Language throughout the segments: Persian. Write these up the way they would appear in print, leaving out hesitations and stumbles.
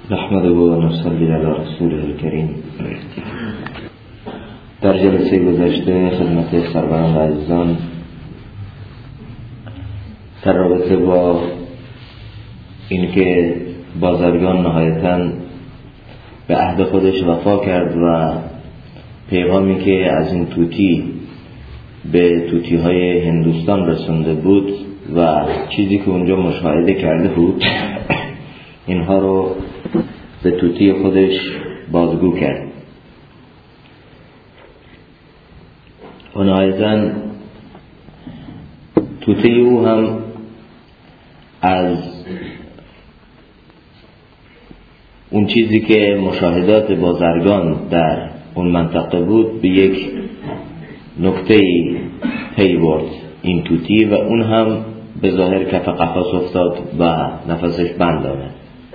نحمده و نصلی علی رسوله الکریم. در جلسه گذشته خدمت سروران عزیزان در رابطه با اینکه بازرگان نهایتاً به عهد خودش وفا کرد و پیغامی که از این توتی به توتی های هندوستان رسونده بود و چیزی که اونجا مشاهده کرده بود اینها رو به توتی خودش بازگو کرد و نهایتاً توتی او هم از اون چیزی که مشاهدات بازرگان در اون منطقه بود به یک نکته پی برد این توتی و اون هم به ظاهر کف قفس افتاد و نفسش بند آمد.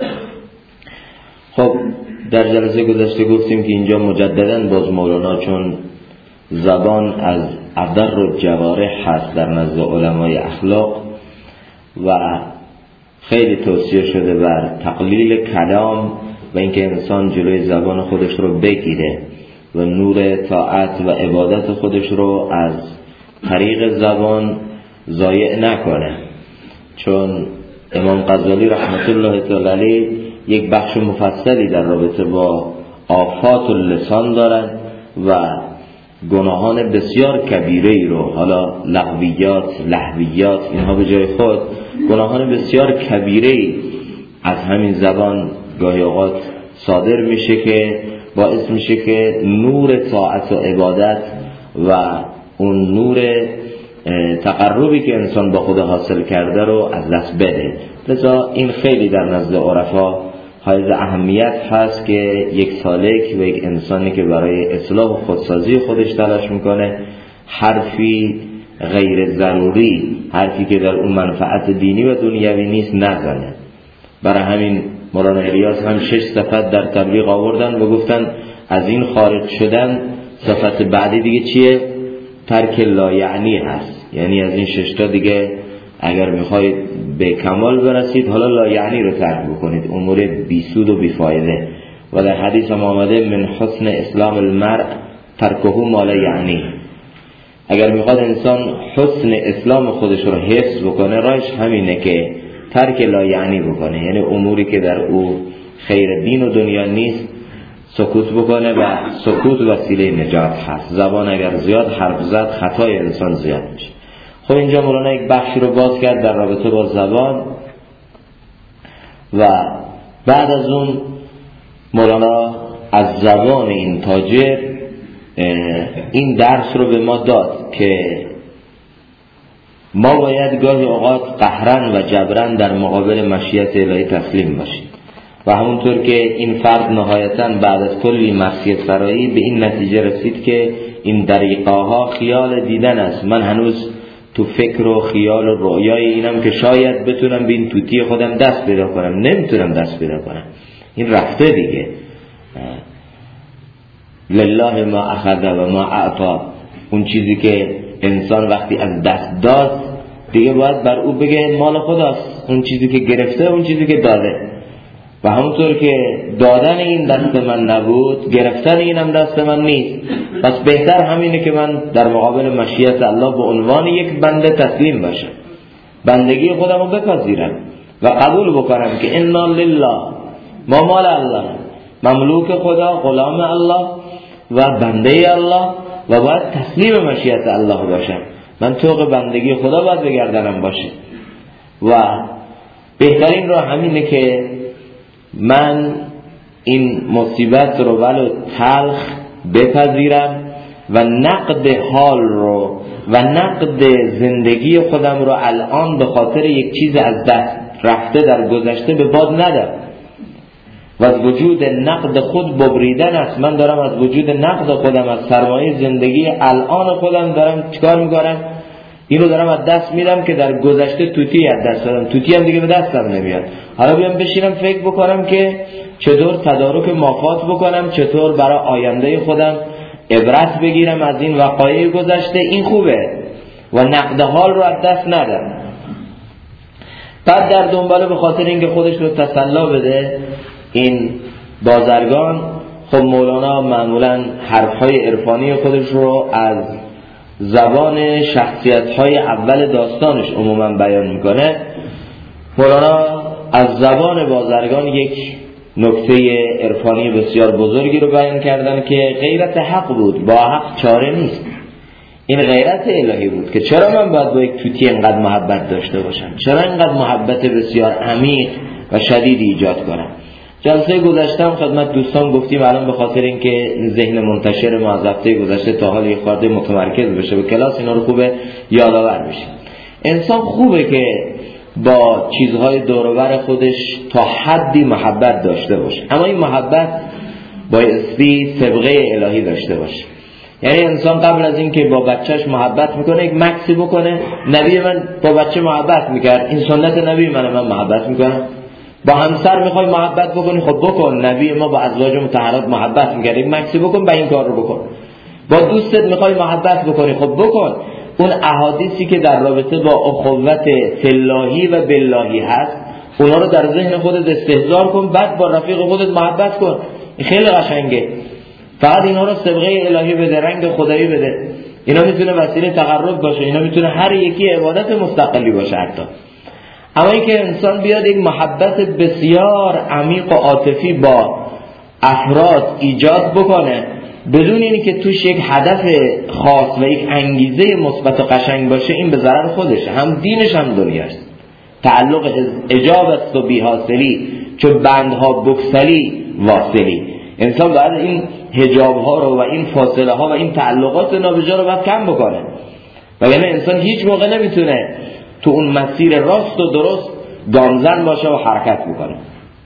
خب در جلسه گذشته گفتیم که اینجا مجدداً باز مولانا چون زبان از اضر الجوارح هست در نزد علمای اخلاق و خیلی توصیه شده بر تقلیل کلام و اینکه انسان جلوی زبان خودش رو بگیره و نور طاعت و عبادت خودش رو از طریق زبان ضایع نکنه، چون امام غزالی رحمت الله تعالی علیه یک بخش مفصلی در رابطه با آفات اللسان دارن و گناهان بسیار کبیره رو، حالا لهویات اینها به جای خود، گناهان بسیار کبیره از همین زبان گاهی اوقات صادر میشه که باعث میشه که نور طاعت و عبادت و اون نور تقربی که انسان با خدا حاصل کرده رو از دست بده. لذا این خیلی در نزد عرفا حائز اهمیت هست که یک سالک و یک انسانی که برای اصلاح و خودسازی خودش تلاش میکنه حرفی غیر ضروری، حرفی که در اون منفعت دینی و دنیوی نیست نزنه. برای همین مولانا الیاس هم 6 صفت در تبلیغ آوردن و گفتن از این خارج شدن صفت بعدی دیگه چیه؟ ترک لا یعنی هست. یعنی از این 6 تا دیگه اگر میخواید به کمال برسید حالا لا یعنی رو ترک بکنید، امور بیسود و بیفایده. و در حدیث هم آمده من حسن اسلام المرء ترکه ما لا یعنی. اگر میخواد انسان حسن اسلام خودش رو حفظ بکنه راهش همینه که ترک لا یعنی بکنه، یعنی اموری که در او خیر دین و دنیا نیست سکوت بکنه و سکوت وسیله نجات هست. زبان اگر زیاد حرف زد خطای انسان زیاد میشه. خب اینجا مولانا یک بخشی رو باز کرد در رابطه با زبان و بعد از اون مولانا از زبان این تاجر این درس رو به ما داد که ما باید گاهی اوقات قهرن و جبرن در مقابل مشیت الهی تسلیم باشیم و همونطور که این فرد نهایتاً بعد از کلی معصیت فرایی به این نتیجه رسید که این دریقاها خیال دیدن است، من هنوز تو فکر و خیال و رؤیای اینم که شاید بتونم به این توتی خودم دست پیدا کنم، نمیتونم دست پیدا کنم، این رفته دیگه. لله ما اخذ و ما اعطا، اون چیزی که انسان وقتی از دست داد دیگه باید بر او بگه مال خداست، اون چیزی که گرفته اون چیزی که داده. و همونطور که دادن این دست من نبود گرفتن اینم دست من نیست، پس بهتر همینه که من در مقابل مشیت الله به عنوان یک بنده تسلیم باشم، بندگی خودم رو بپذیرم و قبول بکنم که انا لله، ما مال الله، مملوک خدا، غلام الله و بنده الله و باید تسلیم مشیت الله باشم. من طوق بندگی خدا باید بگردنم باشه و بهترین راه همینه که من این مصیبت رو ولو تلخ بپذیرم و نقد حال رو و نقد زندگی خودم رو الان به خاطر یک چیز از دست رفته در گذشته به باد ندم و از وجود نقد خود ببریدن است. من دارم از وجود نقد خودم، از سرمایه زندگی الان خودم دارم چیکار میکنم؟ اینو دارم از دست میدم که در گذشته توتی از دست دادم، توتی هم دیگه به دستم نمیاد. حالا بیام بشینم فکر بکنم که چطور تدارک مافات بکنم، چطور برای آینده خودم عبرت بگیرم از این وقایع گذشته، این خوبه و نقد حال رو از دست ندم. بعد در دنباله به خاطر اینکه خودش رو تسلا بده این بازرگان خب مولانا معمولا حرفهای عرفانی خودش رو از زبان شخصیت‌های اول داستانش عموما بیان میکنه. مولانا از زبان بازرگان یک نکته عرفانی بسیار بزرگی رو بیان کردن که غیرت حق بود، با حق چاره نیست. این غیرت الهی بود که چرا من باید با یک توتی اینقدر محبت داشته باشم، چرا اینقدر محبت بسیار عمیق و شدیدی ایجاد کنم. جلسه گذشته هم خدمت دوستان گفتیم الان به خاطر اینکه ذهن منتشر ما از هفته گذشته تا حال یه خورده متمرکز بشه به کلاس، اینا رو خوبه یادآور بشه. انسان خوبه که با چیزهای دور و بر خودش تا حدی محبت داشته باشه، اما این محبت بایستی سابقه الهی داشته باشه. یعنی انسان قبل از این که با بچهش محبت میکنه یک مکسی بکنه، نبی من با بچه محبت میکرد، این سنت نبی من محبت میکنم. با همسر میخوای محبت بکنی، خب بکن، نبی ما با ازواج مطهرات محبت میکرد، یک مکسی بکن، با این کار رو بکن. با دوستت میخوای محبت بکنی، خب بکن. اون احادیثی که در رابطه با اخوت فلاهی و باللهی هست اونا رو در ذهن خودت استحضار کن، بعد با رفیق خودت محبت کن. این خیلی قشنگه. فقط اینا رو سابقه الهی بده، رنگ خدایی بده. اینا میتونه وسیله تقرب باشه، اینا میتونه هر یکی عبادت مستقلی باشه حتی. اما اینکه انسان بیاد یک محبت بسیار عمیق و عاطفی با افراد ایجاد بکنه بدون اینی که توش یک هدف خاص و یک انگیزه مثبت و قشنگ باشه، این به ضرر خودشه، هم دینش هم دنیاش. تعلق اجاب است و بی حاصلی، چو بندها بکسلی واصلی. انسان باید این حجاب ها رو و این فاصله ها و این تعلقات نابجا رو باید کم بکنه، وگرنه انسان هیچ موقع نمیتونه تو اون مسیر راست و درست گامزن باشه و حرکت بکنه.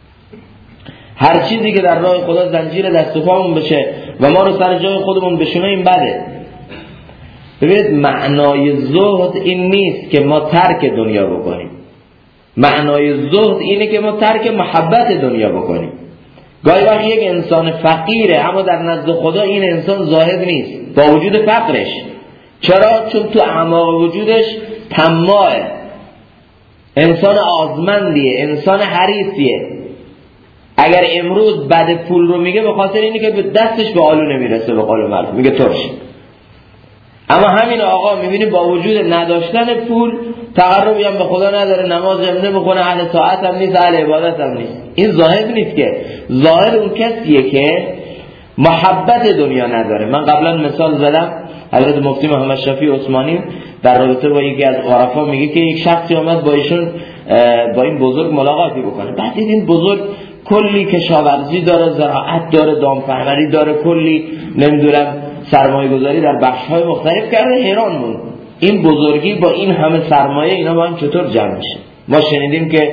هر چیزی که در راه خدا زنجیر دست و پامون بشه و ما رو سر جای خودمون بشونه این بده. ببینید معنای زهد این نیست که ما ترک دنیا بکنیم، معنای زهد اینه که ما ترک محبت دنیا بکنیم. گاهی وقت یک انسان فقیره اما در نزد خدا این انسان زاهد نیست با وجود فقرش. چرا؟ چون تو اعماق وجودش طماعه، انسان آزمندیه، انسان حریصیه. اگر امروز بعد پول رو میگه به خاطر اینه که به دستش به آلو نمیرسه، به قول معروف میگه ترش. اما همین آقا میبینی با وجود نداشتن پول تقربی هم به خدا نداره، نماز هم نمیخونه، اهل طاعت هم نیست، اهل عبادت هم نیست. این زاهد نیست. که زاهد اون کسیه که محبت دنیا نداره. من قبلا مثال زدم، حضرت مفتی محمد شفیع عثمانی در رابطه با یکی از عرفا میگه که یک شخصی اومد با ایشون با این بزرگ ملاقاتی بکنه. بعد دید این بزرگ کلی کشاورزی داره، زراعت داره، دامپروری داره، کلی نمیدونم سرمایه گذاری در بخش‌های مختلف کرده. حیران موند این بزرگی با این همه سرمایه اینا با هم چطور جمع میشه. ما شنیدیم که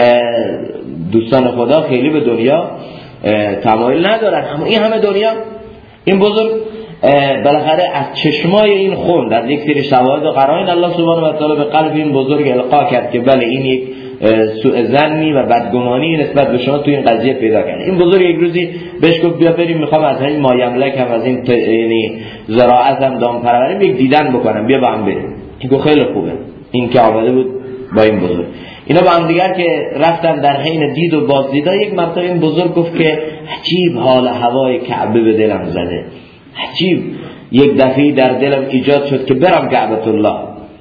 دوستان خدا خیلی به دنیا تمایل ندارن، اما این همه دنیا. این بزرگ بالاخره از چشمای این خوند، از یک سری شواهد و قرائن الله سبحانه و تعالی به قلب این بزرگ القا کرد که بله این یک سوء ظنی و بدگمانی نسبت به شما توی این قضیه پیدا کرد. این بزرگ یک روزی بهش گفت بیا بریم، میخوام از این مایملک هم از این یعنی زراعت هم دامپروری یک دیدن بکنم، بیا با هم بریم. این گفت خیلی خوبه. این که آمده بود با این بزرگ، اینا با هم دیگر که رفتن در حین دید و بازدیدا، یک مرتبه این بزرگ گفت که عجیب حال هوای کعبه به دلم زده، عجیب یک دفعه در دلم ایجاد شد که برم کعبه الله.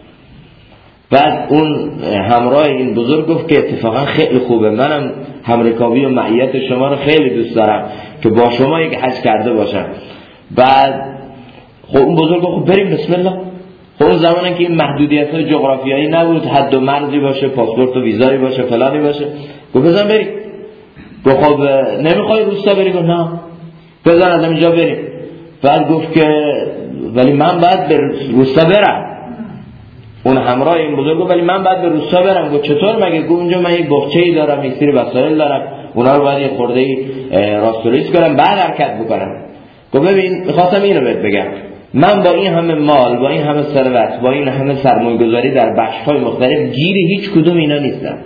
بعد اون همراه این بزرگ گفت که اتفاقا خیلی خوبه، منم همرکابی و معیت شما رو خیلی دوست دارم که با شما یک حج کرده باشم. بعد خب اون بزرگ گفت بریم بسم الله. خب اون زمانی که این محدودیت‌های جغرافیایی نبود، حد و مرزی باشه، پاسپورت و ویزایی باشه، فلانی باشه، گفت بزن بریم. گفت خب نمیخوای روستا بری؟ گفت نه بزن از اینجا بریم. بعد گفت که ولی من باید به روستا برم. اون همراه این بزرگ گفت ولی من باید به روستا برم. گفت چطور مگه؟ گفت اونجا من یک بخچه‌ای دارم، یک سری وسایل دارم، اونا رو باید یه خورده‌ای راستوریس کنم بعد حرکت بکنم. گفت ببین می‌خواستم اینو بهت بگم، من با این همه مال، با این همه ثروت، با این همه سرمایه‌گذاری در بخش‌های مختلف گیر هیچ کدوم اینا نیستم.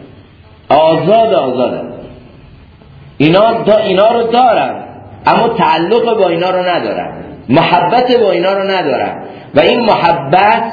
آزادم. اینا رو دارم اما تعلق با اینا رو ندارم، محبت با اینا رو ندارم و این محبت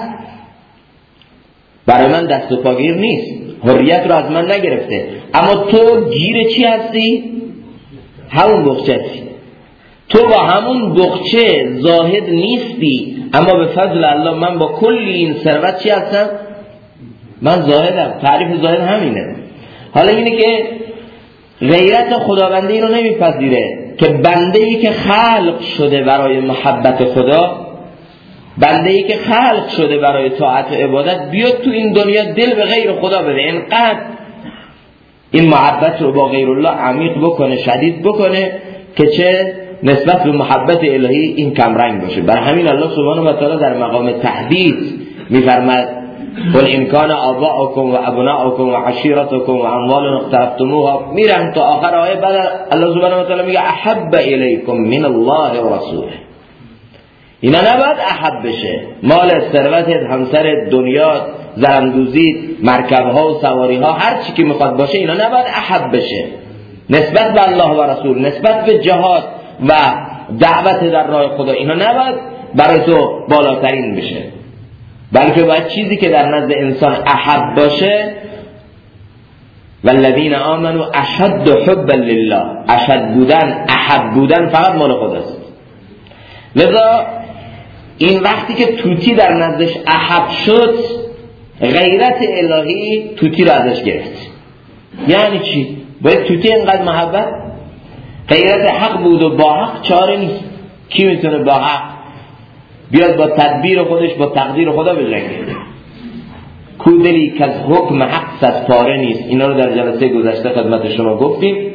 برای من دست و پاگیر نیست، حریت رو از من نگرفته. اما تو گیر چی هستی؟ همون بخچه‌تی. تو با همون بخچه زاهد نیستی، اما به فضل الله من با کلی این ثروت چی هستم؟ من زاهدم. تعریف زاهد همینه. حالا اینه که غیرت خداوندی اینو نمیپذیره که بنده‌ای که خلق شده برای محبت خدا، بنده‌ای که خلق شده برای طاعت و عبادت، بیاد تو این دنیا دل به غیر خدا بده، اینقدر این محبت رو با غیر الله عمیق بکنه، شدید بکنه که چه نسبت به محبت الهی این کمرنگ باشه. برای همین الله سبحانه و تعالی در مقام تهدید می‌فرماید قل ان کان آباؤکم و ابناؤکم و عشیرتکم و اموال اقترفتموها، میرن تا آخر آیه. بعد الله سبحانه و تعالی میگه احب الیکم من الله و رسوله. اینا نباید احب بشه، مال، ثروت، همسر، دنیا، زرندوزی، مرکب‌ها و سواری‌ها، هر چی که میخواد باشه، اینا نباید احب بشه نسبت به الله و رسول، نسبت به جهاد و دعوت در راه خدا. اینا نباید برای تو بالاترین بشه، بلکه باید چیزی که در نزد انسان احب باشه. والذین آمنوا اشد حبا لله، اشد بودن، احب بودن فقط مال خداست. لذا این وقتی که توتی در نزدش احب شد، غیرت الهی توتی را ازش گرفت. یعنی چی؟ باید توتی اینقدر محبت؟ غیرت حق بود و با حق چاره نیست. کی میتونه با حق بیاد با تدبیر خودش با تقدیر خدا بجنگه؟ کودلی که از حکم حق صد پاره نیست. اینا رو در جلسه گذشته خدمت شما گفتیم.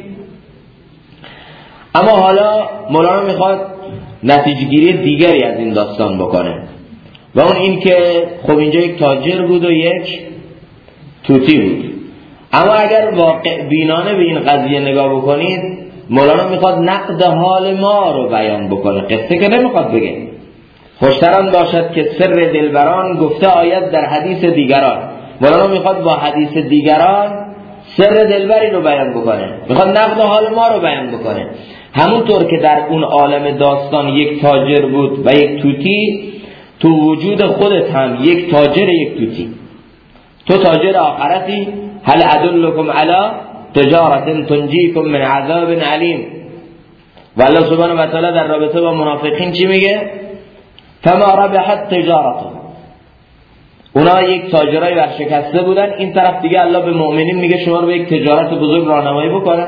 اما حالا مولانا میخواد نتیجه گیری دیگری از این داستان بکنه و اون این که خب اینجا یک تاجر بود و یک توتی بود. اما اگر واقع بینانه به این قضیه نگاه بکنید، مولانا میخواد نقد حال ما رو بیان بکنه، قصه که نمیخواد بگه. خوشتران باشد که سر دلبران گفته آید در حدیث دیگران. مولانا میخواد با حدیث دیگران سر دلبری رو بیان بکنه، میخواد نقد حال ما رو بیان بکنه. همونطور که در اون عالم داستان یک تاجر بود و یک توتی، تو وجود خودت هم یک تاجر یک توتی. تو تاجر آخرتی. هل ادلکم علی تجارت تنجیکم من عذاب علیم. و الله سبحانه و تعالی در رابطه با منافقین چی میگه؟ فما ربحت تجارتهم. اونا یک تاجرای ورشکسته بودن. این طرف دیگه الله به مؤمنین میگه شما رو به یک تجارت بزرگ راهنمایی بکنم.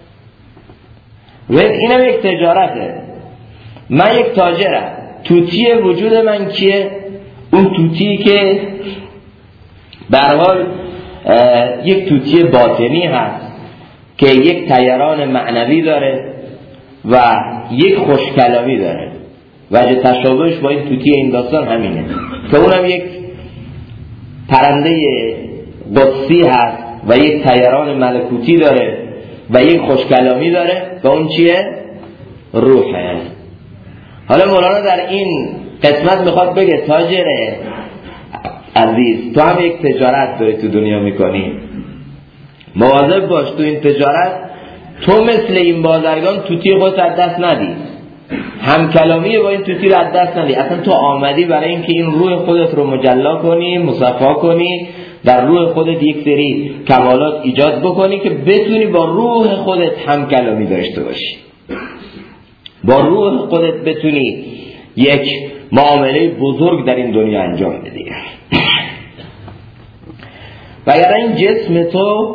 و اینم یک تجارته. من یک تاجرم. توتی وجود من کیه؟ اون توتی که به هر حال یک توتی باطنی هست که یک طیران معنوی داره و یک خوشکلامی داره. وجه تشابهش با این توتی این داستان همینه که اونم یک پرنده قدسی هست و یک طیران ملکوتی داره و یک خوشکلامی داره و اون چیه؟ روحه. حالا مولانا در این قسمت میخواد بگه تاجر عزیز، تو هم یک تجارت داری تو دنیا میکنی، مواظب باش تو این تجارت تو مثل این بازرگان توتی خودت از دست ندی، هم کلامی با این توتی رو از دست ندی. اصلا تو آمدی برای اینکه این روح خودت رو مجلا کنی، مصفا کنی، در روح خودت یک سری کمالات ایجاد بکنی که بتونی با روح خودت هم کلامی داشته باشی، با روح خودت بتونی یک معامله بزرگ در این دنیا انجام بدی. و اگر این جسم تو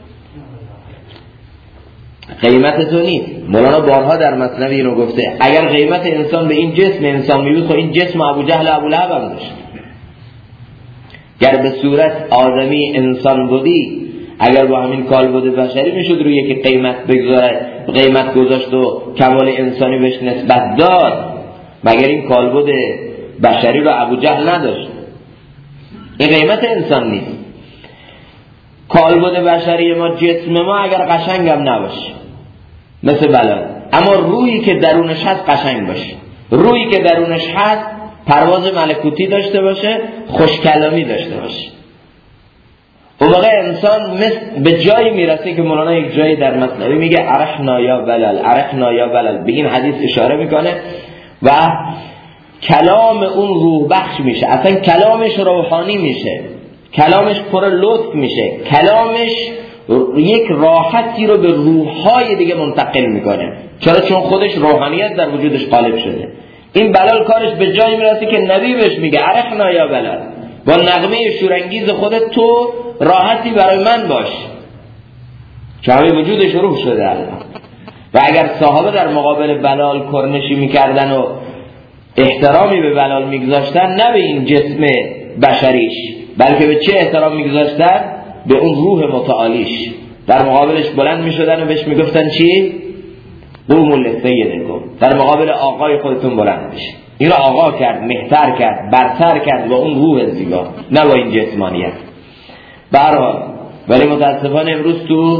قیمت تو نیست، مولانا بارها در مثنوی اینو گفته، اگر قیمت انسان به این جسم انسان میبود، خب این جسم ابو جهل ابو لهب هم داشت. گر به صورت آدمی انسان بودی، اگر با همین کالبد بشری میشد روی یکی قیمت بگذاره، قیمت گذاشت و کمال انسانی بهش نسبت داد، مگر این کالبد بشری رو ابو جهل نداشت؟ این قیمت انسان نیست. کالبد بشری ما، جسم ما اگر قشنگ هم نباشه مثل بلال، اما روحی که درونش هست قشنگ باشه، روحی که درونش هست پرواز ملکوتی داشته باشه، خوشکلامی داشته باشه، اون موقع انسان به جایی میرسه که مولانا یک جایی در مثنوی میگه ارحنا یا بلال، ارحنا یا بلال، به این حدیث اشاره میکنه و کلام اون روح بخش میشه، اصلا کلامش روحانی میشه، کلامش پر لطف میشه، کلامش یک راحتی رو به روح‌های دیگه منتقل میکنه. چرا؟ چون خودش روحانیت در وجودش غالب شده. این بلال کارش به جایی میرسه که نبی بهش میگه ارحنا یا بلال، با نغمه شورانگیز خودت تو راحتی برای من باش، چون وجودش روح شده الان. و اگر صحابه در مقابل بلال کرنشی میکردن و احترامی به بلال میگذاشتن، نه به این جسم بشریش، بلکه به چه احترام میگذاشتن؟ به اون روح متعالیش. در مقابلش بلند میشدن و بهش میگفتن چی؟ قوموا لسیدکم، در مقابل آقای خودتون بلند بشید. این رو آقا کرد، مهتر کرد، برتر کرد با اون روح زیبا، نه با این جسمانیت. به هر حال ولی متاسفانه امروز تو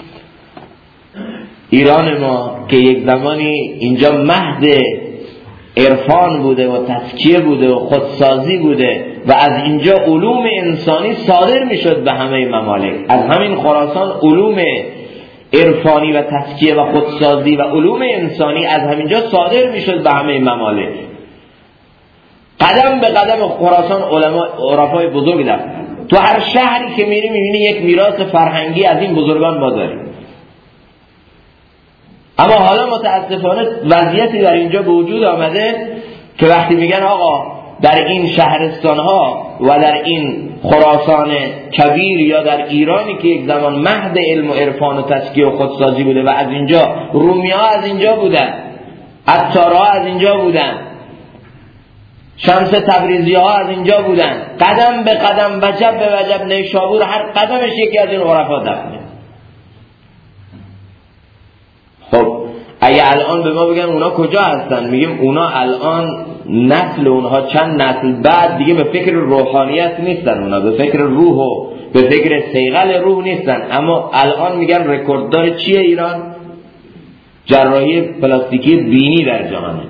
ایران ما که یک زمانی اینجا مهد عرفان بوده و تزکیه بوده و خودسازی بوده و از اینجا علوم انسانی صادر میشد به همه ممالک، از همین خراسان علوم عرفانی و تزکیه و خودسازی و علوم انسانی از همینجا صادر میشد به همه ممالک. قدم به قدم خراسان عرفای بزرگ دارن. تو هر شهری که میری میبینی یک میراث فرهنگی از این بزرگان ما داریم. اما حالا متاسفانه وضعیتی در اینجا به وجود آمده که وقتی میگن آقا در این شهرستانها و در این خراسان کبیر یا در ایرانی که یک زمان مهد علم و عرفان و تزکیه و خودسازی بوده و از اینجا رومی ها از اینجا بودن، عطار ها از اینجا بودن، شمس تبریزی ها از اینجا بودن، قدم به قدم وجب به وجب نیشابور هر قدمش یکی از این عرفا دفنه. خب اگه الان به ما بگن اونا کجا هستن، میگیم اونا الان نسل اونها چند نسل بعد دیگه به فکر روحانیت نیستن، اونا به فکر روح و به فکر صیقل روح نیستن. اما الان میگن رکورددار چیه ایران؟ جراحی پلاستیکی بینی در جهانه.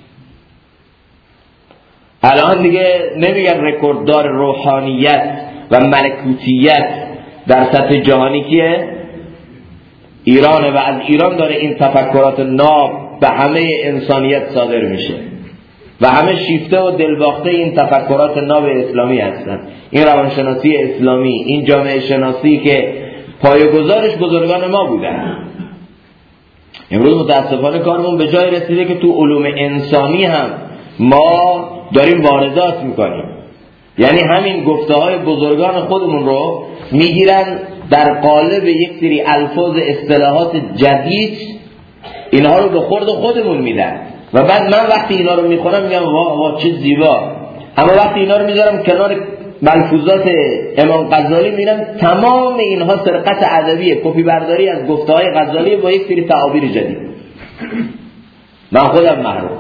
الان دیگه نمیگن رکورددار روحانیت و ملکوتیت در سطح جهانی کیه؟ ایرانه و از ایران داره این تفکرات ناب به همه انسانیت صادر میشه و همه شیفته و دلباخته این تفکرات ناب اسلامی هستن. این روانشناسی اسلامی، این جامعه شناسی که پایه‌گذارش بزرگان ما بودن. امروز متاسفانه کارمون به جای رسیده که تو علوم انسانی هم ما داریم واردات میکنیم، یعنی همین گفته های بزرگان خودمون رو میگیرن در قالب یک سری الفاظ اصطلاحات جدید، اینها رو به خورد خودمون میدن و بعد من وقتی اینا رو میخونم میگم واه واه چه زیبا. اما وقتی اینا رو میذارم کنار ملفوظات امام غزالی میبینم تمام اینها سرقت ادبیه، کپی برداری از گفته های غزالی با یک سری تعابیر جدید. من خودم محروم،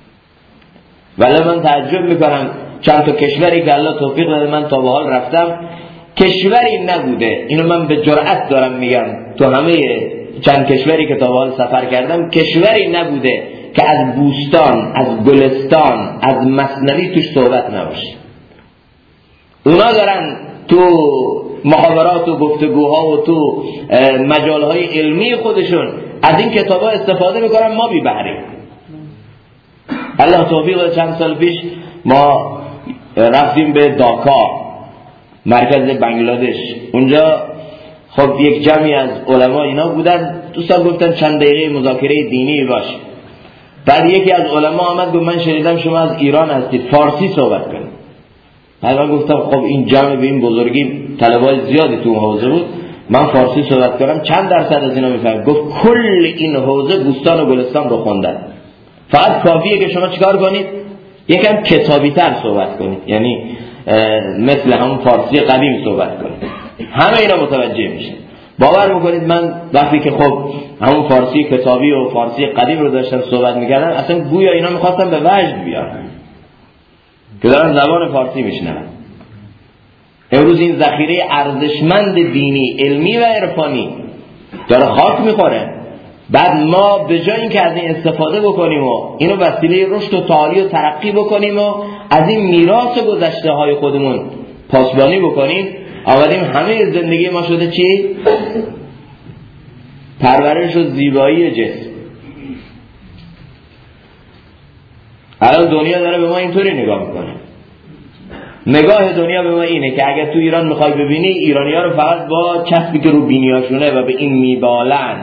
ولی من تعجب میکنم چند تا کشوری که الله توفیق داده من تا به حال رفتم، کشوری نبوده، اینو من به جرأت دارم میگم، تو همه چند کشوری که تا به حال سفر کردم کشوری نبوده که از بوستان، از گلستان، از مثنوی توش صحبت نباشه. اونا دارن تو محاورات و گفتگوها و تو مجالهای علمی خودشون از این کتابا استفاده میکنن، ما بی بهریم. الله توفیق. چند سال پیش ما رفتیم به داکا، مرکز بنگلادش. اونجا خب یک جمعی از علما اینا بودن، دوستان گفتن چند دقیقه مذاکره دینی باش. بعد یکی از علما آمد گفت من شنیدم شما از ایران هستید، فارسی صحبت کنید. بعد من گفتم خب این جمع به این بزرگی طلبای زیادی تو حوزه بود، من فارسی صحبت کردم چند درصد از اینا میفهمن؟ گفت کل این حوزه بوستان و گلستان رو خوندن، فقط کافیه که شما چیکار کنید؟ یکم کتابی تر صحبت کنید، یعنی مثل همون فارسی قدیم صحبت کنید، همه اینا متوجه میشه. باور میکنید من وقتی که خب همون فارسی کتابی و فارسی قدیم رو داشتم صحبت میکردم، اصلا گویا اینا میخواستن به وجد بیارن که دارن زبان فارسی میشنن. امروز این ذخیره ارزشمند دینی، علمی و عرفانی داره خاک میخوره. بعد ما به جای اینکه از این استفاده بکنیم و اینو وسیله رشد و تعالی و ترقی بکنیم و از این میراث گذشته های خودمون پاسبانی بکنیم، آمدیم همه زندگی ما شده چی؟ پرورش و زیبایی جسم. الان دنیا داره به ما اینطوری نگاه میکنه، نگاه دنیا به ما اینه که اگر تو ایران میخوای ببینی ایرانی‌ها رو فقط با چسبی که رو بینیاشونه و به این میبالند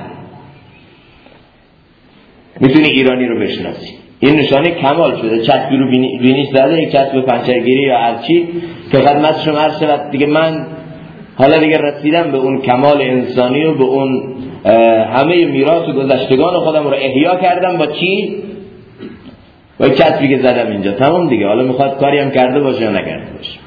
میتونی ایرانی رو بشناسی. این نشانه کمال شده. چسبی رو بینیش زده، یک چسب پنچرگیری یا هرچی که خدمت شما عرض شود دیگه. من حالا دیگه رسیدم به اون کمال انسانی و به اون همه میراث گذشتگان خودم رو احیا کردم. با چی؟ با چسبی که زدم اینجا. تمام دیگه. حالا میخواد کاری هم کرده باشه یا نکرده باشه.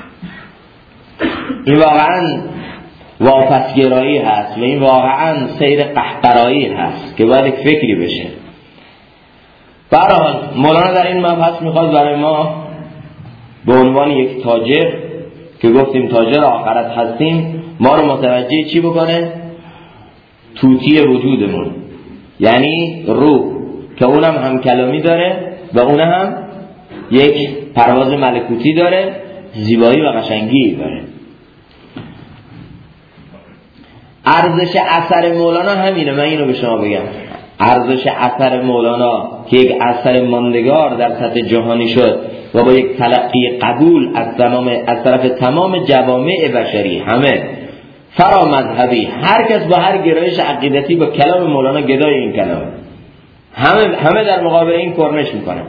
این واقعا واپسگرایی هست و این واقعا سیر قهقرایی هست که باید یک فکری بشه. به هر حال مولانا در این مبحث میخواد برای ما به عنوان یک تاجر که گفتیم تاجر آخرت هستیم، ما رو متوجه چی بکنه؟ توتی وجودمون، یعنی روح که اونم هم کلامی داره و اونم هم یک پرواز ملکوتی داره، زیبایی و قشنگی داره. ارزش اثر مولانا همینه. من اینو به شما بگم، ارزش اثر مولانا که یک اثر ماندگار در سطح جهانی شد و با یک تلقی قبول از طرف تمام جوامع بشری، همه فرا مذهبی، هر کس با هر گرایش عقیدتی با کلام مولانا گدای این کلام، همه در مقابل این کرنش میکنن.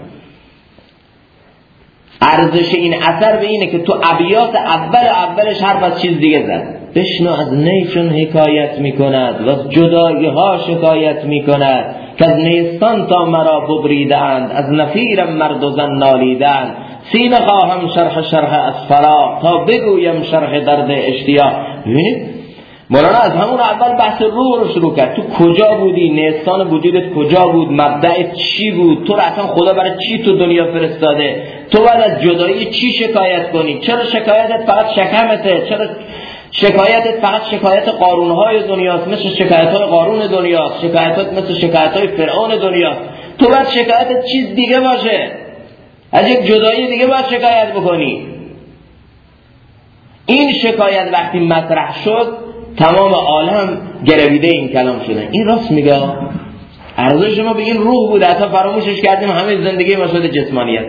ارزش این اثر به اینه که تو ابیات اولش حرف از چیز دیگه زد. بشنو از نیشون حکایت میکند و از جدایی ها شکایت میکند که از نیستان تا مرا ببریدند، از نفیرم مرد و زن نالیدند. سینه خواهم شرح از فراق تا بگویم شرح درد اشتیاق. ببینید مولانا از همون اول بحث روح رو شروع کرد. تو کجا بودی؟ نیستان وجودت کجا بود؟ مبدأت چی بود؟ تو رو اصلا خدا برای چی تو دنیا فرستاده؟ تو باید از جدایی چی شکایت کنی؟ چرا شکایتت فقط شکمته؟ چرا شکایتت فقط شکایت قارونهای دنیاست، مثل شکایتهای قارون دنیاست، شکایتت مثل شکایتهای فرعون دنیاست؟ تو باید شکایتت چیز دیگه باشه، از یک جدایی دیگه باید شکایت بکنی. این شکایت وقتی مطرح شد تمام عالم گرویده این کلام شدن. این راست میگه، ارزش ما به این روح بوده، اصلا فراموشش کردیم، همه زندگی ما شده جسمانیت.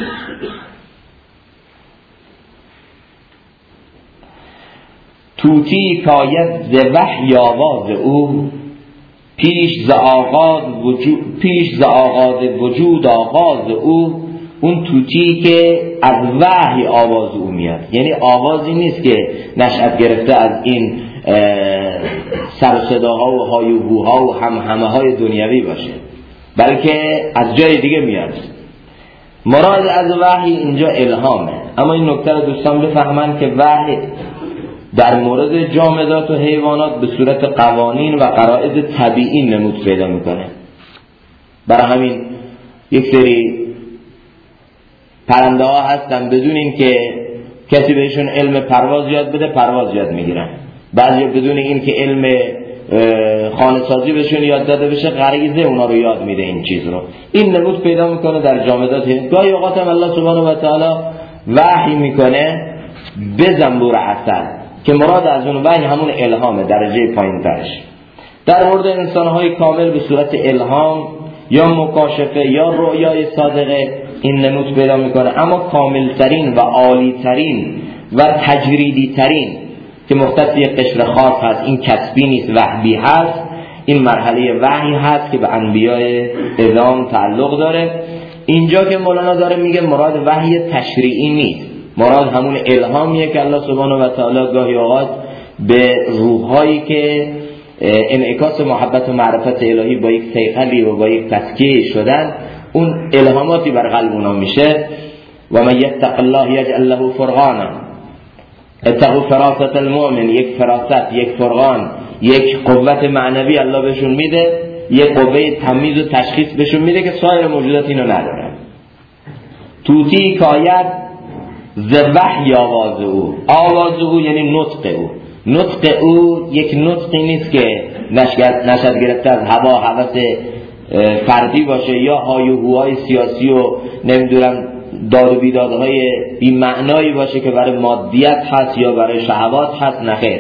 توتی کاید ز وحی آواز او، پیش ز آغاز وجود آغاز او. اون توتی که از وحی آواز او میاد، یعنی آوازی نیست که نشأت گرفته از این سر صداها و های و هوها و همه های دنیوی باشه، بلکه از جای دیگه میاد. مراد از وحی اینجا الهامه. اما این نکته رو دوستان بفهمن که وحی در مورد جامدات و حیوانات به صورت قوانین و قواعد طبیعی نمود پیدا میکنه. برای همین یک سری پرنده ها هستن بدون این که کسی بهشون علم پرواز یاد بده پرواز یاد میگیرن، بعضی بدون این که علم خانه سازی بهشون یاد داده بشه غریزه اونا رو یاد میده این چیز رو. این نمود پیدا میکنه در جامدات. گاهی اوقات هم الله سبحانه و تعالی وحی میکنه به زنبور عسل که مراد از اون وحی همون الهامه، درجه پایین ترش. در مورد انسانهای کامل به صورت الهام یا مکاشفه یا رؤیای صادقه این نمود پیدا میکنه. اما کاملترین و عالیترین و تجریدی ترین که مختص یک قشر خاص هست، این کسبی نیست، وحی هست، این مرحله وحی هست که به انبیاء اعظام تعلق داره. اینجا که مولانا داره میگه مراد وحی تشریعی نیست، مراد همون الهامیه که الله سبحانه و تعالی گاهی اوقات به روحایی که انعکاس محبت و معرفت الهی با یک صیقلی و با یک تزکیه شدن، اون الهاماتی بر قلب اونا میشه. و من یتق الله یجعل له فرقانا، اتقوا فراست المؤمن، یک فراست، یک فرقان، یک قوت معنوی الله بهشون میده، یک قوه تمیز و تشخیص بهشون میده که سایر موجودات اینو ندارن. توتی کاید ز وحی آواز او. آواز او یعنی نطق او. نطق او یک نطقی نیست که نشد گرفته از هوا هوس فردی باشه یا های و هوهای سیاسی و نمیدونم داد و بیدادهای بی معنایی باشه که برای مادیت هست یا برای شهوات هست. نخیر،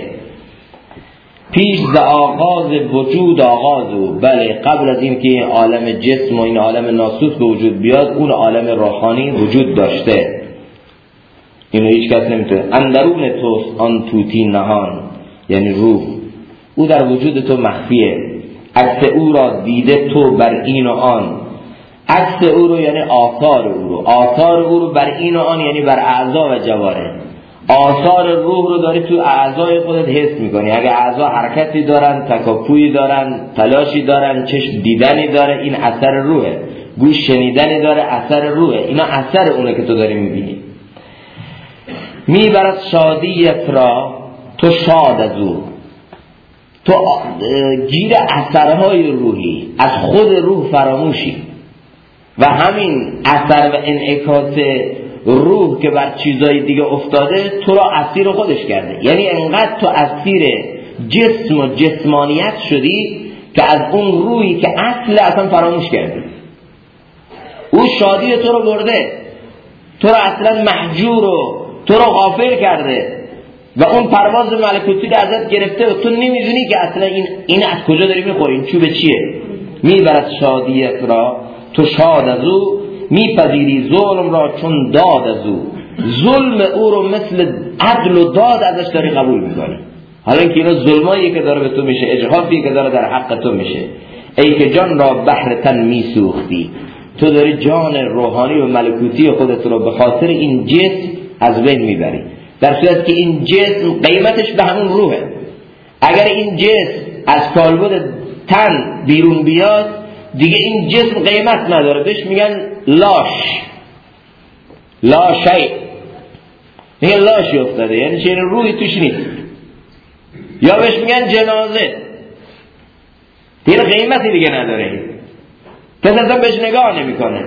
پیش ز آغاز وجود آغاز او. بله، قبل از این که این عالم جسم و این عالم ناسوت به وجود بیاد، اون عالم روحانی وجود داشته. اینو هیچ کس نمیتونه. اندرون توست آن طوطی نهان، یعنی روح، او در وجود تو مخفیه. عکس او را دیده تو بر این و آن، عکس او رو یعنی آثار او رو، آثار او رو بر این و آن یعنی بر اعضا و جوارح. آثار روح رو داری تو اعضای خودت حس میکنی. اگه اعضا حرکتی دارن، تکاپویی دارن، تلاشی دارن، چشم دیدنی داره، این اثر روحه. گوش شنیدنی داره، اثر روحه. اینا اثر اونه که تو داری میبینی. میبرد شادیت را تو شاد از او، تو گیر اثرهای روحی، از خود روح فراموشی. و همین اثر و انعکاس روح که بر چیزای دیگه افتاده تو را اسیر خودش کرده. یعنی انقدر تو اسیر جسم و جسمانیت شدی که از اون روحی که اصلا فراموش کردی. او شادی تو رو برده، تو را اصلا محجور و تو را غافل کرده و اون پرواز ملکوتی رو ازت گرفته و تو نمیدونی که اصلا این از کجا داری میخوری، این چوب چیه. میبرد شادیت را تو شاد از او، میپذیری ظلم را چون داد از او. ظلم او رو مثل عدل و داد ازش داری قبول میکنی. حالا اینکه اینا ظلمایی که داره به تو میشه، اجحافی که داره در حق تو میشه. ای که جان را بهر تن میسوختی، تو داری جان روحانی و ملکوتی خودت رو به خاطر این جسم از بین میبری، در صورتی که این جسم قیمتش به همون روحه. اگر این جسم از کالبد تن بیرون بیاد دیگه این جسم قیمت نداره، بهش میگن لاش، لاشی، میگن لاشی افتاده، یعنی چه روحی توش نیست. یا بهش میگن جنازه، دیگه قیمتی دیگه نداره، کسی اصلا بهش نگاه نمیکنه،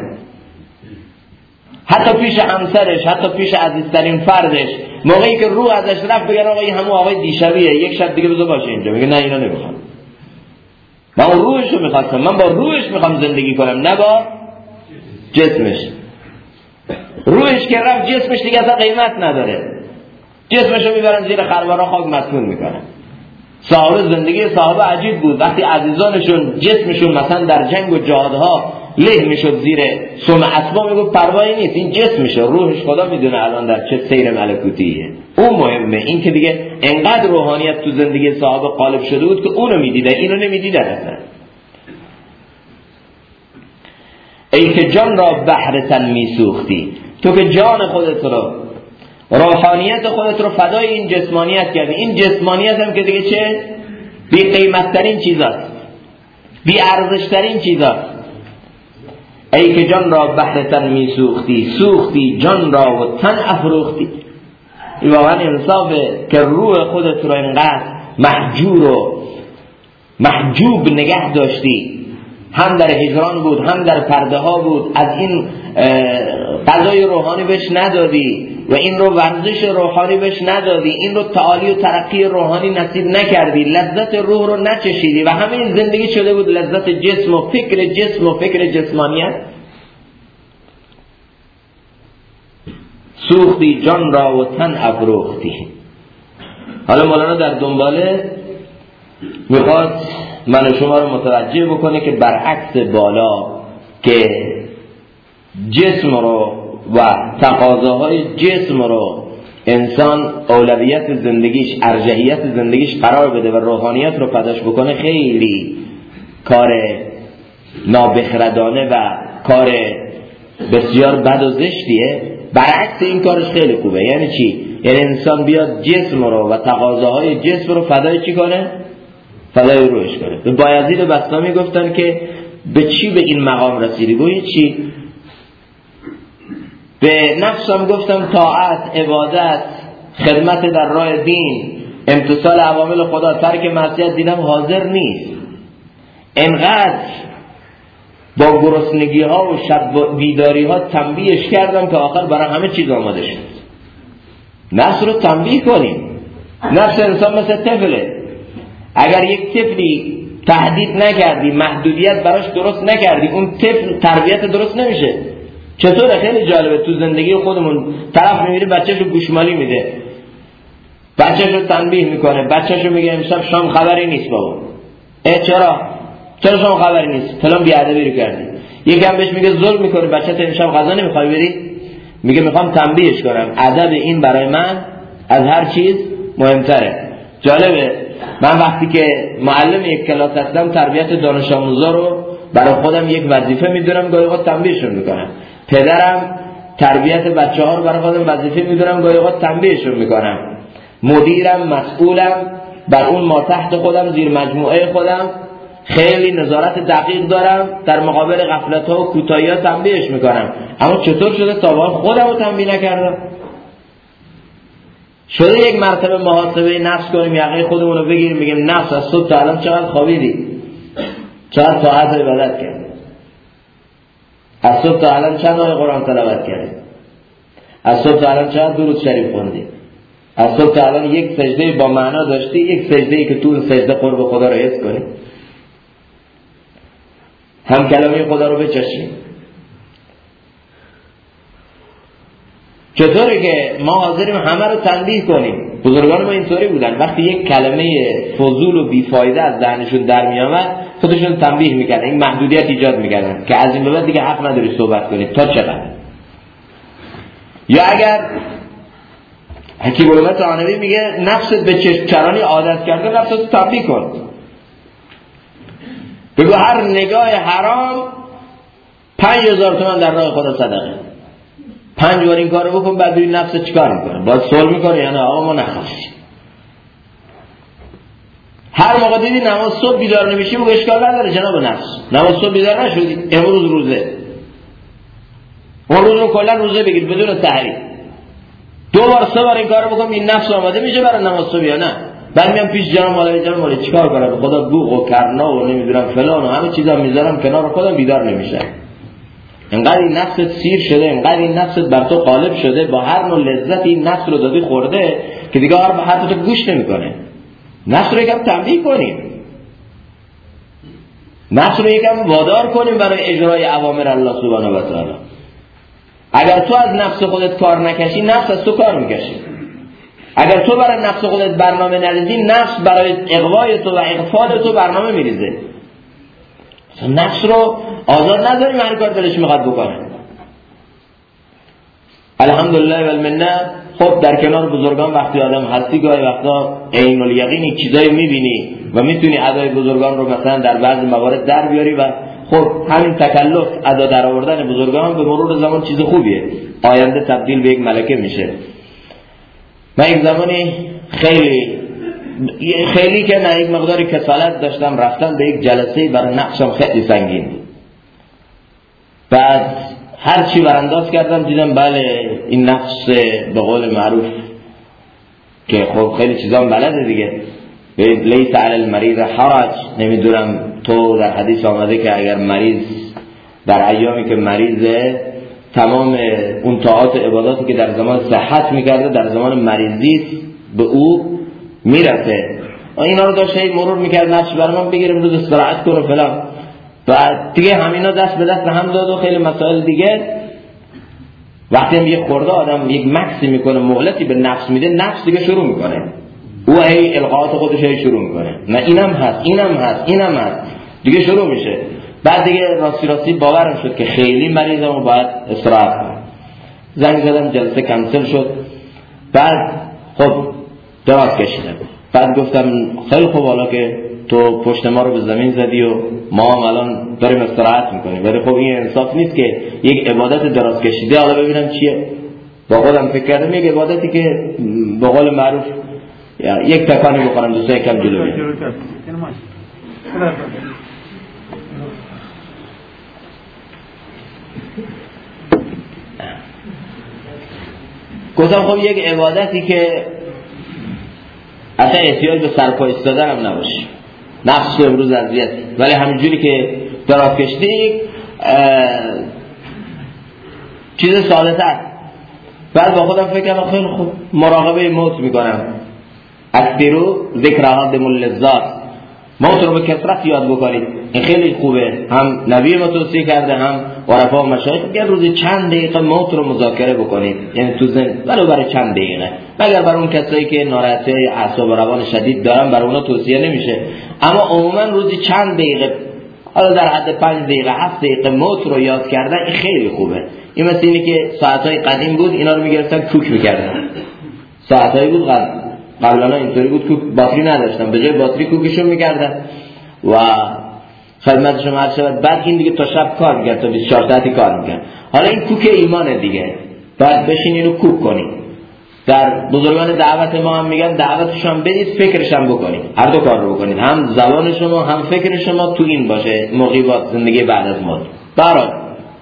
حتی پیش همسرش، حتی پیش عزیزترین فردش. موقعی که روح ازش رفت بگن آقا این همون آقای دیشبیه، یک شب دیگه بذار باشه اینجا، میگه نه اینا نمیخوام، من اون روحشو میخواستم، من با روحش میخوام زندگی کنم نه با جسمش. روحش که رفت جسمش دیگه اصلا قیمت نداره، جسمشو میبرن زیر خروارا خاک مسکون میکنن. صحابه زندگی صحابه عجیب بود. وقتی عزیزانشون جسمشون مثلا در جنگ و جهادها له میشد زیر سم اسبا، میگفت پروایی نیست، این جسمشه، روحش خدا میدونه الان در چه سیر ملکوتیه. اون مهمه. این که دیگه انقدر روحانیت تو زندگی صحابه غالب شده بود که اونو میدیدن، اینو نمیدیدن اصلا. ای که جان را بهر تن میسوختی، تو که جان خودت رو، روحانیت خودت رو فدای این جسمانیت کردی. این جسمانیت هم که دیگه چه؟ بی قیمت ترین چیزاست، بی ارزش ترین چیزاست. ای که جان را بهر تن می سوختی جان را و تن افروختی. این واقعا انصافه که روح خودت رو اینقدر محجور و محجوب نگه داشتی، هم در هجران بود، هم در پرده ها بود، از این غذای روحانی بهش ندادی و این رو ورزش روحانی بهش ندادی، این رو تعالی و ترقی روحانی نصیب نکردی، لذت روح رو نچشیدی و همین زندگی شده بود لذت جسم و فکر جسمانیت. سوختی جان را و تن افروختی. حالا مولانا در دنباله میخواد من و شما رو متوجه بکنه که برعکس بالا که جسم رو و تقاضاهای جسم رو انسان اولویت زندگیش، ارجحیت زندگیش قرار بده و روحانیت رو فداش بکنه، خیلی کار نابخردانه و کار بسیار بد و زشتیه. برعکس این کارش خیلی خوبه. یعنی چی؟ یعنی انسان بیاد جسم رو و تقاضاهای جسم رو فدای چی کنه؟ فدای روحش کنه. به بایزید بسطامی گفتن که به چی به این مقام رسیدی؟ گویی چی؟ به نفسم گفتم طاعت، عبادت، خدمت در راه دین، امتثال اوامر خدا، ترک معصیت، دیدم حاضر نیست. انقدر با گرسنگی ها و شب بیداری ها تنبیهش کردم که آخر برای همه چیز آماده شد. نفس رو تنبیه کنیم. نفس انسان مثل طفله. اگر یک طفلی تهدید نکردی، محدودیت براش درست نکردی، اون طفل تربیت درست نمیشه. چطوره؟ خیلی جالبه تو زندگی خودمون طرف میمیره بچه‌شو گوشمالی میده، بچه‌شو تنبیه میکنه، بچه‌شو میگه امشب شام خبری نیست بابا. چرا شام خبری نیست؟ فلان بیادبی رو کردی. یکم بهش میگه ظلم میکنه، بچه‌ت امشب غذا نمیخوای بری؟ میگه میخوام تنبیهش کنم، ادب این برای من از هر چیز مهمتره. جالبه من وقتی که معلم یک کلاس هستم تربیت دانش آموزا رو برای خودم یک وظیفه میدونم، گاهی اوقات تنبیهشون میکنم. پدرم تربیت بچه‌ها رو برای خودم وظیفه میدونم، گاهی اوقات تنبیهشون میکنم. مدیرم، مسئولم بر اون ما تحت خودم، زیر مجموعه خودم خیلی نظارت دقیق دارم، در مقابل غفلت‌ها و کوتاهی‌ها تنبیهش میکنم. اما چطور شده تا الان خودم رو تنبیه نکردم؟ شده یک مرتبه محاسبه نفس کنیم، یقه خودمون رو بگیریم بگیم نفس از صبح تا الان چقدر خوابیدی؟ چقدر ساعت عبادت کردی؟ از صبح تا الان چند آیه قرآن تلاوت کردی؟ از صبح تا الان چقدر درود شریف خوندی؟ از صبح تا الان یک سجده با معنا داشتی؟ یک سجده‌ای که تو سجده قرب خدا رو حس کنی؟ هم کلمه خدا رو بچشیم. چطوره که ما حاضریم همه رو تنبیه کنیم؟ بزرگان ما اینطوری بودن، وقتی یک کلمه فضول و بیفایده از دهنشون در می آمد خودشون تنبیه میکردن، این محدودیت ایجاد میکردن که از این به بعد دیگه حق نداری صحبت کنید تا چقدر. یا اگر حکیم علوم ثانوی میگه نفست به چشم چرانی عادت کرده، نفست تنبیه کن، بگو هر نگاه حرام 5000 تومان در راه خدا صدقه. 5 بار این کارو بکن، بعد ببین نفس چیکار میکنه، باید صلح میکنه یا نه آقا ما نخواستیم. هر موقع دیدی نماز صبح بیدار نمیشی بگو اشکال نداره جناب نفس، نماز صبح بیدار نشدی، امروز روزه، اون روز رو کلا روزه بگیر بدون تحریم. 2 بار 3 بار این کارو بکن، این نفس آماده میشه برای نماز صبح یا نه؟ بعد میام پیش جناب مولوی چیکار کنم؟ خدا بوق و کرنا و نمیدونم فلان و همه چیزا میذارم کنار خودم، بیدار نمیشه. انقدر این نفست سیر شده، انقدر این نفست بر تو غالب شده، با هر نوع لذتی این نفس رو دادی خورده که دیگه حرف تو گوش نمیکنه. نفس رو یکم تنبیه کنیم، نفس رو یکم وادار کنیم برای اجرای اوامر الله سبحانه و تعالی. اگر تو از نفس خودت کار نکشی، نفس از تو کار میکشه. اگر تو برای نفس خودت برنامه نریزی، نفس برای اغوای تو و اغفال تو برنامه میریزه. نفس رو آزاد نداریم هر کار دلش میخواد بکنه. الحمدلله و المنه. خب در کنار بزرگان وقتی آدم هستی گاهی وقتا عین الیقین چیزایی میبینی و میتونی ادای بزرگان رو مثلا در بعضی موارد در بیاری و خب همین تکلف ادا در آوردن بزرگان به مرور زمان چیز خوبیه، آینده تبدیل به یک ملکه میشه. من یک زمانی خیلی که نه یک مقداری کسالت داشتم، رفتم به یک جلسه برای نقشم خیلی سنگین. بعد هر چی برانداز کردم دیدم بله این نقش به قول معروف که خب خیلی چیزا بلده دیگه، لیس علی المریض حرج. نمیدونم تو در حدیث آمده که اگر مریض در ایامی که مریضه تمام اون طاعات عباداتی که در زمان صحت میکرده در زمان مریضی به او میرسه. اینا رو داشته مرور میکرد، نقش برام بگیره امروز استراحت کنه فلان. بعد دیگه همینا دست به دست هم داد و خیلی مسائل دیگه. وقتی هم یه خورده آدم یک مکسی میکنه، مهلتی به نفس میده، نفس دیگه شروع میکنه او هی القاءات خودش هی شروع میکنه، نه اینم هست دیگه شروع میشه. بعد دیگه راستی باورم شد که خیلی مریضم و باید استراحت کنم. زنگ زدم، جلسه کنسل شد. بعد خب دراز کشیدم. بعد گفتم خیلی خوب، حالا که تو پشت ما رو به زمین زدی و ما هم الان داریم استراحت میکنیم، ولی خب این انصاف نیست که یک عبادت دراز کشیده حالا ببینم چیه. با خودم فکر کردم یک عبادتی که به قول معروف یک تکانی بکنم دوستا یکم جلو بیام. گفتم خب یک عبادتی که اصلا احتیاج به سرپا ایستادن هم نباشه، نفس تو امروز اذیت، ولی همینجوری که دراز کشیدی چیز سالتر. بعد با خودم فکر کردم خیلی خوب، مراقبه موت میکنم. اکثروا ذکر هادم اللذات، موت رو به کثرت یاد بکنید، این خیلی خوبه. هم نبی ما توصیه کرده، هم عرفا و مشایخ میگن روزی چند دقیقه موت رو مذاکره بکنید، یعنی تو ذهن، ولو برای چند دقیقه. مگر برای اون کسایی که ناراحتی اعصاب و روان شدید دارن، برای اونا توصیه نمیشه، اما عموما روزی چند دقیقه حالا در حد 5 دقیقه 7 دقیقه موت رو یاد کردن این خیلی خوبه. این مثل اینه که ساعت‌های قدیم بود اینا رو می‌گرفتن کوک می‌کردن. ساعت‌هایی بود قبلا اینطوری بود که باتری نداشتن، به جای باتری کوکشون می‌کردن و خدمت شما عرض شود. بعد این دیگه تا شب کار می‌کرد، تا 24 ساعتی کار می‌کرد. حالا این کوک ایمانه دیگه، بعد بشینید رو کوک کنید. در بزرگان دعوت ما هم میگن دعوتشون بدید فکرش هم بکنید، هر دو کار رو بکنید، هم زبان شما هم فکر شما تو این باشه موقعیت زندگی بعد از موت. برای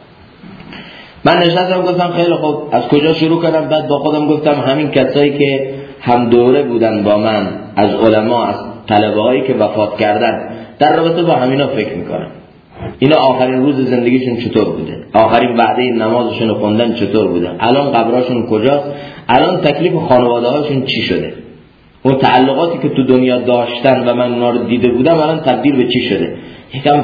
من نشستم گفتم خیلی خوب از کجا شروع کنم؟ بعد با خودم گفتم همین کسایی که هم دوره بودن با من از علما، از طلبه هایی که وفات کردن، در رابطه با همینا فکر میکنم. اینا آخرین روز زندگیشون چطور بوده؟ آخرین وعده نمازشون رو خوندن چطور بوده؟ الان قبراشون کجاست؟ الان تکلیف خانواده هاشون چی شده؟ اون تعلقاتی که تو دنیا داشتن و من اونا رو دیده بودم الان تبدیل به چی شده؟ یکم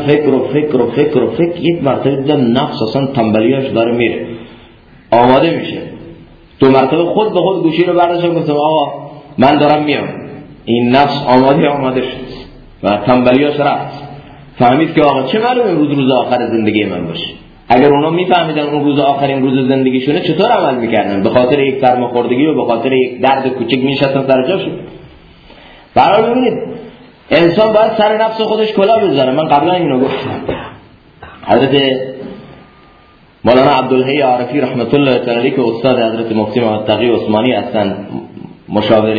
فکر یک مرتبه دیدم نفس اصلا تنبلیاش داره میره، آماده میشه. 2 مرتبه خود به خود گوشی رو برداشتم گفتم آقا من دارم میام. این نفس آماده شد و تنبلیاش رفت. فهمید که آقا چه معلومه روز آخر زندگی من باشه. اگر اونا میفهمیدن اون روز آخرین روز زندگیشونه چطور عمل میکردن؟ به خاطر یک سرماخوردگی و به خاطر یک درد کوچک میشستن سر جاشون. برای ببینید انسان باید سر نفس خودش کلاه بذاره. من قبلا اینو گفتم. حضرت مولانا عبدالحی عارفی رحمت الله تعالی که استاد حضرت مفتی محمد تقی عثمانی هستن، مشاور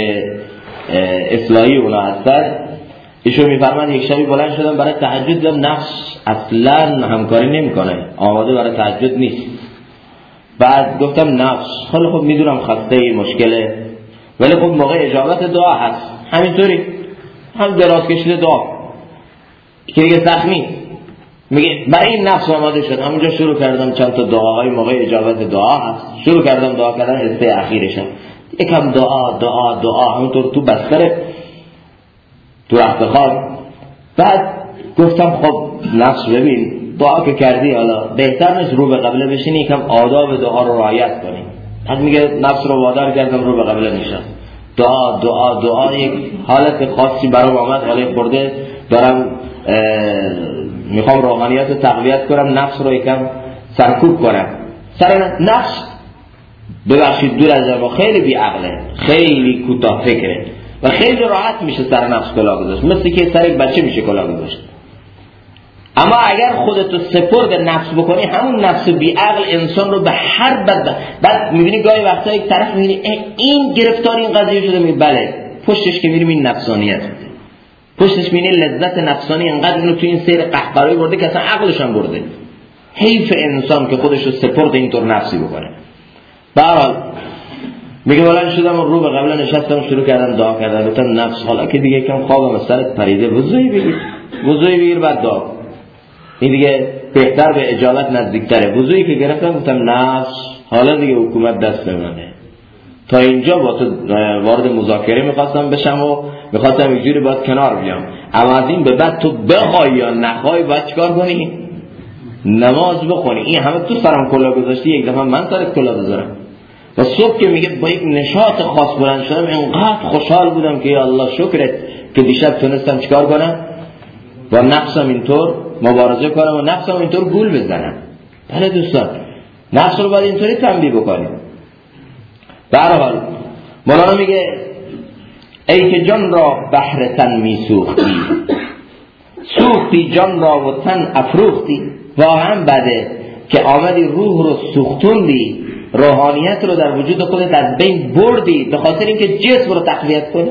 اصلاحی اونا هستن، ایشون میفرمایند یک شبی بلند شدم برای تهجد، دیدم نفس اصلا همکاری نمیکنه، آماده برای تهجد نیست. بعد گفتم نفس خیلی خوب میدونم خسته مشکله، ولی خب موقع اجابت دعا هست، همینطوری هم دراز کشیده دعا که دیگه زخمی میگه برای این نفس آماده شد. همونجا شروع کردم چند تا دعاهای موقع اجابت دعا هست، شروع کردم دعا کردن. حصه اخیرشم یکم دعا همونطور تو بستر تو رخت خواب. بعد گفتم خب نفس ببین دعا که کردی حالا بهتر نیست رو به قبله بشینی یکم آداب دعا رو رعایت کنی. بعد میگه نفس رو وادار کردم رو به قبله میشم، دعا یک حالت خاصی برام آمد، حالا خورده دارم میخوام روحانیت رو تقویت کنم، نفس رو یکم سرکوب کنم. سر نفس ببخشید دور از ما خیلی بیعقله، خیلی کوتاه فکره و خیلی راحت میشه سر نفس کلاه گذاشت، مثل که سر بچه میشه کلاه گذاشت. اما اگر خودتو سپرد نفس بکنی، همون نفس بیعقل انسان رو به هر بعد میبینی گاهی وقتا یک طرف میبینی این گرفتار این قضیه شده، میگه بله پشتش که میریم این نفسانیت، پشتش میبینی لذت نفسانی انقدر اینو تو این سیر قهقرایی برده که اصلا عقلش هم برده. حیف انسان که خودش رو سپرد اینطور نفسی بکنه. به هر حال میگه بلند شدم و رو به قبله نشستم، شروع کردم دعا کردن. گفتم نفس حالا که دیگه کم خوابم از سرت پریده، وضوئی بگیر بعد دعا. این دیگه بهتر به اجابت نزدیکتره. وضوئی که گرفتم گفتم نفس حالا دیگه حکومت دست منه. تا اینجا با تو وارد مذاکره میخواستم بشم و میخواستم اینجوری باید کنار بیام، اما از این به بعد تو بخوای یا نخوای باید چیکار کنی؟ نماز بخونی. این همه تو سرم کلاه گذاشتی، یک دفعه من سرت کلاه بذارم. و صبح که میگه با یک نشاط خاص بلند شدم، اینقدر خوشحال بودم که یا الله شکرت که دیشب تونستم چیکار کنم با نفسم اینطور مبارزه کنم و نفسم اینطور گول بزنم. بله دوستان، نفس رو باید اینطوری تنبیه بکنیم. به هر حال مولانا میگه ای که جان را بهر تن میسوختی، سوختی جان را و تن افروختی. واقعا بده که آمدی روح رو سوختوندی، روحانیت رو در وجود خودت از بین بردی به خاطر اینکه جسم رو تقویت کنی.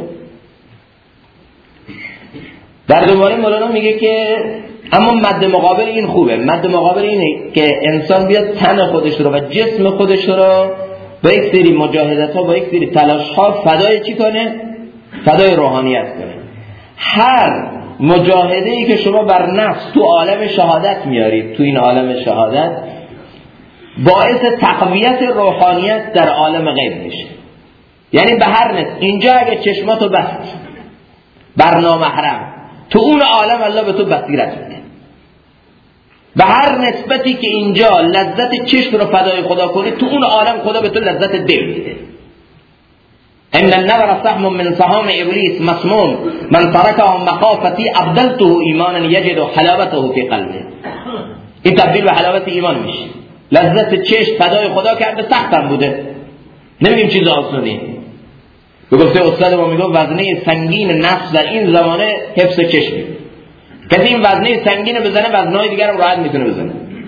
در دوباره مولانا میگه که اما مد مقابل این خوبه. مد مقابل اینه که انسان بیاد تن خودش رو و جسم خودش رو با یک سری مجاهدت ها، با یک سری تلاش ها فدای چی کنه؟ فدای روحانیت کنه. هر مجاهده ای که شما بر نفس تو عالم شهادت میارید، تو این عالم شهادت باعث تقویت روحانیت در عالم غیب میشه. یعنی به هر نفس اینجا اگه چشماتو بست بر نامحرم، تو اون عالم الله به تو بصیرت میده. به هر نسبتی که اینجا لذت چشم رو فدای خدا کنی، تو اون عالم خدا به تو لذت دل میده. ان النظر سهم من سهام ابلیس مسموم من ترکه مخافتی ابدلته ایمانا یجد حلاوته فی قلبه. این تبدیل به حلاوت ایمان میشه. لذت چشم فدای خدا کرده، سختم بوده، نمیگیم چیز آسونی. به گفته استاد ما میگه وزنه سنگین نفس در این زمانه حفظ چشمی. کسی این وزنه سنگین بزنه وزنهای دیگر هم راحت میتونه بزنه.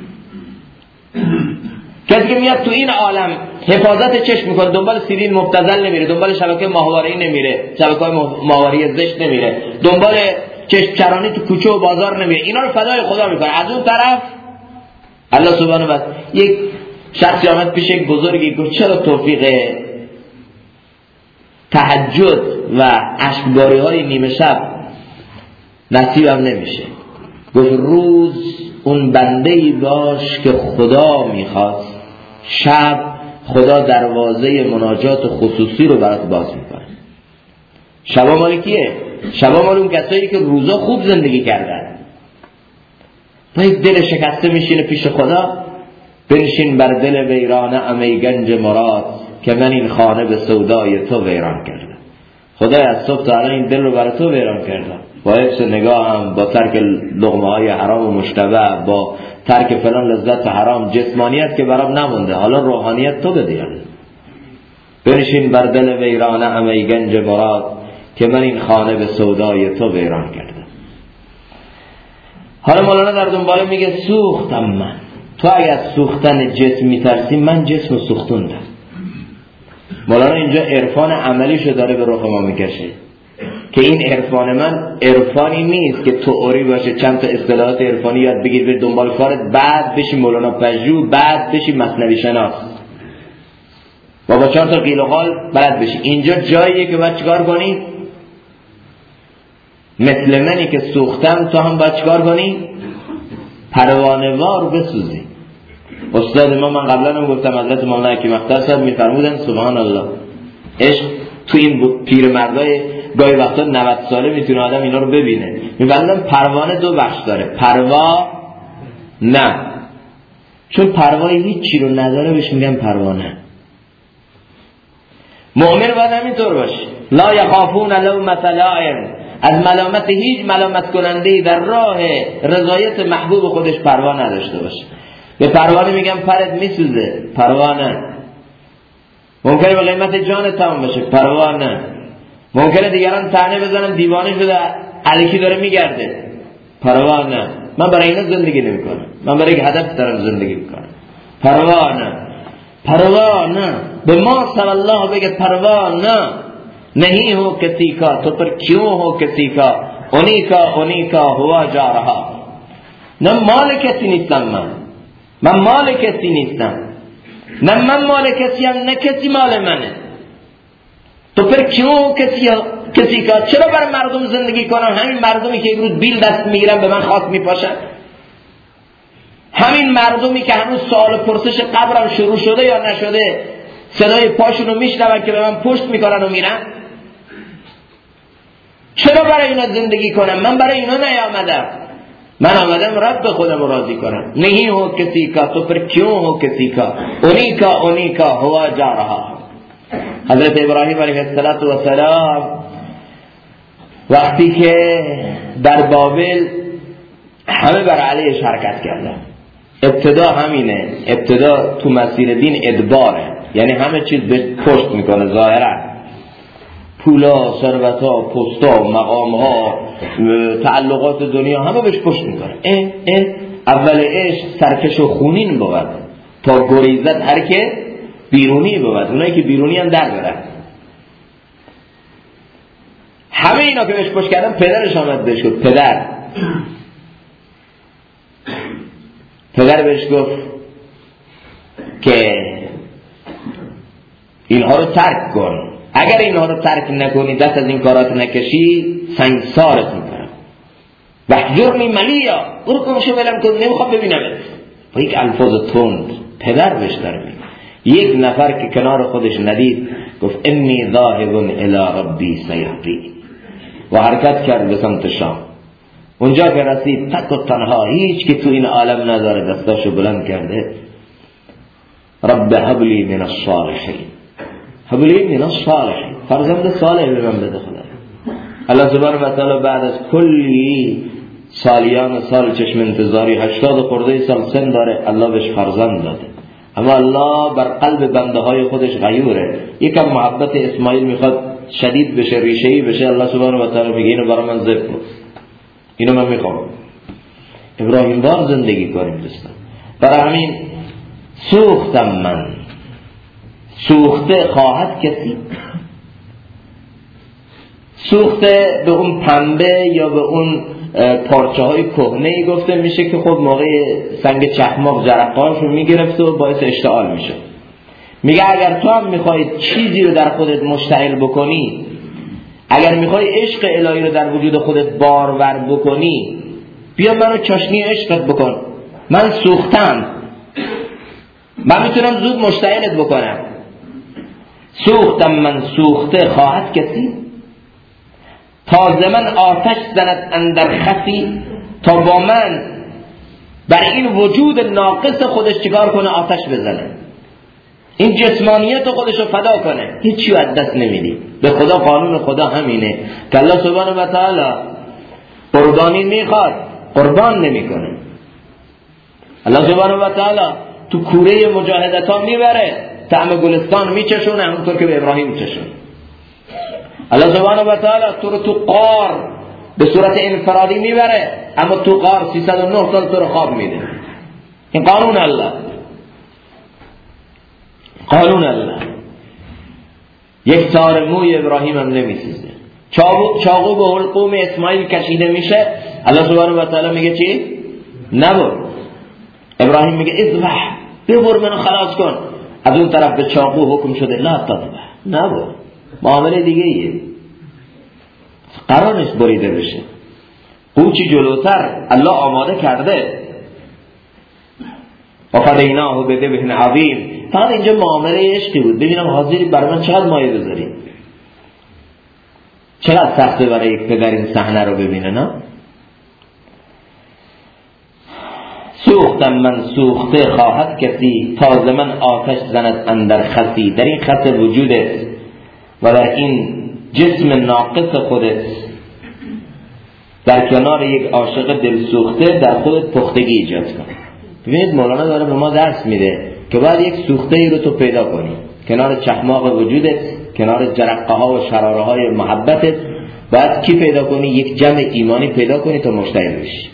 کسی که میاد تو این عالم حفاظت چشم میکنه، دنبال سیرین مبتذل نمیره، دنبال شبکه ماهواره‌ای نمیره، شبکه‌های ماهواره‌ای زشت نمیره، دنبال چشم چرانی تو کوچه و بازار نمیره، اینا رو فدای خدا میکنه. از اون طرف الله سبحانه و تعالی یک شخصی آمد پیش یک بزرگی گفت چرا توفیق تهجد و اشکباری های نیمه شب نصیبم نمیشه؟ گفت روز اون بنده‌ای باش که خدا میخواد، شب خدا دروازه مناجات خصوصی رو برات باز میکنه. شبا مال کیه؟ شبا مال اون کسایی که روزا خوب زندگی کردن. تا یک دل شکسته میشینه پیش خدا، بنشین بر دل ویرانه امی گنج مراد که من این خانه به سودای تو ویران کردم. خدای از صبح تا الان این دل رو برای تو ویران کردم، با حفظ نگاهم، با ترک لقمه های حرام و مشتبه، با ترک فلان لذت حرام. جسمانیت که برام نمونده، حالا روحانیت تو بده. بنشین بر دل ویرانه امی گنج مراد که من این خانه به سودای تو ویران کردم. حالا مولانا در دنباله میگه سوختم من. تو اگه از سوختن جسم میترسی، من جسم سوختوندم. مولانا اینجا عرفان عملیشو داره به رخ ما میکشه که این عرفان من عرفانی نیست که تئوری باشه، چند تا اصطلاحات عرفانی یاد بگیر به دنبال کارت، بعد بشی مولانا پژوه، بعد بشی مثنوی شناس و با 4 تا قیل و قال بلد بشی. اینجا جاییه که باید چیکار کنی؟ مثل منی که سوختم تو هم باید چیکار کنی؟ پروانه وار بسوزی. استاد ما من قبلا هم گفتم، حضرت مولانا حکیم اختر صاحب میفرمودن سبحان الله، عشق تو این پیرمردای گاهی وقتا 90 ساله میتونه آدم اینا رو ببینه. میفرمودن پروانه 2 بخش داره، پروا نه، چون پروای هیچ چی رو نداره بهش میگن پروانه. مؤمن باید همینطور باشه، لا یخافون لومة لائم، از ملامت هیچ ملامت کننده‌ای در راه رضایت محبوب خودش پروا نداشته باشه. به پروانه میگم پرت میسوزه، پروانه. ممکنه به قیمت جان تمام بشه، پروانه. ممکنه دیگران طعنه بزنن دیوانه شده الکی داره میگرده، پروانه. من برای اینا زندگی نمیکنم، من برای یک هدف دارم زندگی میکنم، پروانه. پروانه به ما صلی الله بگه پروانه نہیں ہو کسی کا تو پر کیوں ہو کسی کا انہی کا ہوا جا رہا. نه مال کسی نیستم، من مال کسی نیستم، نه من مال کسی هم، نه کسی مال منه. تو پر کیوں کسی کا، چرا برای مردم زندگی کنم؟ همین مردمی که امروز بیل دست میگیرن به من خاک میپاشن، همین مردمی که هنوز سوال پرسش قبرم شروع شده یا نشده صدای پاشون رو میشنون که به من پشت میکنن و میرن. چرا برای اینا زندگی کنم؟ من برای اینا نیامدم، من آمدم رب خودم راضی کنم. نہیں ہو کسی کا تو پھر کیوں ہو کسی کا انہی کا ہوا جا رہا. حضرت ابراهیم علیه السلام وقتی که در بابل همه بر علیهش حرکت کردن، ابتدا همینه، ابتدا تو مسیر دین ادباره، یعنی همه چیز به پشت میکنه ظاهرا، پولا، ثروت‌ها، پست‌ها، مقام‌ها، تعلقات دنیا همه بهش پشت میکنه. اول عشق سرکش و خونین بود تا گریزت هر که بیرونی بود، اونایی که بیرونی هم در برن. همه اینا که بهش پشت کردن، پدرش آمد بهش گفت پدر بهش گفت که اینها رو ترک کن، اگر اینها رو ترک نکنی، دست از این کارات نکشی، سنگسارت میکنم. وحجرنی ملیا، برو کنشو بلم کن، نمیخوام ببینمت. با یک الفاظ تند پدر بهش داره میگه. یک نفر که کنار خودش ندید گفت انی ذاهب الی ربی سیهدین و حرکت کرد به سمت شام. اونجا که رسید تک و تنها، هیچ که تو این عالم نداره، دستاشو بلند کرده، رب هب لی من الصالحین، هب لی من الصالحین، فرزند صالح به من بده خدا. الله سبحانه و تعالی بعد از کلی سالیان سال چشم انتظاری 80 خورده سال سن داره، الله بهش فرزند داده. اما الله بر قلب بنده های خودش غیوره. یکم محبت اسماعیل میخواد شدید بشه، ریشه‌ای بشه، الله سبحانه و تعالی میگه اینو برای من ذبح کن، اینو من میخوام. ابراهیم وار زندگی کنیم دوستان. برای همین سوختم من. سوخته خواهد کسی؟ سوخته به اون پنبه یا به اون پارچه های کهنه‌ای گفته میشه که خب موقع سنگ چخماق جرقه‌اش رو میگرفت و باعث اشتعال میشه. میگه اگر تو هم میخوای چیزی رو در خودت مشتعل بکنی، اگر میخوای عشق الهی رو در وجود خودت بارور بکنی، بیا منو چاشنی عشقت بکن. من سوختم، من میتونم زود مشتعلت بکنم. سوختم من سوخته خواهد کسی؟ تازه من آتش زند اندر خسی، تا با من بر این وجود ناقص خودش چیکار کنه؟ آتش بزنه. این جسمانیت خودش رو فدا کنه، هیچی رو از دست نمیدی. به خدا قانون خدا همینه که الله سبحانه و تعالی قربانی میخواد، قربان نمیکنه. الله سبحانه و تعالی تو کوره مجاهدت ها میبره، طعم گلستان میچشونه همونطور که به ابراهیم چشون. الله سبحانه و تعالی تو قار به صورت انفرادی میبره، اما تو قار 309 سال تو رو خواب میده. این قانون الله، قانون الله. یک تار موی ابراهیم هم نمیسیزه. چاقو به حلقوم اسماعیل کشیده میشه، الله سبحانه و تعالی میگه چی؟ نبر. ابراهیم میگه اذبح، ببر منو خلاص کن. از اون طرف به چاقو حکم شده لا تذبح، نبر. معامله دیگه ایه، قرار نیست بریده بشه. قوچی جلوتر الله آماده کرده. و فدیناه بذبح عظیم. فقط اینجا معامله عشقی بود. ببینم حاضری برای من چقدر مایه بذاری. چقدر سخته برای یک پدر این صحنه رو ببینه، نه؟ سوختم من سوخته خواهد کسی، تازه من آتش زند اندر خسی. در این خس وجودت و در این جسم ناقص خودت، در کنار یک عاشق دل سوخته، در خودت پختگی ایجاد کن. ببینید مولانا داره به ما درس میده که باید یک سوخته ای رو تو پیدا کنی کنار چخماق وجودت، کنار جرقه ها و شراره های محبتت. باید کی پیدا کنی؟ یک جمع ایمانی پیدا کنی تا مشتعل بشی.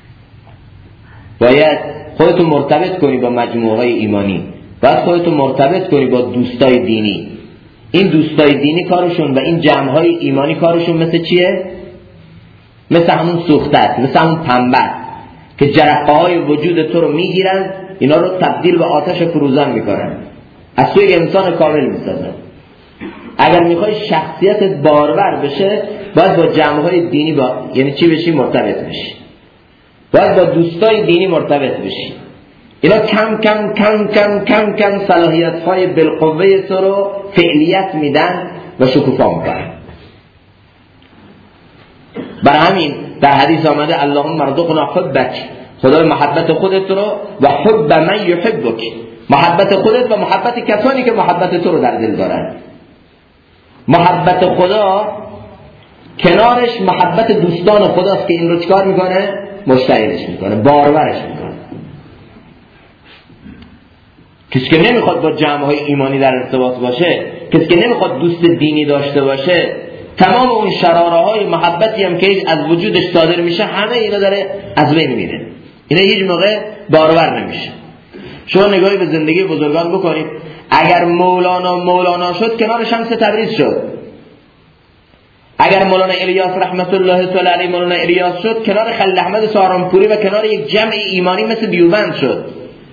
باید خودتو مرتبط کنی با مجموعه های ایمانی، باید خودتو مرتبط کنی با دوستای دینی. این دوستای دینی کارشون و این جمع های ایمانی کارشون مثل چیه؟ مثل همون سوختت، مثل همون پنبه که جرقه های وجود تو رو میگیرن، اینا رو تبدیل به آتش فروزان میکنن، از تو یک انسان کامل میسازن. اگر میخوای شخصیتت بارور بشه، باید با جمع های دینی یعنی چی بشی؟ مرتبط بشی. باید با دوستای دینی مرتبط بشی. اینا کم کم کم کم کم کم صلاحیت های بالقوه تو رو فعلیت میدن و شکوفا میکنن. برای همین در حدیث آمده اللهم ارزقنا حبک، خدای محبت خودت رو و حب من یحبک، محبت خودت و محبت کسانی که محبت تو رو در دل دارن. محبت خدا کنارش محبت دوستان خداست که این رو چکار میکنه؟ مشتعلش میکنه، بارورش میکنه. کسی که نمیخواد با جمع های ایمانی در ارتباط باشه، کسی که نمیخواد دوست دینی داشته باشه، تمام اون شراره های محبتی هم که از وجودش صادر میشه، همه اینا داره از بین میره. اینا هیچ موقع بارور نمیشه. شما نگاهی به زندگی بزرگان بکنید. اگر مولانا شد، کنار شمس تبریز شد. اگر مولانا الیاس رحمت الله تعالی علیه مولانا الیاس شد، کنار خلیل احمد سهارنپوری و کنار یک جمع ایمانی مثل دیوبند شد.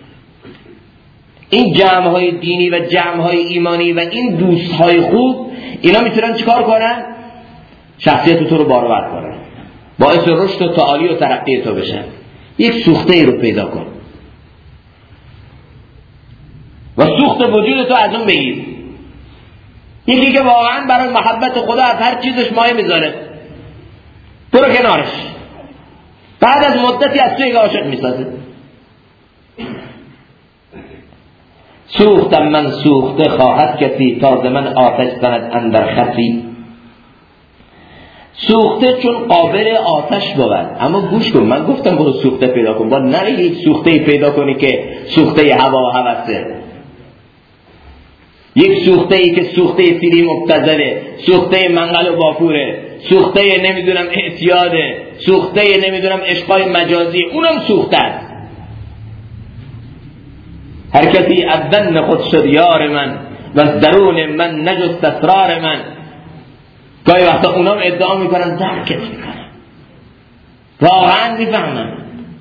این جمع‌های دینی و جمع‌های ایمانی و این دوست‌های خوب، اینا میتونن چیکار کنن؟ شخصیت تو رو بارور کنن، باعث رشد و تعالی و ترقی تو بشن. یک سوخته ای رو پیدا کن و سوخت وجود تو از اون بگیر. یکی که واقعا برای محبت خدا از هر چیزش مایه میذاره، برو کنارش. بعد از مدتی از تو یک عاشق میسازه. سوختم من سوخته خواهد کسی، تازه من آتش زند اندر خسی. سوخته چون قابل آتش بود. اما گوش کن، من گفتم برو سوخته پیدا کن، باید نری یک سوخته پیدا کنی که سوخته هوا و هوسه، یک سوخته ای که سوخته فیلی مبتذله، سوخته منقل و بافوره، سوخته نمیدونم اعتیاده، سوخته نمیدونم عشقای مجازی، اونم سوخته است. هر کسی از ظن خود شد یار من، و از درون من نجست اسرار من. گاهی وقتا اونام ادعا میکنن درکت میکنن، واقعا میفهمن،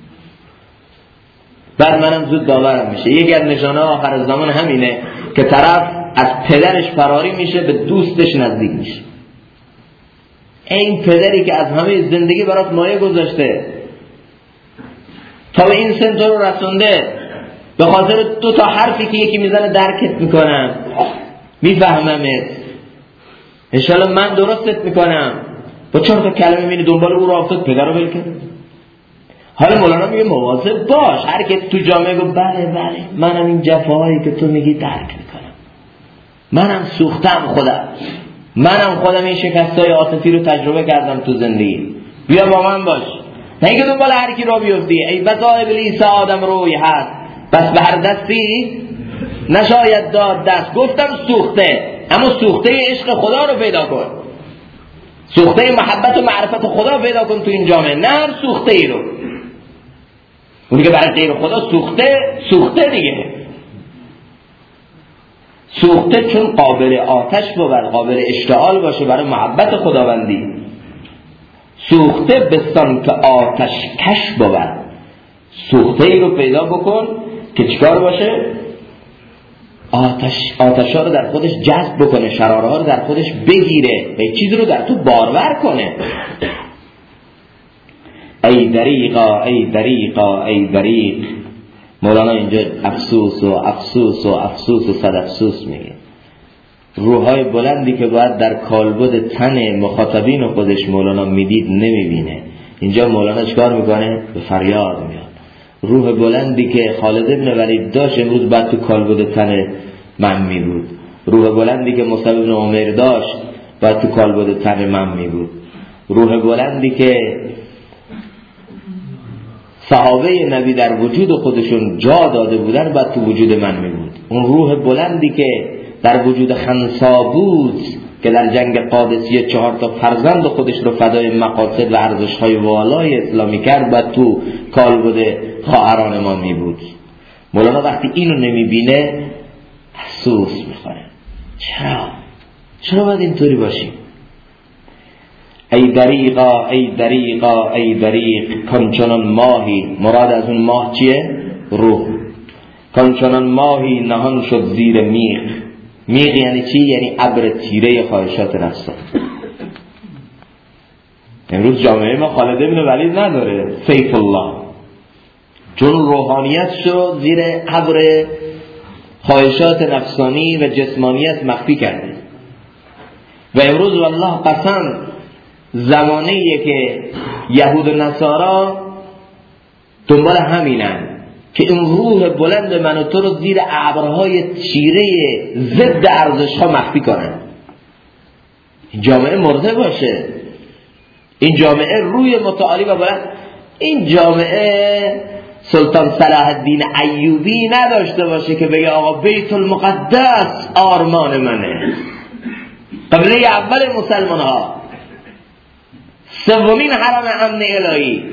بعد منم زود داورم میشه. یکی از نشانه آخر زمان همینه که طرف از پدرش فراری میشه، به دوستش نزدیک میشه. این پدری که از همه زندگی برات مایه گذاشته، تا به این سن تو رو رسونده، به خاطر 2 تا حرفی که یکی میزنه درکت میکنم، میفهممت، انشالله من درستت میکنم، با 4 تا کلمه میبینی دنبال او رو افتاد، پدر رو ول کرد. حالا مولانا میگه مواظب باش. هر که تو جامعه گفت بله منم این جفاهایی که تو میگی درک میکنم، منم سوختم خودم، منم خودم این شکستای عاطفی رو تجربه کردم تو زندگی، بیا با من باش. نه اینکه دنبال هر کی رو بیفتی. ای بسا ابلیس آدم روی هست، بس به هر دستی نشاید داد دست. گفتم سوخته، اما سوخته عشق خدا رو پیدا کن، سوخته محبت و معرفت خدا رو پیدا کن تو این جامعه، نه هر سوخته ای رو. اونی که برای غیر خدا سوخته دیگه. سوخته چون قابل آتش بود، قابل اشتعال باشه برای محبت خداوندی. سوخته بستان که آتش کش بود. سوخته ای رو پیدا بکن که چیکار باشه؟ آتش ها رو در خودش جذب بکنه، شراره ها رو در خودش بگیره، یک چیز رو در تو بارور کنه. ای دریقا ای دریقا ای دریق. مولانا اینجا افسوس و افسوس و افسوس و صد افسوس میگه. روحای بلندی که باید در کالبد تن مخاطبین خودش مولانا میدید نمیبینه. اینجا مولانا چکار میکنه؟ به فریاد میاد. روح بلندی که خالد ابن ولید داشت امروز باید تو کالبد تن من میبود. روح بلندی که مصعب ابن عمیر داشت باید تو کالبد تن من میبود. روح بلندی که صحابه نبی در وجود خودشون جا داده بودن باید تو وجود من میبود. اون روح بلندی که در وجود خنسا بود که در جنگ قادسیه 4 تا فرزند خودش رو فدای مقاصد و ارزش‌های والای اسلامی کرد باید تو کالبد خواهران ما میبود. مولانا وقتی اینو نمیبینه افسوس میخوره. چرا باید اینطوری باشیم؟ ای دریقا ای دریقا ای دریق. کانچنان ماهی، مراد از اون ماه چیه؟ روح. کانچنان ماهی نهان شد زیر میغ. میغ یعنی چی؟ یعنی ابر تیره خواهشات نفسان. امروز جامعه ما خالد ابن ولید نداره، سیف الله، چون روحانیت شد زیر ابر خواهشات نفسانی و جسمانیت مخفی کرده. و امروز والله قسم زمانه‌ایه که یهود و نصارا دنبال همینن که این روح بلند من و تو رو زیر ابرهای تیره ضد ارزش‌ها مخفی کنن. این جامعه مرده باشه، این جامعه روی متعالی و بلند، این جامعه سلطان صلاح الدین ایوبی نداشته باشه که بگه آقا بیت المقدس آرمان منه، قبله اول مسلمان ها، 3مین حرم امن الهی،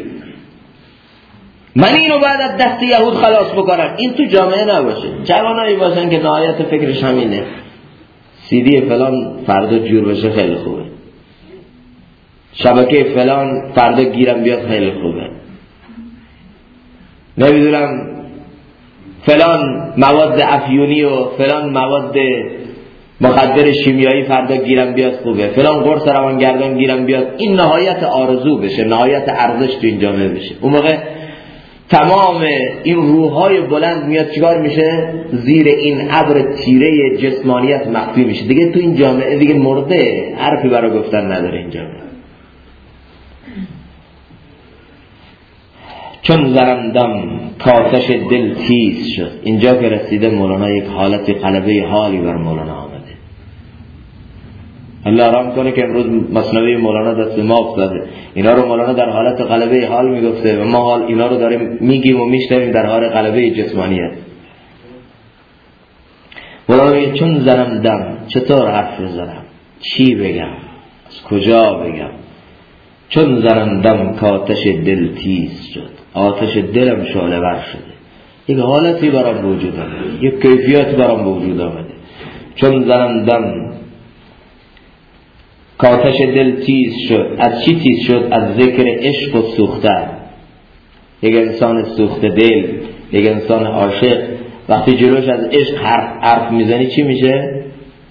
من اینو بعد از دست یهود خلاص بکنم. این تو جامعه نباشه. جوانایی باشن که نهایت فکرش همینه، CD فلان فردا جور بشه خیلی خوبه، شبکه فلان فردا گیرم بیاد خیلی خوبه، نمیدونم فلان مواد افیونی و فلان مواد مخدر شیمیایی فردا گیرم بیاد خوبه، فلان قرص روانگردان گیرم بیاد. این نهایت آرزو بشه، نهایت ارزش تو این جامعه بشه. اون موقع تمام این روحای بلند میاد چیکار میشه؟ زیر این ابر تیره جسمانیت مخفی میشه. دیگه تو این جامعه دیگه مرده، حرفی برای گفتن نداره این جامعه. چون زرندم کاتش دل تیز شد. اینجا که رسیده مولانا یک حالت قلبه حالی بر مولانا آمده. الله رحم کنه که امروز مثنوی مولانا دست ما افتاده. اینا رو مولانا در حالت قلبه حال میگفته و ما حال اینا رو داریم میگیم و میشنویم در حال قلبه جسمانیت. مولانا میگه چون زنم دم، چطور حرف بزنم، چی بگم، از کجا بگم. چون زنم دم کاتش دل تیز شد، آتش دلم شعله ور شده. یک حالتی برام وجود آمده، یک کیفیت برام وجود آمده. چون زنم دم کاتش دل تیز شد. از چی تیز شد؟ از ذکر عشق و سوختن. یک انسان سوخته دل، یک انسان عاشق وقتی جلوش از عشق حرف میزنی چی میشه؟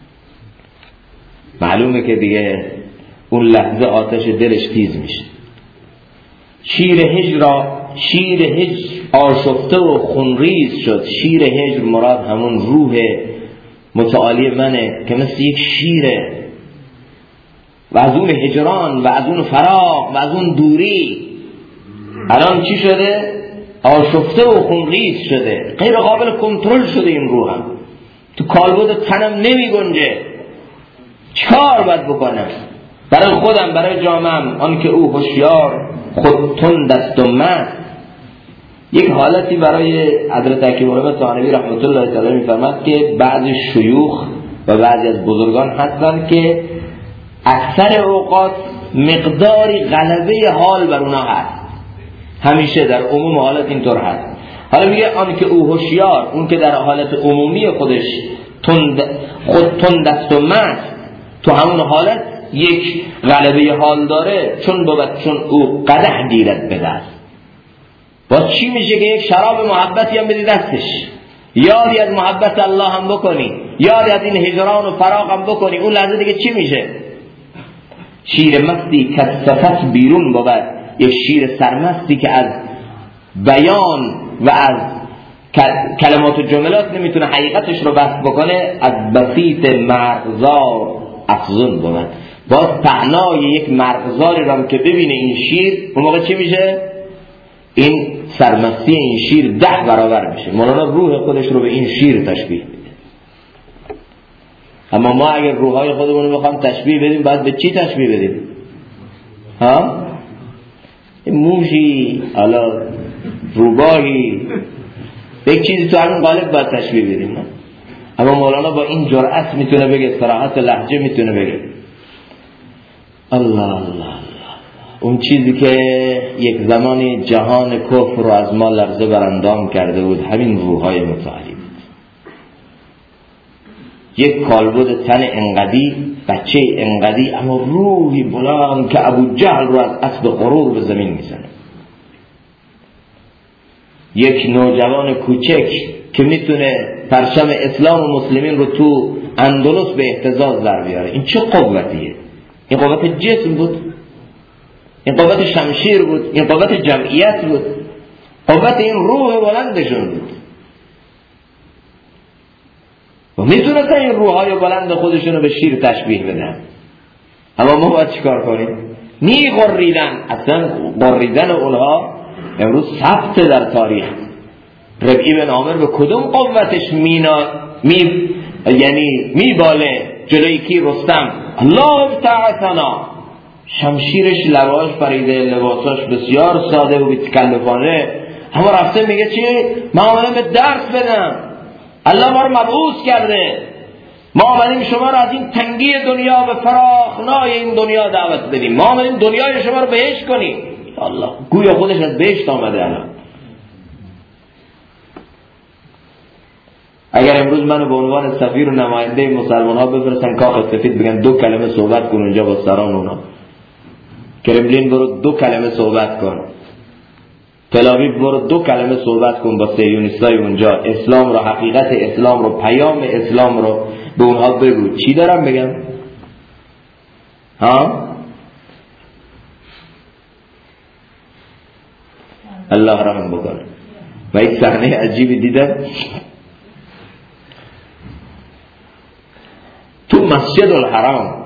معلومه که دیگه اون لحظه آتش دلش تیز میشه. شیر هجر آشفته و خونریز شد. شیر هجر مراد همون روح متعالی منه که مثل یک شیره و از اون هجران و از اون فراق و از اون دوری الان چی شده؟ آشفته و خونریز شده، غیر قابل کنترل شده. این روحم تو کالبد تنم نمی گنجه. چکار باید بکنم؟ برای خودم، برای جامعم، آن که او هوشیار خود تند است و مست. یک حالتی برای حضرت حکیم علامه طحاوی رحمت الله تعالی میفرماد که بعضی شیوخ و بعضی از بزرگان هستند که اکثر اوقات مقداری غلبه حال بر اونا هست. همیشه در عموم حالت اینطور هست. حالا میگه آن که او هوشیار، اون که در حالت عمومی خودش خود تند است و مست، تو همون حالت یک غلبه حال داره. چون او قدح گیرد به دست. باز چی میشه که یک شراب محبتی هم بدی دستش، یادی از محبت الله هم بکنی، یادی از این هجران و فراق هم بکنی، اون لحظه دیگه چی میشه؟ شیر مستی که صفت بیرون بود. یک شیر سرمستی که از بیان و از کلمات و جملات نمیتونه حقیقتش رو بحث بکنه، از بسیط مرغزار افزون بود. باز پهنای یک مرغزاری رو هم که ببینه این شیر، اون موقع چی میشه؟ این سرمستی این شیر 10 برابر میشه. مولانا روح خودش رو به این شیر تشبیه میده. اما ما اگر روحای خودمون رو بخوام تشبیه بدیم، باید به چی تشبیه بدیم؟ موشی، حالا روباهی، یک چیزی تو همین قالب باید تشبیه بدیم. اما مولانا با این جرأت میتونه بگه، صراحت لهجه میتونه بگه. الله الله الله، اون چیزی که یک زمانی جهان کفر رو از ما لرزه براندام کرده بود، همین روحای متعالی بود. یک کالبد تن انقدی، بچه انقدی، اما روحی بلند که ابو جهل رو از اسب غرور به زمین میزنه. یک نوجوان کوچک که میتونه پرچم اسلام و مسلمین رو تو اندلس به اهتزاز در بیاره. این چه قوتیه؟ این قوت جسم بود، این قوت شمشیر بود، این قوت جمعیت بود، قوت این روح بلندشون بود. و میتونستن این روحای بلند خودشون رو به شیر تشبیه بدن. اما ما باید چیکار کنیم؟ میغریدن. اصلا غریدن اونها امروز ثبت در تاریخ. ربعی بن عامر به کدوم قوتش یعنی میباله جلوی کی؟ رستم. الله ابتعثنا. شمشیرش لباش پریده، لباساش بسیار ساده و بی‌تکلفانه، اما رفته میگه چی؟ من آمدم به درس بدم، الله ما رو مبعوث کرده، ما آمدیم شما رو از این تنگی دنیا به فراخنای این دنیا دعوت بدیم، ما آمدیم دنیای شما رو بهشت کنیم. الله، گویا خودش از بهشت آمده. الان اگر امروز منو به عنوان سفیر و نماینده مسلمان ها بفرستن کاخ سفید، بگن 2 کلمه صحبت کن اونجا با سران اونا، کرملین برو 2 کلمه صحبت کن، تل‌آویو برو 2 کلمه صحبت کن با صهیونیستای اونجا، اسلام رو، حقیقت اسلام رو، پیام اسلام رو به اونها بگو، چی دارم بگم؟ الله رحم بکنه. و یک صحنه عجیبی دیدم تو مسجد الحرام،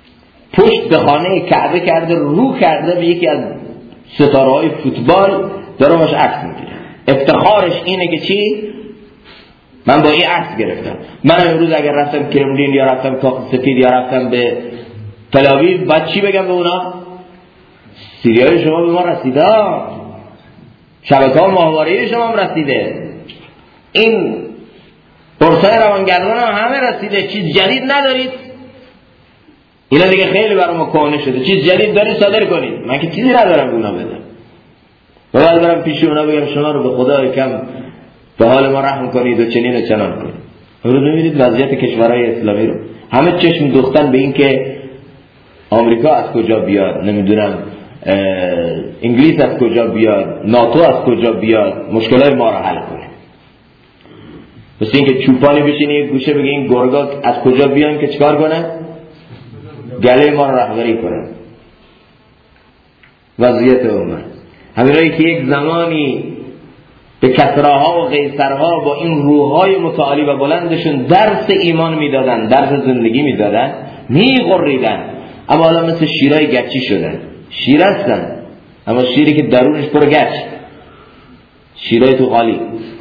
پشت به خانه کعبه کرده، رو کرده به یکی از ستاره‌های فوتبال داره باش عکس میگیره. افتخارش اینه که چی؟ من با این عکس گرفتم. من امروز اگر رفتم کرملین یا رفتم کاخ سفید یا رفتم به تل آویو بعد چی بگم به اونا؟ سیریای شما به ما رسیده، شبکه‌ها ماهواره‌ای شما هم رسیده، این قرصای روانگردان هم همه رسیده، چیز جدید ندارید؟ اینا دیگه خیلی برای ما کهنه شده، چیز جدید دارید صادر کنید. من که چیزی ندارم به اونا بدم. و بعد برم پیش اونا بگم شما رو به خدا یکم به حال ما رحم کنید و چنین و چنان کنید. امروز می‌بینید وضعیت کشورهای اسلامی رو، همه چشم دوختن به این که آمریکا از کجا بیاد، نمیدونم انگلیس از کجا بیاد، ناتو از کجا بیاد، مشکلات ما رو حل کنه. مثل اینکه چوپانی بشینه یک گوشه بگه این گرگا از کجا بیان که چیکار کنه؟ گله ما رو رهبری کنه. وضعیت اومد همینایی که یک زمانی به کسراها و قیصرها با این روحهای متعالی و بلندشون درس ایمان میدادن، درس زندگی میدادن، میغریدن، اما حالا مثل شیرای گچی شدن. شیر هستن اما شیری که درونش پر گچ، شیرای تو قالی.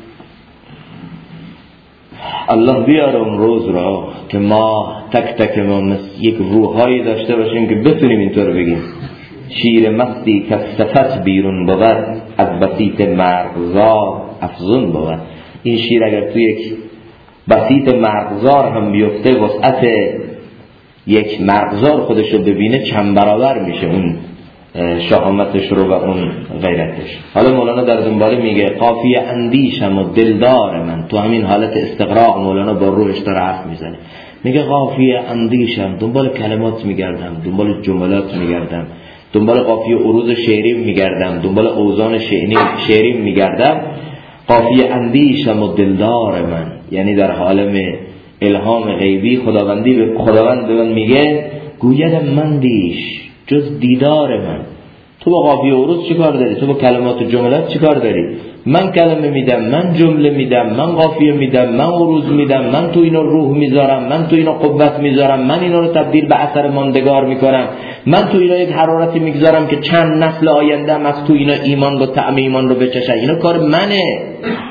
الله بیاره اون روز را که ما تک تک ما مثل یک روحایی داشته باشیم که بتونیم اینطور بگیم شیر مستی که صفت بیرون بود از بسیط مرغزار افزون بود. این شیر اگر توی یک بسیط مرغزار هم بیفته وسعت یک مرغزار خودشو ببینه چند برابر میشه اون شهامتش رو و اون غیرتش. حالا مولانا در دنباله میگه قافیه اندیشم و دلدار من. تو همین حالت استغراق مولانا با روحش داره حرف میزنه، میگه قافیه اندیشم، دنبال کلمات میگردم، دنبال جملات میگردم، دنبال قافیه عروض شعری میگردم، دنبال اوزان شعری میگردم. قافیه اندیشم و دلدار من، یعنی در عالم الهام غیبی خداوند به من میگه گویدم مندیش جز دیدار من. تو با قافیه عروض چی کار داری؟ تو با کلمات و جملات چی کار داری؟ من کلمه میدم، من جمله میدم، من قافیه میدم، من عروض میدم، من تو اینو روح میذارم، من تو اینو قوت میذارم، من اینا رو تبدیل به اثر ماندگار میکنم، من تو اینا یک حرارتی میگذارم که چند نسل آینده هم از تو اینا ایمان و طعم ایمان رو بچشن. اینا کار منه.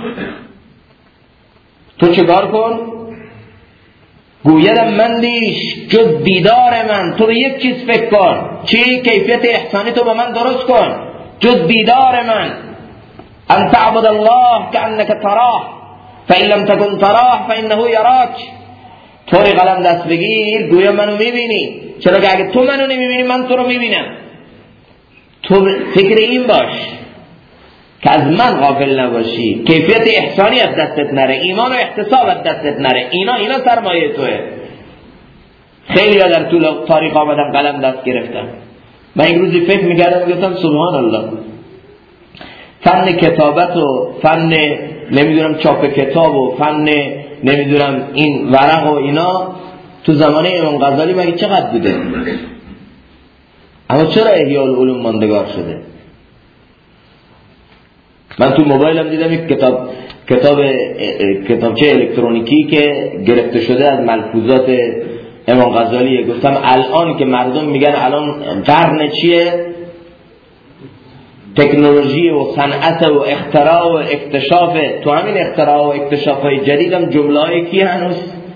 تو چیکار کن؟ گویدم مندیش جز دیدار من. تو به یک چیز فکر کن، چی؟ کیفیت احسانی تو با من درست کن، جز دیدار من. ان تعبد الله کانک تراه فان لم تکن تراه فانه یراک. طوری قلم دست بگیر گویا منو میبینی، چرا که اگه تو منو نمیبینی من تو رو میبینم. تو فکر این باش که از من غافل نباشی، کیفیت احسانی از دستت نره، ایمان و احتساب از دستت نره. اینا سرمایه توه. خیلی ها در طول تاریخ آمدن قلم دست گرفتن. من این روزی فکر میکردم گفتم سبحان الله، فن کتابت و فن نمیدونم چاپ کتاب و فن نمیدونم این ورق و اینا تو زمانه امام غزالی مگه چقدر بوده؟ اما چرا احیاء العلوم ماندگار شده؟ من تو موبایلم دیدم یک کتابچه الکترونیکی که گرفته شده از ملفوظات امام غزالی. گفتم الان که مردم میگن الان قرن چیه؟ تکنولوژی و صنعت و اختراع و اکتشاف. تو همین اختراع و اکتشاف های جدید هم جمله های کی هنوز؟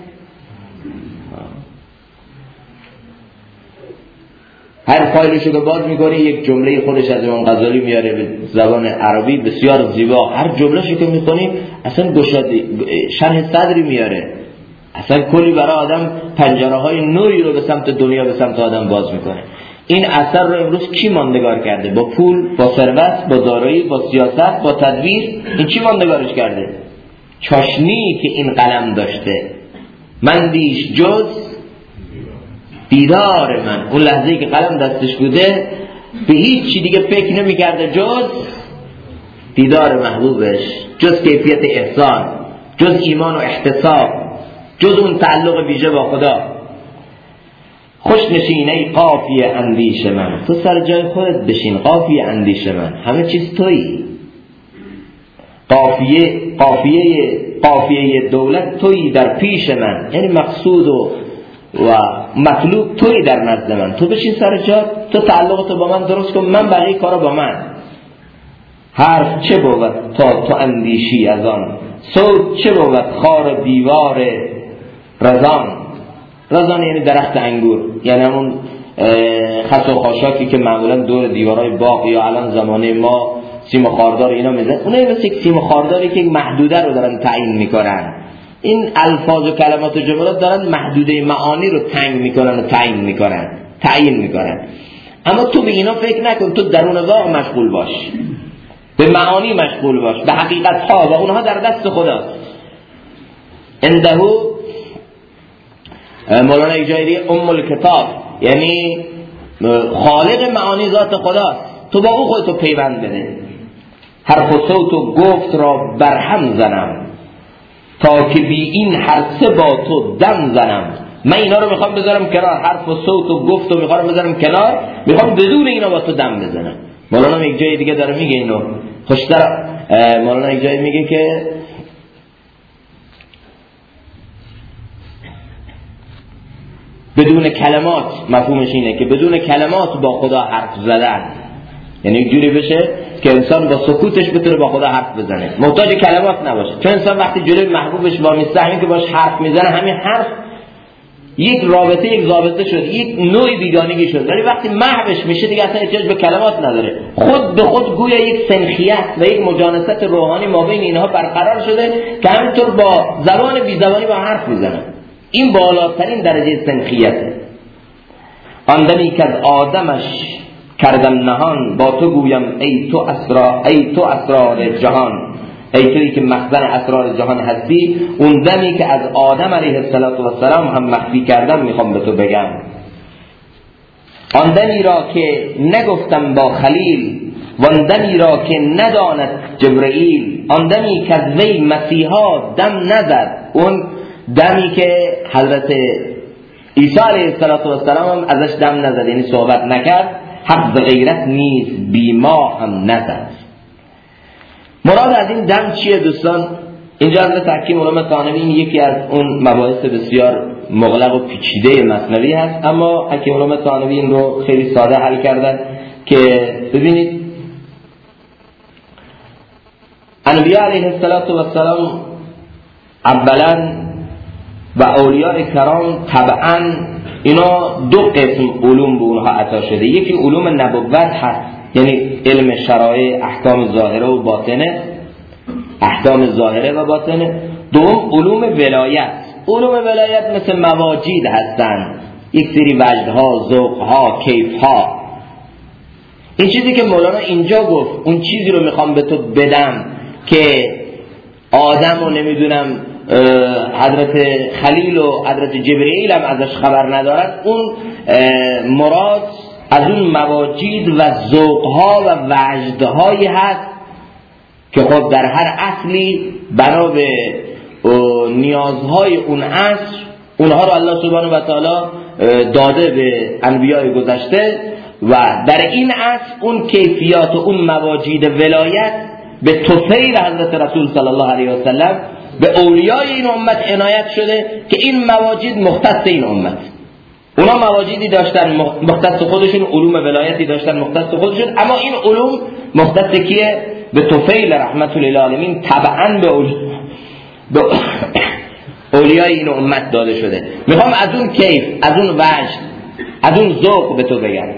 هر فایلشو که باز میکنی یک جمله خودش از امام غزالی میاره به زبان عربی بسیار زیبا. هر جملهشو که میخونی اصلا شرح صدری میاره، اصلا کلی برای آدم پنجره های نوری رو به سمت دنیا، به سمت آدم باز میکنه. این اثر رو امروز کی ماندگار کرده؟ با پول، با ثروت، با دارایی، با سیاست، با تدبیر. این چی ماندگارش کرده؟ چاشنی که این قلم داشته. مندیش جز دیدار من. اون لحظه‌ای که قلم دستش بوده به هیچ چی دیگه فکر نمی‌کرده جز دیدار محبوبش، جز کیفیت احسان، جز ایمان و احتساب، جز اون تعلق ویژه با خدا. خوش نشین ای قافیه اندیش من. تو سر جای خودت بشین، قافیه اندیش من، همه چیز تویی. قافیه دولت تویی در پیش من، یعنی مقصود و مطلوب تویی در نزد من. تو بشین سر جات، تو تعلقتو با من درست کن، من بقیه کارا با من. حرف چه بود تا تو اندیشی از آن، صوت چه بود خار دیوار رزان. رزان یعنی درخت انگور، یعنی همون خس و خاشاکی که معمولا دور دیوارهای باغ یا الان زمانه ما سیم و خاردار اینا میزن، اونایی مثل یک سیم و خارداری که یک محدوده رو دارن تعیین میکنن. این الفاظ و کلمات و جملات دارن محدوده معانی رو تنگ میکنن و تعیین میکنن. اما تو به اینا فکر نکن، تو درون واقع مشغول باش، به معانی مشغول باش، به حقیقت ها، و اونها در دست خداست. عنده مولانا یک جای دیگه ام الکتاب، یعنی خالق معانی ذات خداست، تو با او خودتو پیوند بده. حرف و صوت و گفت را برهم زنم، تا که بی این هر سه با تو دم زنم. من اینا رو میخوام بذارم کنار، حرف و صوت و گفت رو میخوام بذارم کنار، میخوام بدون اینا با تو دم بزنم. مولانا یک جای دیگه داره میگه اینو خوشتر. مولانا یک جای میگه که بدون کلمات، مفهومش اینه که بدون کلمات با خدا حرف زدن، یعنی یک جوری بشه که انسان با سکوتش بتونه با خدا حرف بزنه، محتاج کلمات نباشه. چون انسان وقتی جلوی محبوبش با میسته که باش حرف میزنه، همین حرف یک رابطه، یک ضابطه شد، یک نوع بیگانگی شد. ولی وقتی محوش میشه دیگه اصلا احتیاج به کلمات نداره، خود به خود گویا یک سنخیت و یک مجانست روحانی ما بین اینها برقرار شده که همینطور با زبان بی زبانی با حرف میزنه. این بالاترین درجه سنخیته. آن دمی که از آدمش کردم نهان، با تو گویم ای تو اسرار جهان. ای تویی که مخزن اسرار جهان هستی، اون دمی که از آدم علیه السلام هم مخفی کردم میخوام به تو بگم. آن دمی را که نگفتم با خلیل، وان دمی را که نداند جبرئیل. آن دمی که از وی مسیحا دم نزد، اون دمی که حضرت عیسی علیه السلام هم ازش دم نزد، یعنی صحبت نکرد، حفظ غیرت نیست بی ما هم نزد. مراد از این دم چیه دوستان؟ اینجا حضرت حکیم علامه ثانوی یکی از اون مباحث بسیار مغلق و پیچیده مثنوی هست، اما حکیم علامه ثانوی این رو خیلی ساده حل کردن که ببینید انبیاء علیه السلام اولا و اولیاء کرام طبعا اینا دو قسم علوم به اونها عطا شده. یکی علوم نبوت هست، یعنی علم شرایع، احکام ظاهره و باطنه، احکام ظاهره و باطنه. دوم علوم ولایت. علوم ولایت مثل مواجید هستن، یک سری وجدها، ذوقها، کیفها. این چیزی که مولانا اینجا گفت، اون چیزی رو میخوام به تو بدم که آدم و نمیدونم حضرت خلیل و حضرت جبرئیل هم ازش خبر ندارد، اون مراد از اون مواجید و ذوقها و وجدهایی هست که خب در هر اصلی بنا به نیازهای اون عصر اونها رو الله سبحانه و تعالی داده به انبیاء گذشته، و در این عصر اون کیفیات و اون مواجید ولایت به طفیل حضرت رسول صلی الله علیه و سلم به اولیای این امت عنایت شده که این مواجید مختص این امت. اونا مواجیدی داشتن مختص خودشون، علوم ولایتی داشتن مختص خودشون، اما این علوم مختص کیه؟ به طفیل رحمت للعالمین، طبعا به اولیای این امت داده شده. میخوام از اون کیف، از اون وجد، از اون ذوق به تو بگم.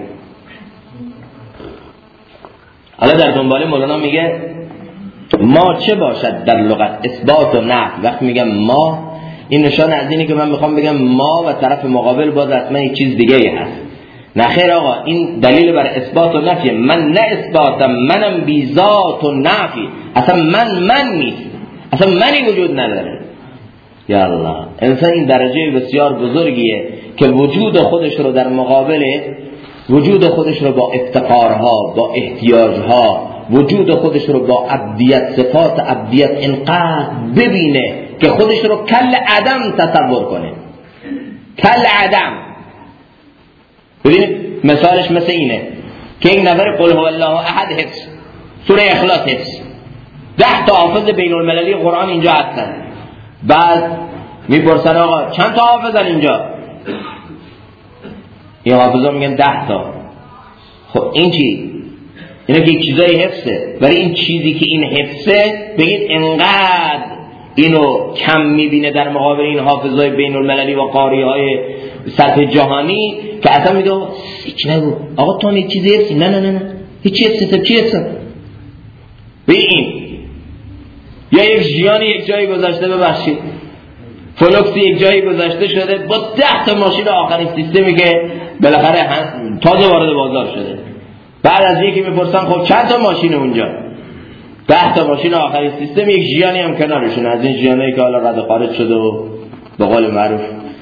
حالا در دنباله مولانا میگه ما چه باشد در لغت؟ اثبات و نفی. وقتی میگم ما، این نشان از اینه که من میخوام بگم ما و طرف مقابل باز حتما یک چیز دیگه ای هست. نه خیر آقا، این دلیل بر اثبات و نفی. من نه اثباتم، منم بی ذات و نفی. اصلا من نیست، اصلا منی وجود نداره. یا الله، انسان این درجه بسیار بزرگیه که وجود خودش رو در مقابل وجود خودش رو با افتقارها، با احتیاجها، وجود خودش رو با عبدیت، صفات عبدیت اینقدر ببینه که خودش رو کل عدم تصور کنه. کل عدم. ببینید مثالش مثل اینه که یک نفر قل هو الله احد حفظ، سوره اخلاص حفظ، 10 تا حافظ بین المللی قرآن اینجا هستن. بعد میپرسن آقا چند تا حافظن اینجا؟ این حافظا میگن 10 تا. خب این چی؟ اینا که چیزای حفظه، ولی این چیزی که این حفظه بگید انقدر اینو کم میبینه در مقابل این حافظای بین المللی و قاری های سطح جهانی که اصلا میگه هیچ نگو آقا تو یک چیزی حفظی، نه هیچی حفظی، چی حفظی؟ ببین یا یک ژیانی یک جایی گذاشته، ببخشید فلوکسی یک جایی گذاشته شده با 10 تا ماشین آخرین سیستمی که بالاخره تازه وارد بازار شده. بعد از یکی میپرسن خب چند تا ماشین اونجا؟ 10 تا ماشین آخرین سیستم، یک ژیانی هم کنارشون، از این ژیانایی که حالا رد و خارج شده و به قول معروف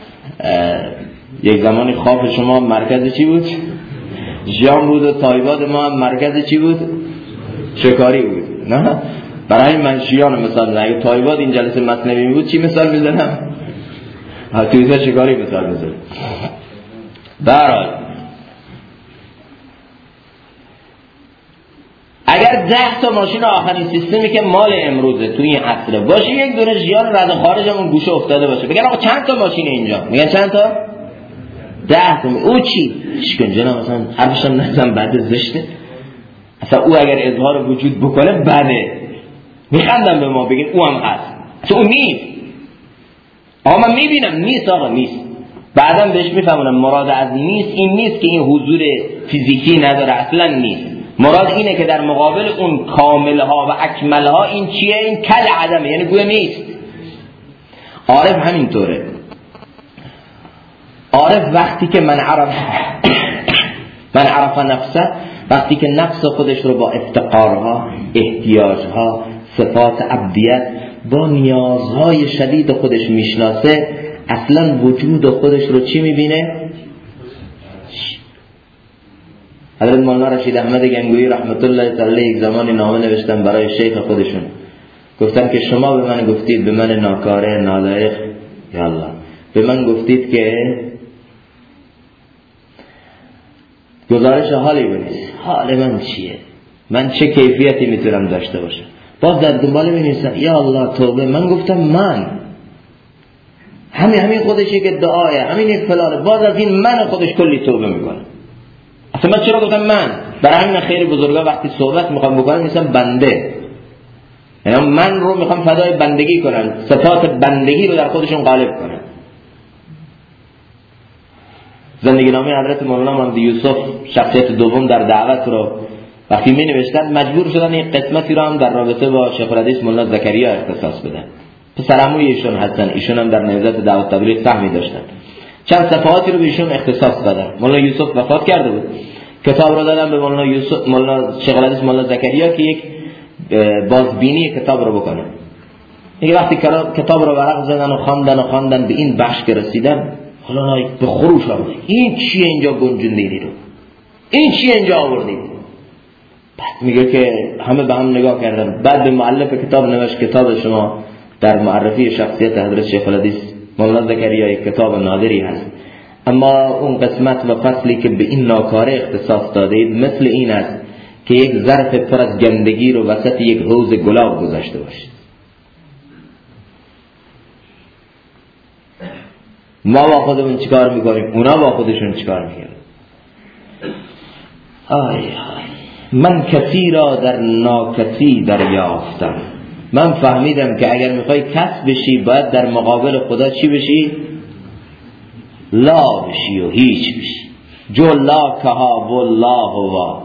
یک زمانی خواب شما مرکز چی بود؟ ژیان بود و تایباد ما هم مرکز چی بود؟ شکاری بود. نه برای من ژیان مثال میزنم. اگه تایباد این جلسه مثنوی بود چی مثال میزنم؟ تویزه شکاری مثال میزنم. برای اگر 10 تا ماشین آخرین سیستمی که مال امروزه تو این عصر باشه، یک دونه ژیان رد و خارج همون گوشه افتاده باشه، بگن آقا چند تا ماشین اینجا؟ میگن چند تا؟ 10 تا. او چی؟ اشکن جناب مثلا حرفش هم نزن بعد زشته، اصلا او اگر اظهار وجود بکنه بده، میخندم به ما بگین او هم هست، اصلا او نیست. آقا من میبینم نیست، آقا نیست. بعدم بهش میفهمونم مراد از نیست این نیست که این حضور فیزیکی نداره، اصلا نیست. مراد اینه که در مقابل اون کاملها و اکملها این چیه؟ این کل عدمه، یعنی گویا نیست. عارف همینطوره. عارف وقتی که من عرف نفسه، وقتی که نفس خودش رو با افتقارها، احتیاجها، صفات عبدیت، با نیازهای شدید خودش میشناسه، اصلا وجود خودش رو چی میبینه؟ حضرت مولانا رشید احمد گنگویی رحمت الله علیه یک زمانی نامه نوشتن برای شیخ خودشون، گفتن که شما به من گفتید، به من ناکاره نالایق، یا الله به من گفتید که گزارش حالی بنویس. حال من چیه؟ من چه کیفیتی میتونم داشته باشم؟ باز در دنبال بنویسم یا الله توبه. من گفتم من همین خودشه که دعایه، همین فلانه، باز از این من خودش کلی توبه میکنه. اصلا من چرا گفتم من؟ برای همین خیلی بزرگا وقتی صحبت میخوام بکنم میگم بنده، یعنی من رو میخوام فدای بندگی کنن، صفات بندگی رو در خودشون غالب کنن. زندگی نامه حضرت مولانا محمد یوسف شخصیت دوم در دعوت رو وقتی می نوشتن مجبور شدن این قسمتی رو هم در رابطه با شیخ الحدیث مولانا زکریا اختصاص بدن. پسرعموی ایشون هستن، ایشون هم در نهضت دعوت تبلیغ سهمی داشتن. چند صفحاتی رو به ایشون اختصاص دادن. مولانا یوسف وفات کرده بود، کتاب رو دادن به مولانا یوسف، مولانا شیخ الحدیث مولانا زکریا که یک بازبینی کتاب رو بکنه. دیگه وقتی کتاب رو ورق زدن و خواندن به این بخش که رسیدن، حالا به خروش آمده این چیه اینجا گنجوندید رو، این چیه اینجا آوردید؟ بعد میگه که همه به هم نگاه کردن. بعد به مؤلف کتاب نوشت کتاب شما در معرفی شخصیت حضرت شیخ الحدیث مولانا زکریا یک کتاب نادری هست، اما اون قسمت و فصلی که به این ناکاره اختصاص دادید مثل این است که یک ظرف پر از گندگی رو وسط یک حوض گلاب گذاشته باشید. ما با خودمون چیکار میکنیم؟ اونا با خودشون چیکار میکنن؟ آی من کسی را در ناکسی دریافتم. من فهمیدم که اگر میخوای کس بشی باید در مقابل خدا چی بشی؟ لا بشی و هیچ بشی. جو لا کها والله هوا.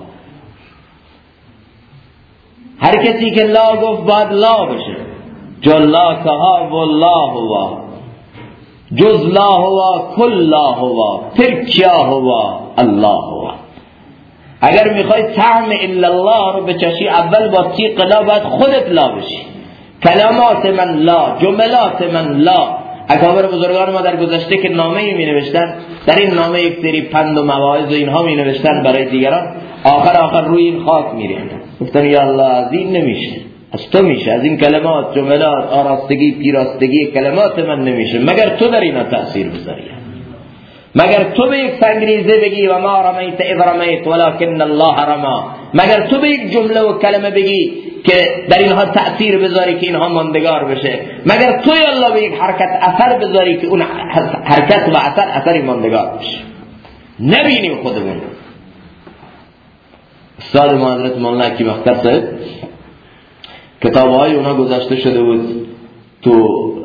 هر کسی که لا گفت باید لا بشه. جو لا کها والله هوا، جز لا هوا کل لا هوا، پھر کیا هوا الله هوا. اگر میخوای طعم الا الله رو بچشی اول با تیغ لا باید خودت لا بشی. کلمات من لا، جملات من لا. اکابر بزرگان ما در گذشته که نامه‌ای می نوشتن، در این نامه یک سری پند و مواعظ و اینها می نوشتن برای دیگران، آخر روی این خاک می ریختن. گفتن یا الله از این نمیشه، از تو میشه، از این کلمات، جملات، آراستگی، پیراستگی کلمات من نمیشه مگر تو در اینا تأثیر بذاری، مگر تو به یک سنگریزه بگی و ما رمیت اذ رمیت ولکن الله رما، مگر تو به یک جمله و کلمه بگی که در اینها تأثیر بذاری که اینها ماندگار بشه، مگر تو یا الله به یک حرکت اثر بذاری که اون حرکت و اثری ماندگار بشه. نبینیم خودمون. استاد ما حضرت مولانا حکیم اختر صاحب کتاب‌های اونا گذاشته شده بود تو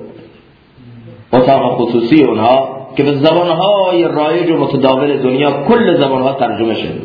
اتاق خصوصی اونها که به زبان‌های رایج و متداول دنیا کل زبان‌ها ترجمه شده.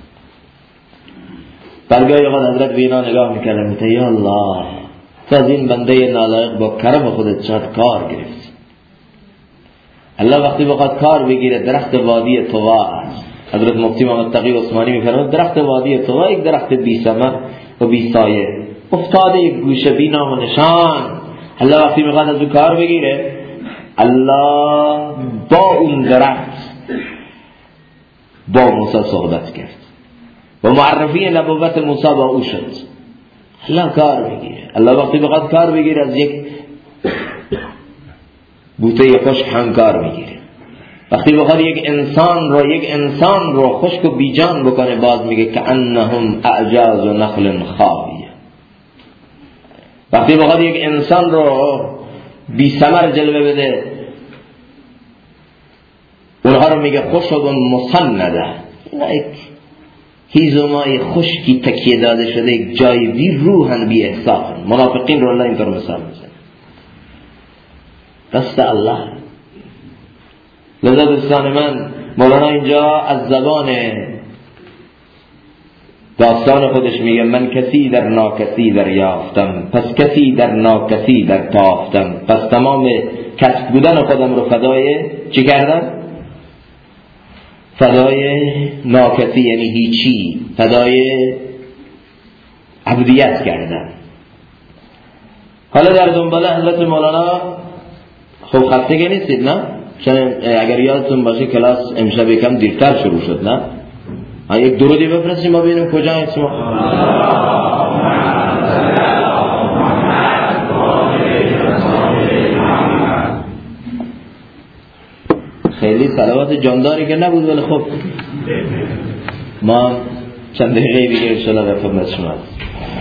برگاهی اوقات حضرت به اینا نگاه می‌کردم میگه یا الله تو از این بنده نالایق با کرم خودت چقدر کار گرفت. الله وقتی بخواد کار بگیره درخت وادی طوا است. حضرت مفتی محمد تقی عثمانی می‌فرماید درخت وادی طوا یک درخت بی ثمر و بی سایه افتاده یک گوشه بی نام و نشان. الله وقتی می‌خواد از اون کار بگیره الله با اون درخت با موسی صحبت کرد و معرفی نبوت موسی با او شد. الله کار بگیره. الله وقتی بخواد کار بگیره از یک بوته خشک هم کار میگیره. وقتی بخواد یک انسان رو خشک و بیجان بکنه باز میگه که انهم اعجاز و نخل خاویه. وقتی بخواد یک انسان رو بی ثمر جلوه بده اونها رو میگه خشب مسنده. اینا یک هیزمای خشکی تکیه داده شده یک جای بی روحن بی احساسن. منافقین رو الله اینطور مثال میزنه. دست الله. لذا دوستان من مولانا اینجا از زبان داستان خودش میگه من کسی در ناکسی دریافتم پس کسی در ناکسی در تافتم پس تمام کسب بودن خودم رو فدای چی کردم؟ فدای ناکسی یعنی هیچی، فدای عبودیت کردم. حالا در دنبال حضرت مولانا خب خسته نیستید نه؟ چون اگر یادتون باشه کلاس امشب یکم دیرتر شروع شد نه؟ یک درودی بفرستیم ما ببینیم کجا هستیم. خیلی صلوات جانداری که نبود ولی خب ما چند دقیقه دیگه انشاءالله در خدمت شما هستیم.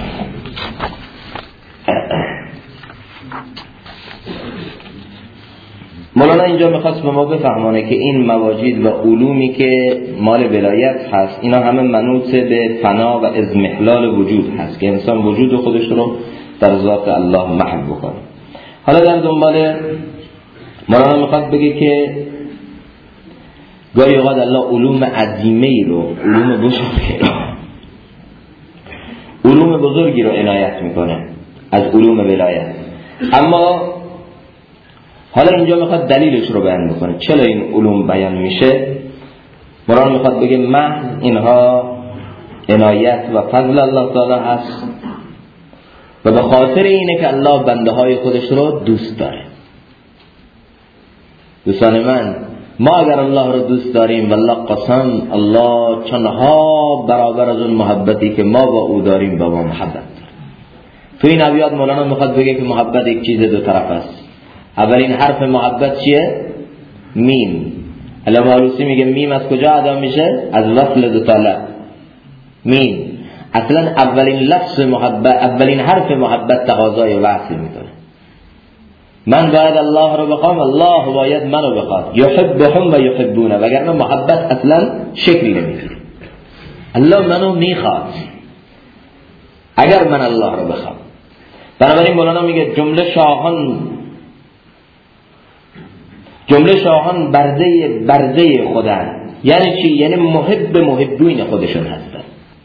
مولانا اینجا میخواست به ما بفهمانه که این مواجید و علومی که مال ولایت هست اینا همه منوط به فنا و اضمحلال وجود هست که انسان وجود خودش رو در ذات الله محو بکنه. حالا در دنبال مولانا میخواد بگه که گاهی اوقات الله علوم عظیمه رو علوم بزرگی رو عنایت میکنه از علوم ولایت. اما حالا اینجا میخواد دلیلش رو بیان بکنه چرا این علوم بیان میشه. مولانا میخواد بگه محض اینها عنایت و فضل الله تعالی هست و به خاطر اینه که الله بنده های خودش رو دوست داره. دوستان من ما اگر الله رو دوست داریم والله قسم الله چندها برابر از اون محبتی که ما با او داریم با ما محبت داره. تو این ابیات مولانا میخواد بگه که محبت یک چیز دو طرف است. اولین حرف محبت چیه؟ میم. علامه آلوسی میگه میم از کجا ادا میشه؟ از وصل دو تا لب. میم اصلا اولین لفظ محبت، اولین حرف محبت تقاضای وصل میکنه. من باید الله رو بخوام، الله باید منو بخواد. یحبهم و یحبونه، وگرنه محبت اصلا شکلی نمیگیره. الله منو میخواد اگر من الله رو بخوام. بنابراین مولانا میگه جمله شاهان برده خودن. یعنی چی؟ یعنی محبین خودشون هستن.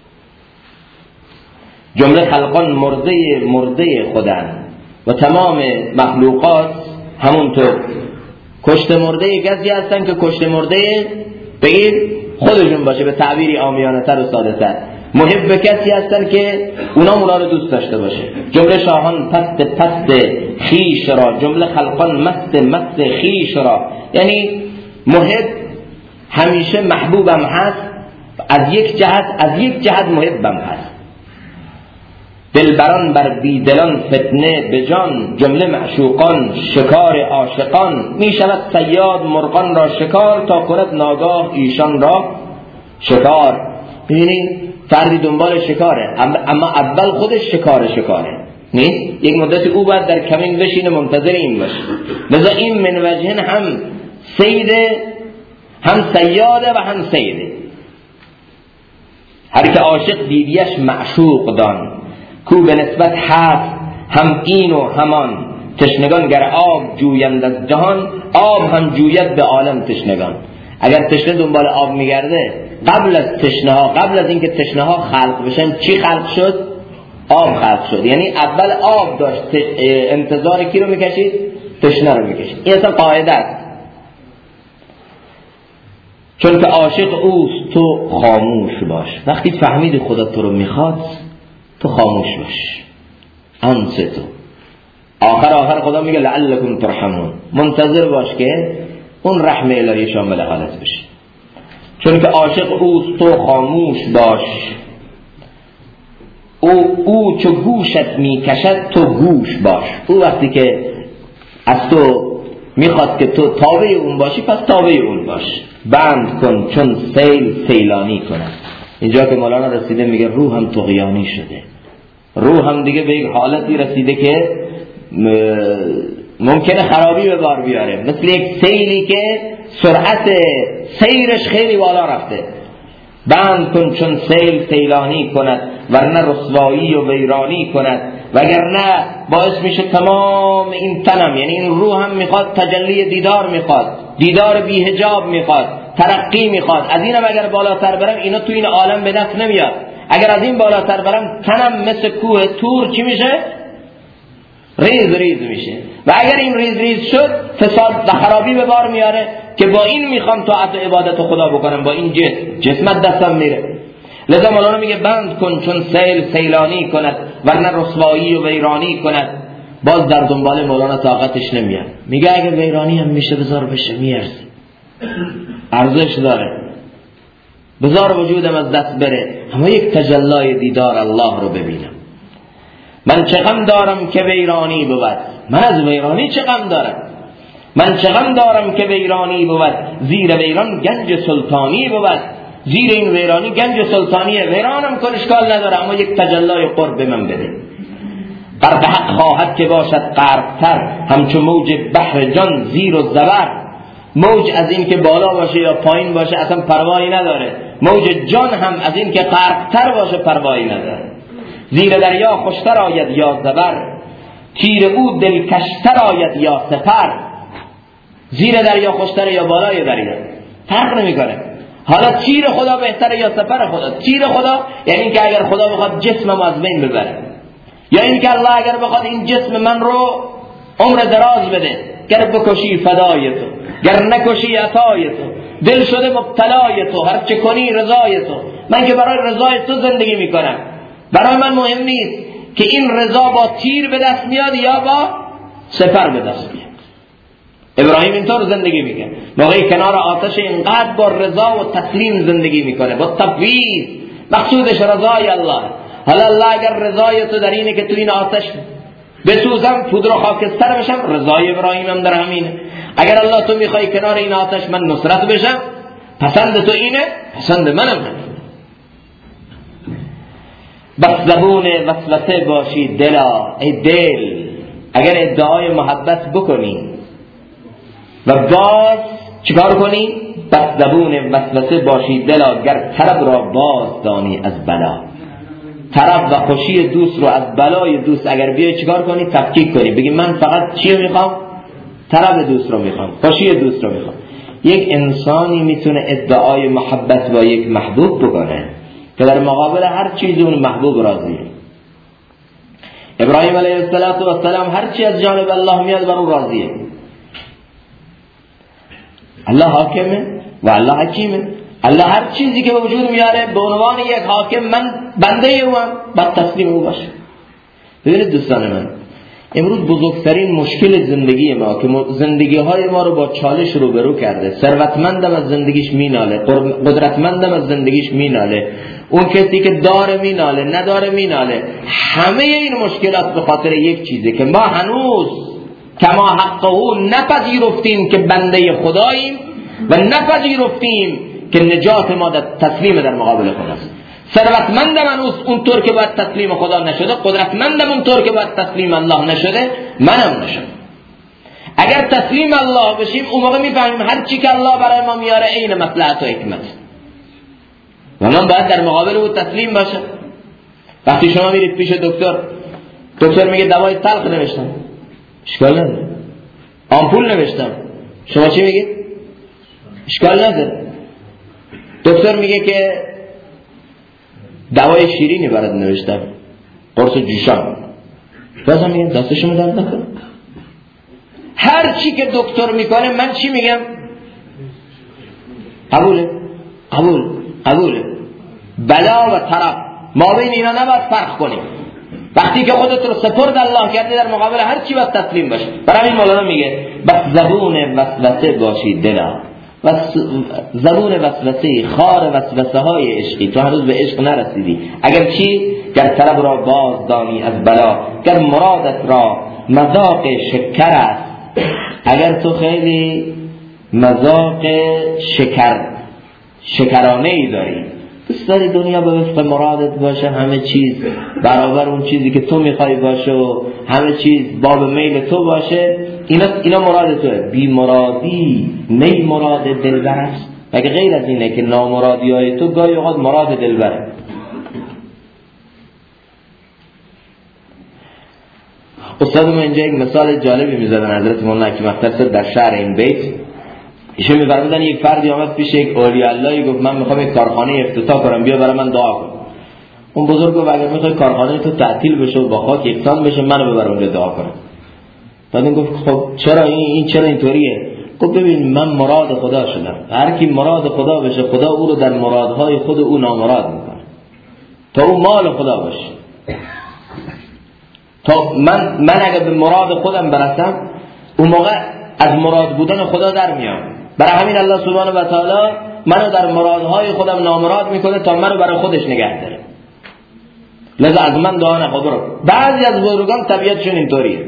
جمله خلقان مرده خودن و تمام مخلوقات همونطور کشت مرده کسی هستن که کشت مرده بگید خودشون باشه به تعبیری عامیانه تر و ساده تر. محب کسی هستن که اونا اونا رو دوست داشته باشه. جمله شاهان پست خیش را، جمله خلقان مست خیش را. یعنی محب همیشه محبوبم هست از یک جهت محبم هست. دلبران بر بیدلان فتنه به جان، جمله معشوقان شکار عاشقان. می شود صیاد مرغان را شکار، تا کند ناگاه ایشان را شکار. ببینید فردی دنبال شکاره اما اول خودش شکاره نیست. یک مدتی او باید در کمین بشینه منتظر این باشه. لذا این من وجهن هم سیده، هم صیاده و هم سیده. هر که عاشق دیدیش معشوق دان، کو به نسبت هست هم این و همان. تشنگان گر آب جویند از جهان، آب هم جوید به عالم تشنگان. اگر تشنه دنبال آب میگرده، قبل از تشنه ها، قبل از اینکه تشنه ها خلق بشن، چی خلق شد؟ آب خلق شد. یعنی اول آب داشت انتظار کی رو میکشید؟ تشنه رو میکشید. این اصلا قاعده است. چون که عاشق اوست تو خاموش باش. وقتی فهمید خدا تو رو میخواد، تو خاموش باش، انصتو. آخر خدا میگه لعلکم ترحمون، منتظر باش که اون رحم الهی شامل حالت بشه. چون که عاشق اوست تو خاموش باش، او چو گوشت میکشد تو گوش باش. او وقتی که از تو میخواد که تو تابع اون باشی، پس تابع اون باش. بند کن چون سیل سیلانی کند. اینجا که مولانا رسیده میگه روحم طغیانی شده، روحم دیگه به یک حالتی رسیده که ممکنه خرابی به بار بیاره، مثل یک سیلی که سرعت سیرش خیلی بالا رفته. بند کن چون سیل سیلانی کند، ورنه رسوایی و ویرانی کند. وگرنه باعث میشه تمام این تنم، یعنی این روحم میخواد تجلی دیدار، میخواد دیدار بی حجاب، میخواد ترقی، میخواد از اینم اگر بالاتر برم اینا تو این عالم به دست نمیاد. اگر از این بالاتر برم تنم مثل کوه تور چی میشه؟ ریز ریز میشه. و اگر این ریز ریز شد، فساد و خرابی به بار میاره که با این میخوام طاعت و عبادت خدا بکنم، با این جسمت دستم میره. لذا مولانا میگه بند کن چون سیل سیلانی کند، ورنه رسوایی و ویرانی کند. باز در دنبال مولانا طاقتش نمیاد، میگه اگر ویرانی هم میشه بذار بشه، میارزه، ارزش داره، بذار وجودم از دست بره، اما یک تجلای دیدار الله رو ببینم. من چه غم دارم که ویرانی بود، من از ویرانی چه غم دارم. من چه غم دارم که ویرانی بود، زیر ویران گنج سلطانی بود. زیر این ویرانی گنج سلطانیه، ویرانم کن اشکال نداره، اما یک تجلای قرب من بده. غرق حق خواهد که باشد غرق‌تر، همچون موج بحر جان زیر و زبر. موج از این که بالا باشه یا پایین باشه اصلا پروایی نداره، موج جان هم از این که غرق‌تر باشه پروایی نداره. زیر دریا خوشتر آید یا زبر، تیر او دلکشتر آید یا سپر. زیر دریا خوشتر یا بالای دریا فرق نمیکنه. حالا تیر خدا بهتره یا سپر خدا؟ تیر خدا یعنی این که اگر خدا بخواد جسمم از بین ببره، یا این که الله اگر بخواد این جسم من رو عمر دراز بده، گر بکشی فدای تو، گر نکشی عطای تو، دل شده مبتلای تو، هر چه کنی رضای تو. من که برای رضای تو زندگی میکنم، برای من مهم نیست که این رضا با تیر به دست میاد یا با سپر به دست میاد. ابراهیم اینطور زندگی میکنه، موقعی کنار آتش اینقدر با رضا و تسلیم زندگی میکنه، با تفویض. مقصودش رضای الله. حالا الله اگر رضای تو در اینه که تو این آتش بسوزم، پودر و خاکستر بشم، رضای ابراهیم هم در همینه. اگر الله تو میخوای کنار این آتش من نصرت بشم، پسند تو اینه، پسند منم همینه. بس زبون وسوسه باشی دلا، ای دل اگر ادعای محبت بکنی و باز چیکار کنی؟ بس زبون وسوسه باشی دلا، گر طرب را باز دانی از بلا. طرب و خوشی دوست رو از بلای دوست اگر بیای چیکار کنی؟ تفکیک کنی، بگی من فقط چی میخوام؟ طرب دوست رو میخوام، خوشی دوست رو میخوام. یک انسانی میتونه ادعای محبت با یک محبوب بکنه که در مقابل هر چیز اون محبوب راضیه. ابراهیم علیه السلام هر چی از جانب الله میاد بر اون راضیه. الله حاکمه و الله حکیمه. الله هر چیزی که به وجود میاره به عنوان یک حاکم، من بنده اوام، باید تسلیم او باشه. ببینید دوستان من، امروز بزرگترین مشکل زندگی ما که زندگی های ما رو با چالش روبرو کرده، ثروتمندم از زندگیش میناله، قدرتمندم از زندگیش میناله، اون کسی که داره میناله، نداره میناله. همه این مشکلات به خاطر یک چیزه که ما هنوز کما حقه نپذیرفتیم که بنده خداییم و نپذیرفتیم که نجات ما در تسلیم در مقابل خداست. ثروتمندم هنوز اونطور که باید تسلیم خدا نشده، قدرتمندم اونطور که باید تسلیم الله نشده، منم نشدم. اگر تسلیم الله بشیم اون موقع میفهمیم هر چی که الله برای ما میاره عین مصلحت و حکمت. و و من باید در مقابل او تسلیم باشم. وقتی شما میرید پیش دکتر میگه دوای تلخ نوشتم، اشکال نداره. آمپول نوشتم، شما چی میگید؟ اشکال نداره. دکتر میگه که دوای شیرینی برات نوشتم، قرص جوشان، بازم میگم دستشو درد نکنه. هر چی که دکتر میکنه من چی میگم؟ قبوله. بلا و طرف ما بین اینا نباید فرق کنیم. وقتی که خودت رو سپرد الله کردی در مقابل هر چی باید تسلیم باشی. برای همین مولانا میگه بس زبون وسوسه باشی دلا، زبون وسوسه، خار وسوسه های عشقی. تو هنوز به عشق نرسیدی. اگر چی؟ گر طلب را باز دانی از بلا، گر مرادت را مذاق شکر است. اگر تو خیلی مذاق شکرانه ای داری، دوست داری دنیا به وفق مرادت باشه، همه چیز برابر اون چیزی که تو میخوای باشه و همه چیز باب میل تو باشه، اینا مراد توه. بی مرادی نی مراد دلبر است. مگه غیر از اینه که نامرادی های تو گاهی اوقات مراد دلبره. استاد ما اینجا یک مثال جالبی میزدن حضرت مولانا حکیم اختر در شهر این بیت. ایشون می‌فرمودن یک فردی آمد پیش یک اولیاء اللهی، گفت من میخوام یک کارخانه افتتاح کنم، بیا برای من دعا کن. اون بزرگ گفت اگر میخوای کارخانه تو تعطیل بشه و با خاک یکسان بشه، منو ببر اونجا دعا کنم. بعد این گفت خب چرا اینطوریه؟ گفت ببین من مراد خدا شدم، هر کی مراد خدا بشه خدا او رو در مرادهای خود او نامراد میکنه تا او مال خدا باشه. تا من اگر به مراد خودم برسم اون موقع از مراد بودن خدا در میام. برای همین الله سبحانه و تعالی منو در مرادهای خودم نامراد میکنه تا منو برای خودش نگه داره. لذا از من دعا نخواه برو. بعضی از بزرگان طبیعتشون اینطوریه،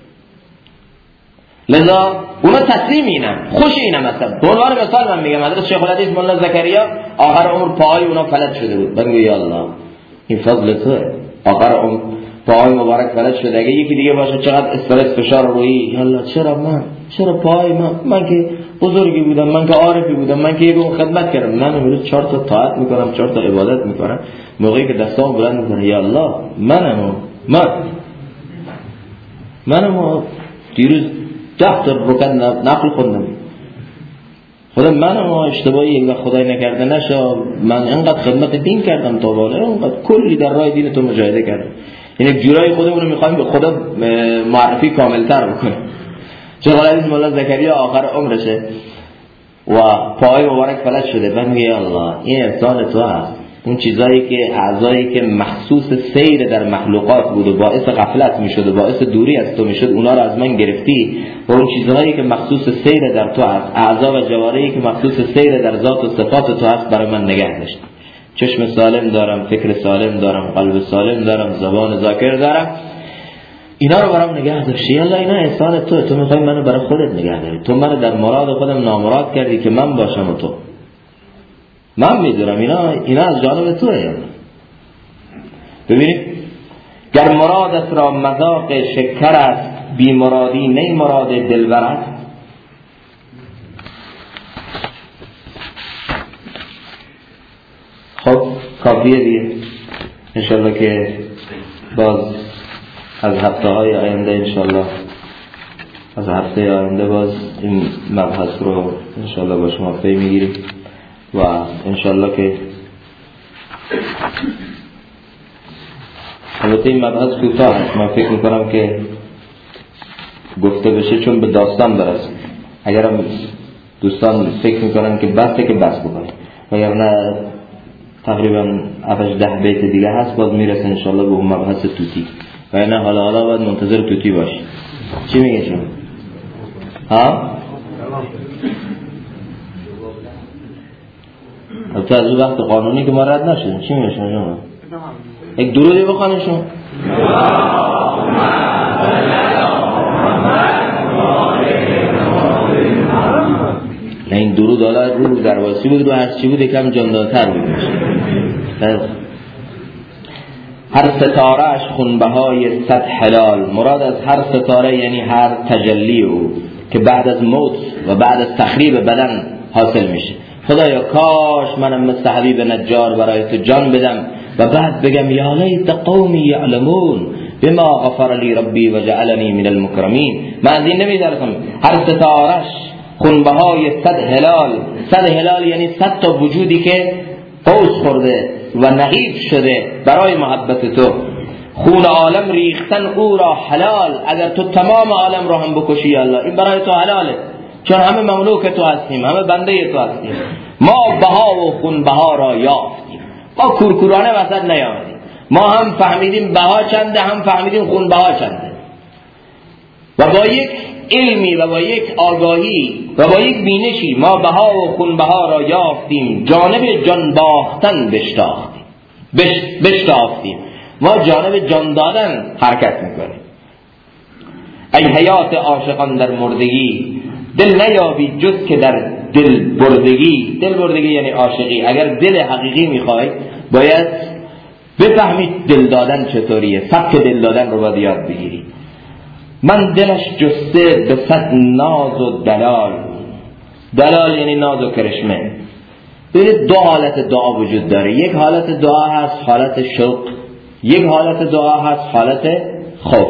لذا اونا تسلیم اینم، خوش اینم. مثلا به عنوان مثال من میگم حضرت شیخ الحدیث مولانا زکریا آخر عمر پاهای اونا فلج شده بود. من میگم یا الله این فضل توه، آخر عمر پاهای مبارک فلج شده. اگه یکی دیگه باشه چقدر استرس فشار روی، یا الله چرا پاهای من که بزرگی بودم، من که عارفی بودم، من که یکم خدمت کردم، من امروز 4 تا طاعت میکنم، 4 تا عبادت میکنم، موقعی که دستام بلند میکنه یا الله منم دیروز 10 تا رکعت نفل خوندم، خدا منم اشتباهی اگه خدای نکرده نشه، من انقدر خدمت دین کردم تا بالا، انقدر کلی در راه دین تو مجاهده کردم. یعنی جورای خودمون رو میخوایم به خدا معرفی کاملتر بکنیم. شیخ الحدیث مولانا زکریا آخر عمرشه و پای مبارک فلج شده. من میگه الله این احسان تو هست. اون چیزایی که اعضایی که مخصوص سیر در مخلوقات بود و باعث غفلت میشد و باعث دوری از تو میشد، اونا رو از من گرفتی و اون چیزهایی که مخصوص سیر در تو هست، اعضا و جوارحی که مخصوص سیر در ذات و صفات تو هست، برای من نگه داشت. چشم سالم دارم، فکر سالم دارم، قلب سالم دارم، زبان ذاکر دارم، اینا رو برام نگه داشتی. الله اینا احسان تو میخوای منو برای خودت نگه داری. تو منو در مراد خودم نامراد کردی که من باشم و تو. من میدونم اینا از جانب توئه. ببینید گر مرادت را مذاق شکر است، بی مرادی نی مراد دلبر است. خب کافیه دیگه. انشالله که باز از هفته های آینده انشالله از هفته آینده باز این مبحث رو انشالله با شما پی میگیریم و انشالله که البته این مبحث کوتاه است. من فکر میکنم که گفته بشه چون به داستان برسه. اگرم دوستان فکر میکنن که بسته که بس بکنه، وگرنه تقریبا 7-10 بیت دیگه هست باز میرسه انشالله به اون مبحث توتی. و نه حالا باید منتظر توتی باشی. چی میگه شما؟ ها؟ البته از اون وقت قانونی که ما رد نشدیم. چی میگه شما؟ یک درودی بخوانید شما. نه این درود حالا رو درواسی بود و هر چی بود یکم جاندارتر بود. هر ستارهش خونبهای 100 هلال. مراد از هر ستاره یعنی هر تجلی او که بعد از موت و بعد از تخریب بدن حاصل میشه. خدایا کاش منم مثل حبیب نجار برای تو جان بدم و بعد بگم یا لیت قومی یعلمون بما غفر لی ربی و جعلنی من المکرمین. من از این نمی‌ترسم هر ستارش خونبهای 100 هلال، 100 هلال یعنی 100 تا وجودی که قوس خورده و نقیب شده برای محبت تو، خون عالم ریختن او را حلال، اگر تو تمام عالم را هم بکشی یا الله این برای تو حلاله، چون همه مملوک تو هستیم، همه بنده تو هستیم. ما بها و خونبها را یافتیم، ما کورکورانه وسط نیامدیم، ما هم فهمیدیم بها چنده، هم فهمیدیم خونبها چنده و با یک علمی و با یک آگاهی و با یک بینشی ما بها و خونبها را یافتیم، جانب جان باختن بشتافتیم، ما جانب جان دادن حرکت میکنیم. ای حیات عاشقان در مردگی، دل نیابی جز که در دل بردگی. دل بردگی یعنی عاشقی. اگر دل حقیقی میخوای باید بفهمید دل دادن چطوریه، سبک دل دادن رو باید یاد بگیری. من دلش جسته به 100 ناز و دلال. دلال یعنی ناز و کرشمه. ببینید دو حالت دعا وجود داره، یک حالت دعا هست حالت شوق، یک حالت دعا هست حالت خوف.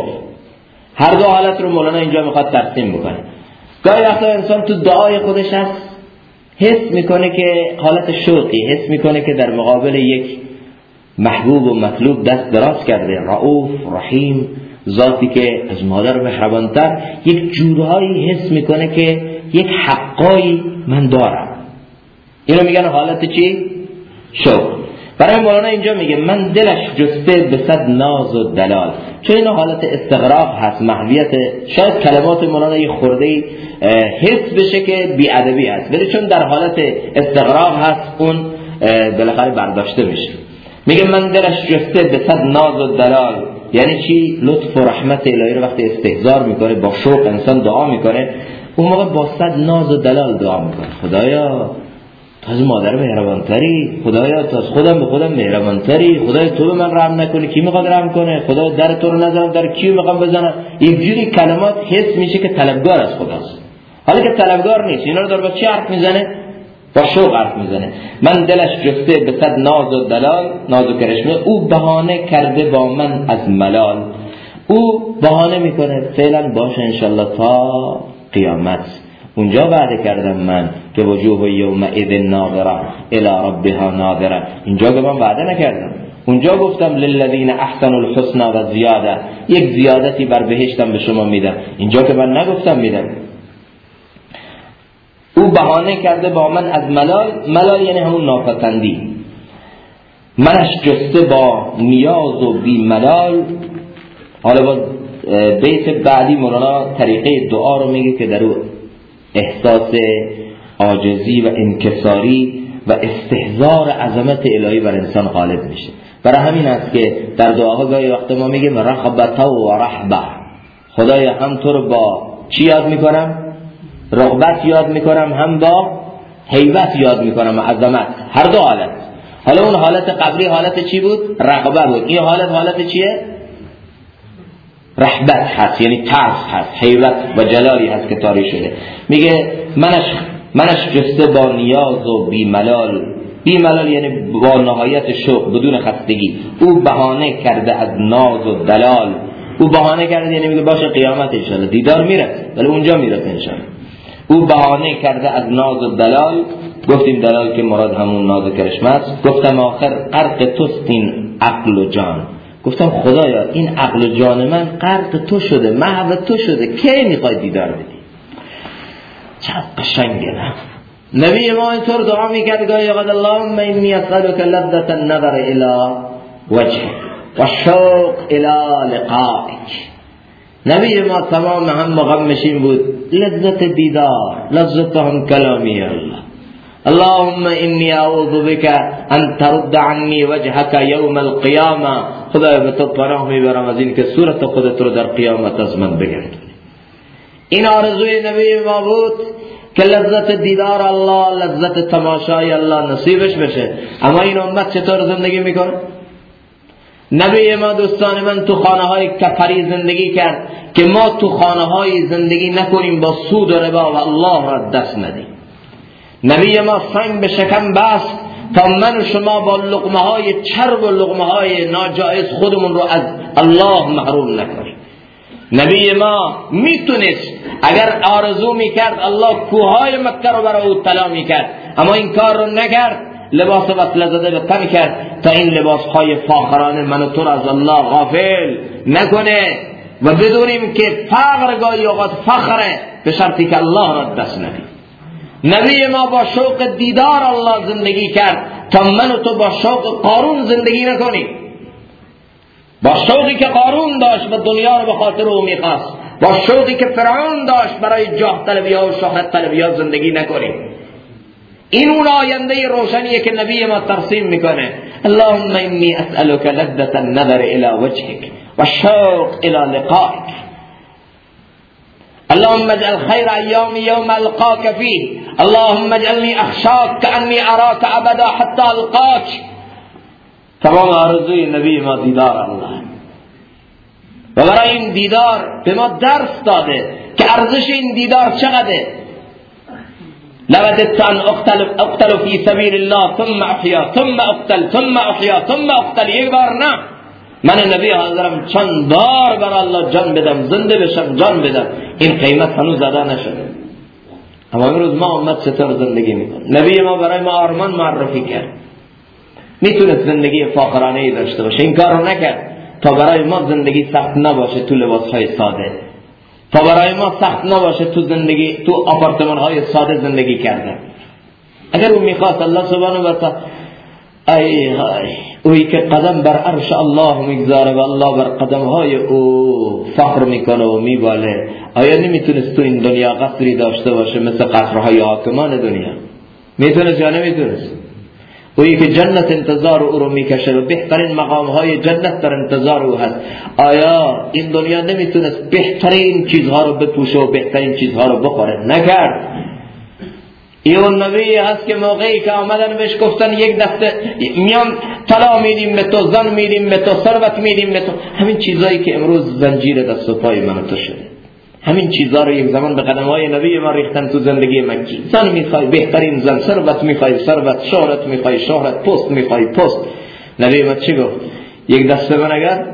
هر دو حالت رو مولانا اینجا میخواد تقسیم بکنه. گاهی وقتا انسان تو دعای خودش هست حس میکنه که حالت شوقی، حس میکنه که در مقابل یک محبوب و مطلوب دست دراز کرده، رؤوف رحیم، ذاتی که از مادر مهربانتر، یک جورهایی حس میکنه که یک حقایی من دارم. اینو میگن حالت چی؟ شوق. برای مولانا اینجا میگه من دلش جسته به 100 ناز و دلال، چون این حالت استغراق هست، محویت. شاید کلمات مولانا یه خورده حس بشه که بی‌ادبی هست، ولی چون در حالت استغراق هست اون بالاخره برداشته میشه. میگه من دلش جسته به 100 ناز و دلال، یعنی چی؟ لطف و رحمت الهی رو وقتی استحضار میکنه، با شوق انسان دعا میکنه، اون موقع با 100 ناز و دلال دعا میکنه. خدایا تو از مادر مهربانتری، خدایا تو از خودم به خودم مهربانتری، خدایا تو به من رحم نکنی کی میخواد رحم کنه، خدایا در تو رو نزنم در کی میخوام بزنم. یک جوری کلمات حس میشه که طلبگار از خداست، حالا که طلبگار نیست. اینا رو داره با چی حرف میزنه؟ با شوق حرف میزنه. من دلش جسته به 100 ناز و دلال، ناز و کرشمه، او بهانه کرده با من از ملال. او بهانه میکنه فعلا باشه انشالله تا قیامت، اونجا وعده کردم من که وجوه یومئذ ناظره الی ربها ناظره. اینجا که من وعده نکردم، اونجا گفتم للذین احسنوا الحسنى و زیاده، یک زیادتی بر بهشتم به شما میدم. اینجا که من نگفتم میدم. او بهانه کرده با من از ملال. ملال یعنی همون ناپسندی. منش جسته با نیاز و بی ملال. حالا با بیت بعدی مولانا طریقه دعا رو میگه که در او احساس عاجزی و انکساری و استحضار عظمت الهی بر انسان غالب میشه. برای همین است که در دعاها گاهی وقت ما میگیم رغبت و رهبه، خدایا هم تو رو با چی یاد میکنم؟ رغبت یاد میکنم، هم با هیبت یاد میکنم، عظمت، هر دو حالت. حالا اون حالت قبلی حالت چی بود؟ رغبه بود. این حالت چیه؟ رهبت هست، یعنی ترس هست، هیبت و جلالی هست که طاری شده. میگه منش جسته با نیاز و بیملال. بیملال یعنی با نهایت شوق بدون خستگی. او بهانه کرده از ناز و دلال. او بهانه کرده یعنی میگه باشه قیامت انشالله دیدار میرسه، ولی اونجا میرسه انشالله. او بهانه کرده از ناز و دلال. گفتیم دلال که مراد همون ناز و کرشمه است. گفتم آخر غرق توست این عقل و جان. گفتم خدایا این عقل و جان من غرق تو شده، محو تو شده، کی میخوای دیدار بدی؟ چقدر قشنگه نه؟ نبی ما اینطور دعا میکرد گاهی اوقات اللهم انی اسألک لذة النظر الی وجهک و شوق الی لقائک. نبی ما تمام هم مغمشین بود، لذت دیدار، لذت هم کلامی الله. اللهم انی اعوذ بک ان ترد عنی وجهک یوم القیامه. خدای به تو پناه میبرم از این که صورت خودت رو در قیامت از من بگردونی. این آرزوی نبی ما بود که لذت دیدار الله، لذت تماشای الله نصیبش بشه. اما این امت چطور زندگی میکنه؟ نبی ما دوستان من تو خانه های کفری زندگی کرد که ما تو خانه های زندگی نکنیم با سود و ربا و الله را دست ندیم. نبی ما سنگ به شکم بست تا من و شما با لقمه های چرب و لقمه های ناجائز خودمون رو از الله محروم نکنیم. نبی ما میتونست اگر آرزو میکرد الله کوههای مکه رو برای او طلا میکرد، اما این کار رو نکرد. لباس وصله زده به تن کرد تا این لباسهای فاخرانه من و تو از الله غافل نکنه و بدونیم که فقر گاهی اوقات فخره به شرطی که الله را دست ندیم. نبی ما با شوق دیدار الله زندگی کرد تا من و تو با شوق قارون زندگی نکنیم. با شوقی که قارون داشت و دنیا رو به خاطر او میخواست، با شوقی که فرعون داشت برای جاه طلبی ها و شهرت طلبی ها زندگی نکنیم. این اون آینده روشنیه که نبی ما ترسیم میکنه. اللهم انی اسألك لذة النظر الى وجهك والشوق الى لقائك. اللهم اجعل خير ايامي يوم القاك فيه. اللهم اجعلني اخشاك كأني اراك ابدا حتى القاك. تمام آرزوی نبی ما دیدار الله و برای این دیدار به ما درس داده که ارزش این دیدار چقدره. لوددت ان اقتل فی سبیل الله ثم احیا ثم اقتل ثم احیا ثم اقتل. یک بار نه، من نبی حاضرم چند بار برای الله جان بدم، زنده بشم جان بدم. این قیمت هنوز ادا نشده. اما امروز ما امت چطور زندگی میکنیم؟ نبی ما برای ما آرمان معرفی کرد، میتونست زندگی فاخرانه ای داشته باشه، این کار رو نکرد تا برای ما زندگی سخت نباشه تو لباسهای ساده، تا برای ما سخت نباشه تو زندگی تو آپارتمان های ساده زندگی کردن. اگر او میخواست الله سبحانه و تعالی اویی که قدم بر عرش الله میگذاره و الله بر قدم های او فخر میکنه و میباله، آیا نمیتونست تو این دنیا قصری داشته باشه مثل قصرهای حاکمان دنیا؟ میتونست یا نمیتونست؟ اویی که جنت انتظار او رو میکشه و بهترین مقام های جنت در انتظار او هست، آیا این دنیا نمیتونست بهترین چیزها رو بپوشه و بهترین چیزها رو بخوره؟ نکرد. این نبی هست که موقعی که آمدن بهش گفتن یک دسته میان طلا میدیم به تو، زن میدیم به تو، ثروت میدیم به تو، همین چیزایی که امروز زنجیر دست و پای من تو شده، همین چیزا رو یک زمان به قدم های نبی ما ریختن تو زندگی مکی. زن میخوای بهترین زن، ثروت میخوای ثروت، شهرت میخوای شهرت، پست میخوای پست. نبی ما چی گفت؟ یک دسته من اگر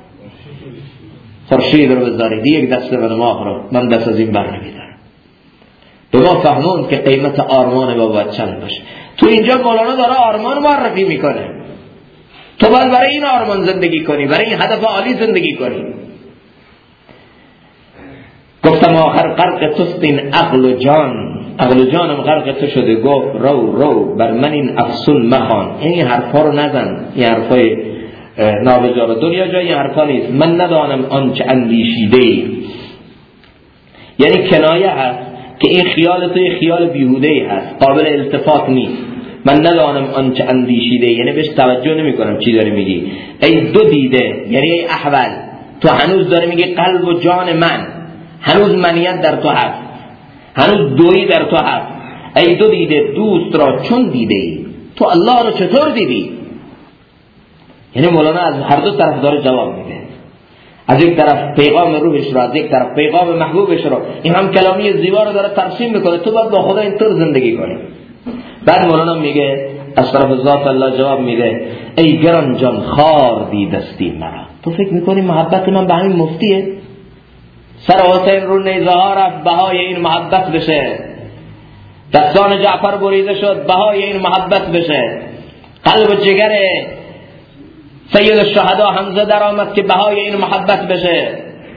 خورشید رو بذارید، یک دسته من ماه رو، من دست از این بر نمیدارم. به ما فهموند که قیمت آرمان با باید چند باشه. تو اینجا مولانا داره آرمان معرفی میکنه، تو باید برای این آرمان زندگی کنی، برای این هدف عالی زندگی کنی. گفتم آخر غرق توست این عقل و جان، عقل و جانم غرق تو شده. گفت رو بر من این افسون مخوان. این حرفا رو نزن، این حرفای نابجا. دنیا جای این حرفا نیست. من ندانم آنچه اندیشیده، یعنی کنایه هست که این خیال تو یه خیال بیهوده هست، قابل التفات نیست. من ندانم آنچه اندیشیده، یعنی بهش توجه نمی کنم چی داری میگی. ای دو دیده، یعنی ای احول، تو هنوز داری میگی قلب و جان من، هنوز منیت در تو هست، هنوز دویی در تو هست. ای دو دیده دوست را چون دیده ای، تو الله رو چطور دیدی؟ یعنی مولانا از هر دو طرف داره جواب میده، از یک طرف پیغام روحش رو، از یک طرف پیغام محبوبش رو. این هم کلامی زیبا رو داره ترسیم میکنه. تو باید با خدا اینطور زندگی کنی. بعد مولانا میگه از طرف ذات الله جواب میده ای گران جان خار دیدستی مرا. تو فکر میکنی محبت من به همین مفتیه؟ سر حسین رو نیزه ها رفت بهای این محبت بشه، دستان جعفر بریده شد بهای این محبت بشه، قلب و جگر سید الشهدا حمزه در آمد که بهای این محبت بشه،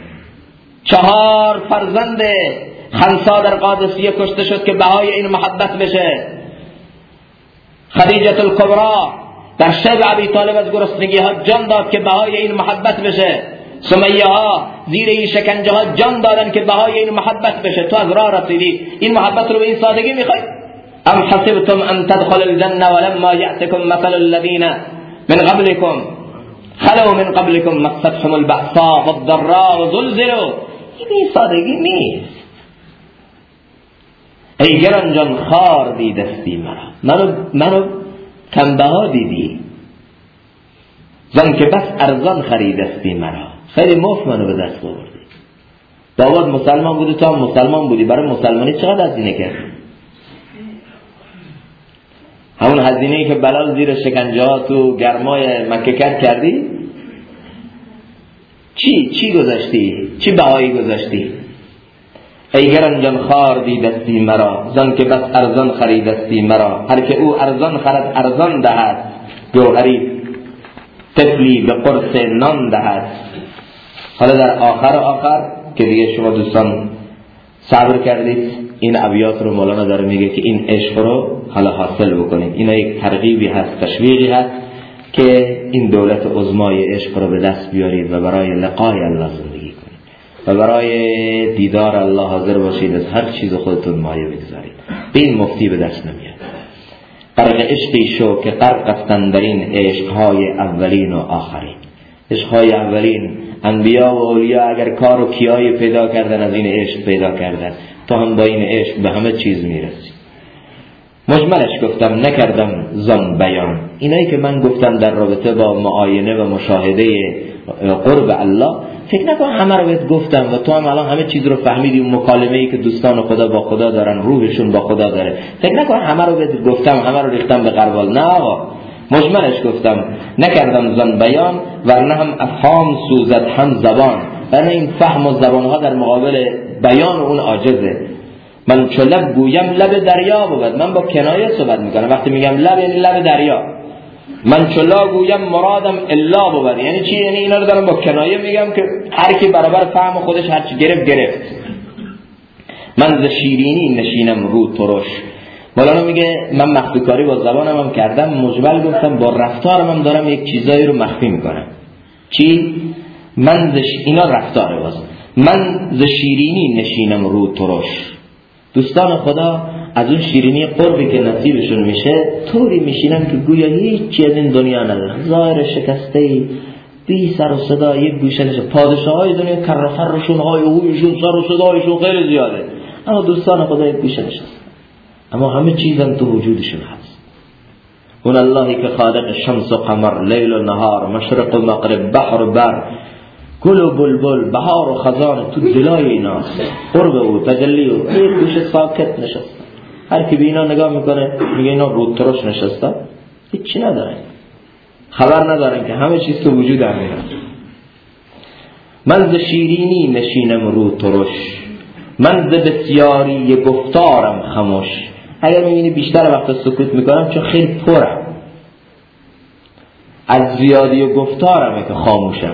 4 فرزند خنسا در قادسیه کشته شد که بهای این محبت بشه، خدیجه الکبرا در شب ابی طالب از گرسنگی ها جان داد که بهای این محبت بشه، سمیه ها زیر این شکنجه ها جان دادن که بهای این محبت بشه. تو از راه رسیدی، این محبت رو به این سادگی میخوای؟ ام حسبتم ان تدخل الجنه ولما یأتکم مثل الذین من قبلكم خلو من قبلكم مستهم البأساء والضراء وزلزلوا. این سادگی نیست. ای گران جان خار دیدستی مرا، منو کمبها دیدی، زن که بس ارزان خریدستی مرا، خیلی مفت منو به دست آوردی. داوود مسلمان بودی، تو هم مسلمان بودی، برای مسلمانی چقدر هزینه کردی؟ همون هزینه‌ای که بلال زیر شکنجه ها تو گرمای مکه کردی؟ چی گذاشتی؟ چی بهایی گذاشتی؟ ای گرانجان خار دیدستی مرا، زن که بس ارزان خریدستی مرا. هر که او ارزان خرد ارزان دهد، گوهری طفلی به قرص نان دهد. حالا در آخر که دیگه شما دوستان صبر کردید، این ابیات رو مولانا داره میگه که این عشق رو حالا حاصل بکنید. اینا یک ترغیبی هست، تشویقی هست که این دولت عظمای عشق رو به دست بیارید و برای لقای الله زندگی کنید و برای دیدار الله حاضر باشید، از هر چیز خودتون مایه بگذارید. به این مفتی به دست نمیاد. غرق عشقی شو که غرق هستند در این عشقهای اولین و آخرین. عشقهای اولین انبیا و اولیا اگر کار و کیایی پیدا کردن، از این عشق پیدا کردن. تو هم با این عشق به همه چیز میرسی. مجملش گفتم نکردم زن بیان. اینایی که من گفتم در رابطه با معاینه و مشاهده قرب الله، فکر نکن همه رو بهت گفتم و تو هم الان همه چیز رو فهمیدی. اون مکالمه‌ای که دوستان خدا با خدا دارن، روحشون با خدا داره، فکر نکن همه رو بهت گفتم، همه رو ریختم به غربال. نه آقا، مجملش گفتم نکردم زن بیان، ورنه هم افهام سوزد هم زبان. ورنه این فهم و زبانها در مقابل بیان اون عاجزه. من چو لب گویم لب دریا بود. من با کنایه صحبت میکنم. وقتی میگم لب یعنی لب دریا. من چو لا گویم مرادم الا بود. یعنی چی؟ یعنی اینا رو دارم با کنایه میگم که هر کی برابر فهم خودش هر چی گرفت. من ز شیرینی نشینم رو ترش. مولانا میگه من مخفی کاری با زبانم هم کردم، مجمل گفتم با رفتارم هم دارم یک چیزایی رو مخفی میکنم. چی؟ اینا رفتاره باز. من ز شیرینی نشینم رو ترش. دوستان خدا از اون شیرینی قربی که نصیبشون میشه طوری میشینن که گویا هیچی از این دنیا ندارن. ظاهر شکسته، بی سر و صدا، یک گوشه نشه. پادشاه های دنیا کرفرشون، های هویشون، سر و صدایشون خیلی زیاده، اما دوستان خدا یک گوشه نشست، اما همه چیزم تو وجودشون هست. اون اللهی که خالق شمس و قمر، لیل و نهار، مشرق و مغرب، بحر و بر، گل و بلبل، بهار و خزان تو دلای ایناست. قرب او، تجلی او. یک گوشه ساکت نشست. هر کی به اینا نگاه میکنه میگه اینا رو ترش نشستن، هیچی ندارن، خبر ندارن که همه چیز تو وجود هم هست. من ز شیرینی نشینم رو ترش، من ز بسیاری گفتارم خموش. اگر میبینی بیشتر وقت سکوت میکنم چون خیلی پرم، از زیادی گفتارمه که خاموشم.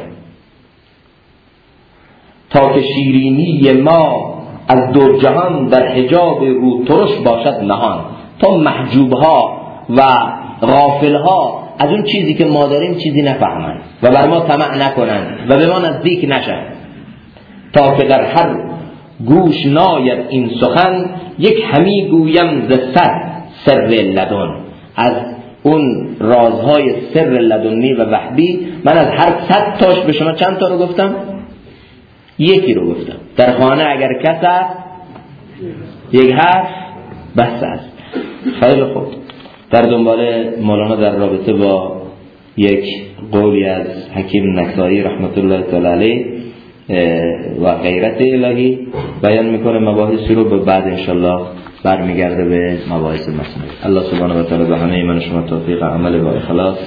تا که شیرینی ما از دو جهان در حجاب رو ترش باشد نهان. تا محجوبها و غافلها از اون چیزی که ما داریم چیزی نفهمند و بر ما طمع نکنند و به ما نزدیک نشن. تا که در هر گوش ناید این سخن، یک همی گویم ز صد سر لدن. از اون رازهای سر لدنی و وحبی من از هر 100 تاش به شما چند تا رو گفتم؟ یکی رو گفتم. در خانه اگر کس است یک حرف بس است. خیلی خوب. در دنبال مولانا در رابطه با یک قولی از حکیم نکایی رحمت الله تعالی علیه و غیرت الهی بیان میکنه مباحثی رو، به بعد انشالله برمیگرده به مباحث مصنوعی. الله سبحانه و تعالی به همه من شما توفیق عمل با اخلاص،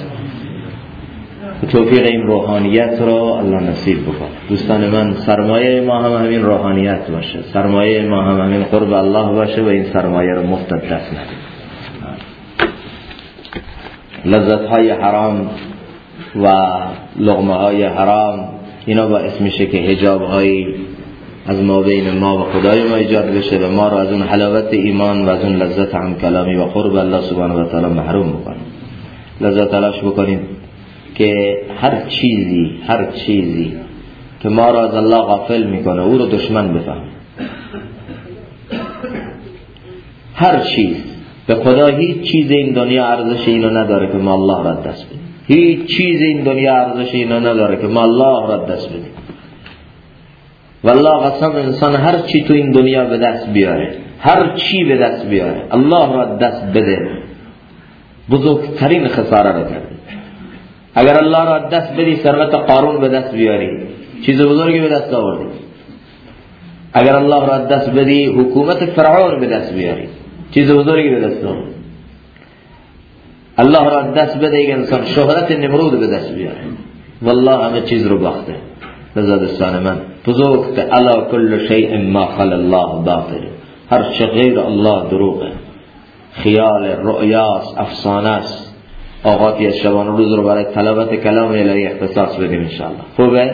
توفیق این روحانیت رو الله نصیب بکنه. دوستان من، سرمایه ما هم همین روحانیت باشه، سرمایه ما هم همین قرب الله باشه و این سرمایه رو مفت دست ندیم. لذت های حرام و لقمه های حرام اینا باعث میشه که حجاب های از ما بین ما و خدای ما ایجاد بشه و ما رو از اون حلاوت ایمان و از اون لذت هم کلامی و قرب الله سبحانه و تعالی محروم بکنه. لذت تلاش بکنیم که هر چیزی که ما را از الله غافل میکنه او رو دشمن بفهمه. هر چیز به خدا، هیچ چیز این دنیا ارزش اینو نداره که ما الله را دست بدیم. هیچ چیز این دنیا ارزش اینو نداره که ما الله را دست بدیم. والله قسم انسان هر چی تو این دنیا به دست بیاره، هر چی به دست بیاره، الله را دست بده، بزرگترین خساره رو کرده. اگر الله را دست بدی ثروت قارون به دست بیاری، چیز بزرگی به دست آوردی. اگر الله را دست بدی حکومت فرعون به دست بیاری، چیز بزرگی به دست آوردی. الله را دست بده یک انسان شهرت نمرود به دست بیاره، والله همه چیز رو باخته. لذا دوستان من بزرگت الا کل شیء ما خلا الله باطل، هر چه غیر الله دروغه، خیال، رؤیاست، افسانه است. اوقاتی از شبان روز رو برای تلاوت کلام الهی اختصاص بدیم انشاءالله. خوبه؟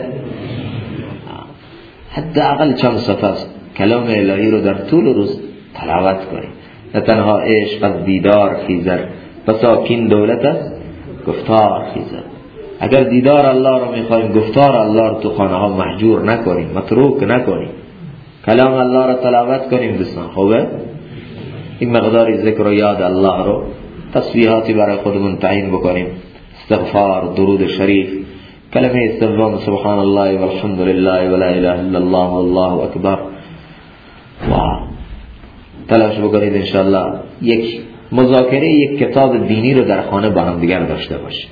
حداقل چند صفحه کلام الهی رو در طول روز تلاوت کنیم. نه تنها عشق از دیدار خیزد، بساکین دولت است گفتار خیزد. اگر دیدار الله رو میخوایم، گفتار الله رو تو خانه ها محجور نکنیم، متروک نکنیم، کلام الله رو تلاوت کنیم دوستان. خوبه؟ این مقداری ذکر و یاد الله رو، تسبیحاتی برای خودمون تعیین بکنیم، استغفار، درود شریف، کلمه سوم سبحان الله والحمد لله ولا اله الا الله والله اکبر. و تلاش بکنید انشاءالله یک مذاکره یک کتاب دینی رو در خانه با هم دیگر داشته باشیم.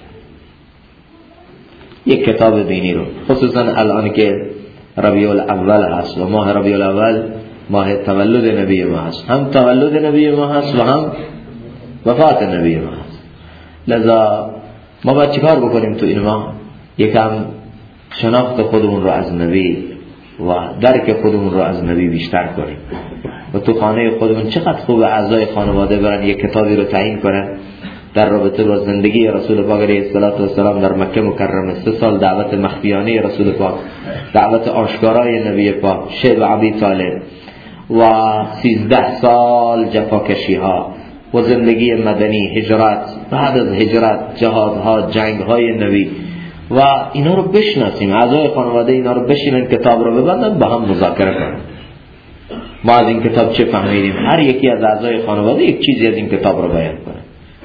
یک کتاب دینی رو، خصوصا الان که ربیع الاول هست و ماه ربیع الاول ماه تولد نبی ما هست، هم تولد نبی ما هست و هم وفات نبی ما هست. لذا ما باید چیکار بکنیم تو این ماه؟ یکم شناخت خودمون رو از نبی و درک خودمون رو از نبی بیشتر کنیم و تو خانه خودمون چقدر خوب اعضای خانواده برن یک کتابی رو تعیین کنن در رابطه با زندگی رسول پاک علیه السلام در مکه مکرمه. 3 سال دعوت مخفیانه رسول پاک، دعوت آشکارای نبی پاک شیب ابی طالب و 13 سال جفاکشی ها و زندگی مدنی، هجرت، بعد از هجرت جهادها، جنگهای نبی و اینا رو بشناسیم. اعضای خانواده اینا رو بشینن، کتاب رو ببندن، با هم مذاکره کنن. ما از این کتاب چه فهمیدیم؟ هر یکی از اعضای خانواده یک چیزی از این کتاب رو بیان کنه.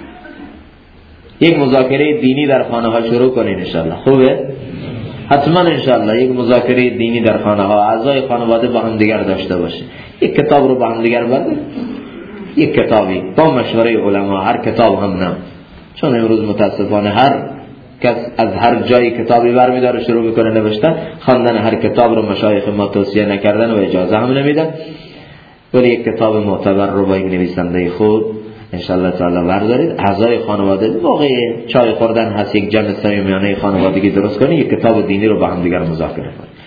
یک مذاکره دینی در خانه ها شروع کنین انشالله. خوبه؟ حتما انشالله یک مذاکره دینی در خانه ها، اعضای خانواده با هم دیگر داشته باشه. یک کتاب رو با هم دیگر بردن، یک کتابی با مشوره علما، هر کتاب هم نه، چون امروز متاسفانه هر کس از هر جایی کتابی برمی‌داره شروع میکنه نوشتن. خواندن هر کتاب رو مشایخ ما توصیه نکردن و اجازه هم نمیدن، ولی یک کتاب معتبر رو با یک نویسنده خوب انشالله تعالی بردارید. اعضای خانواده موقع چای خوردن هست یک جمع صمیمانه خانوادگی درست کنید، یک کتاب دینی رو با هم دیگر مذاکره کنید.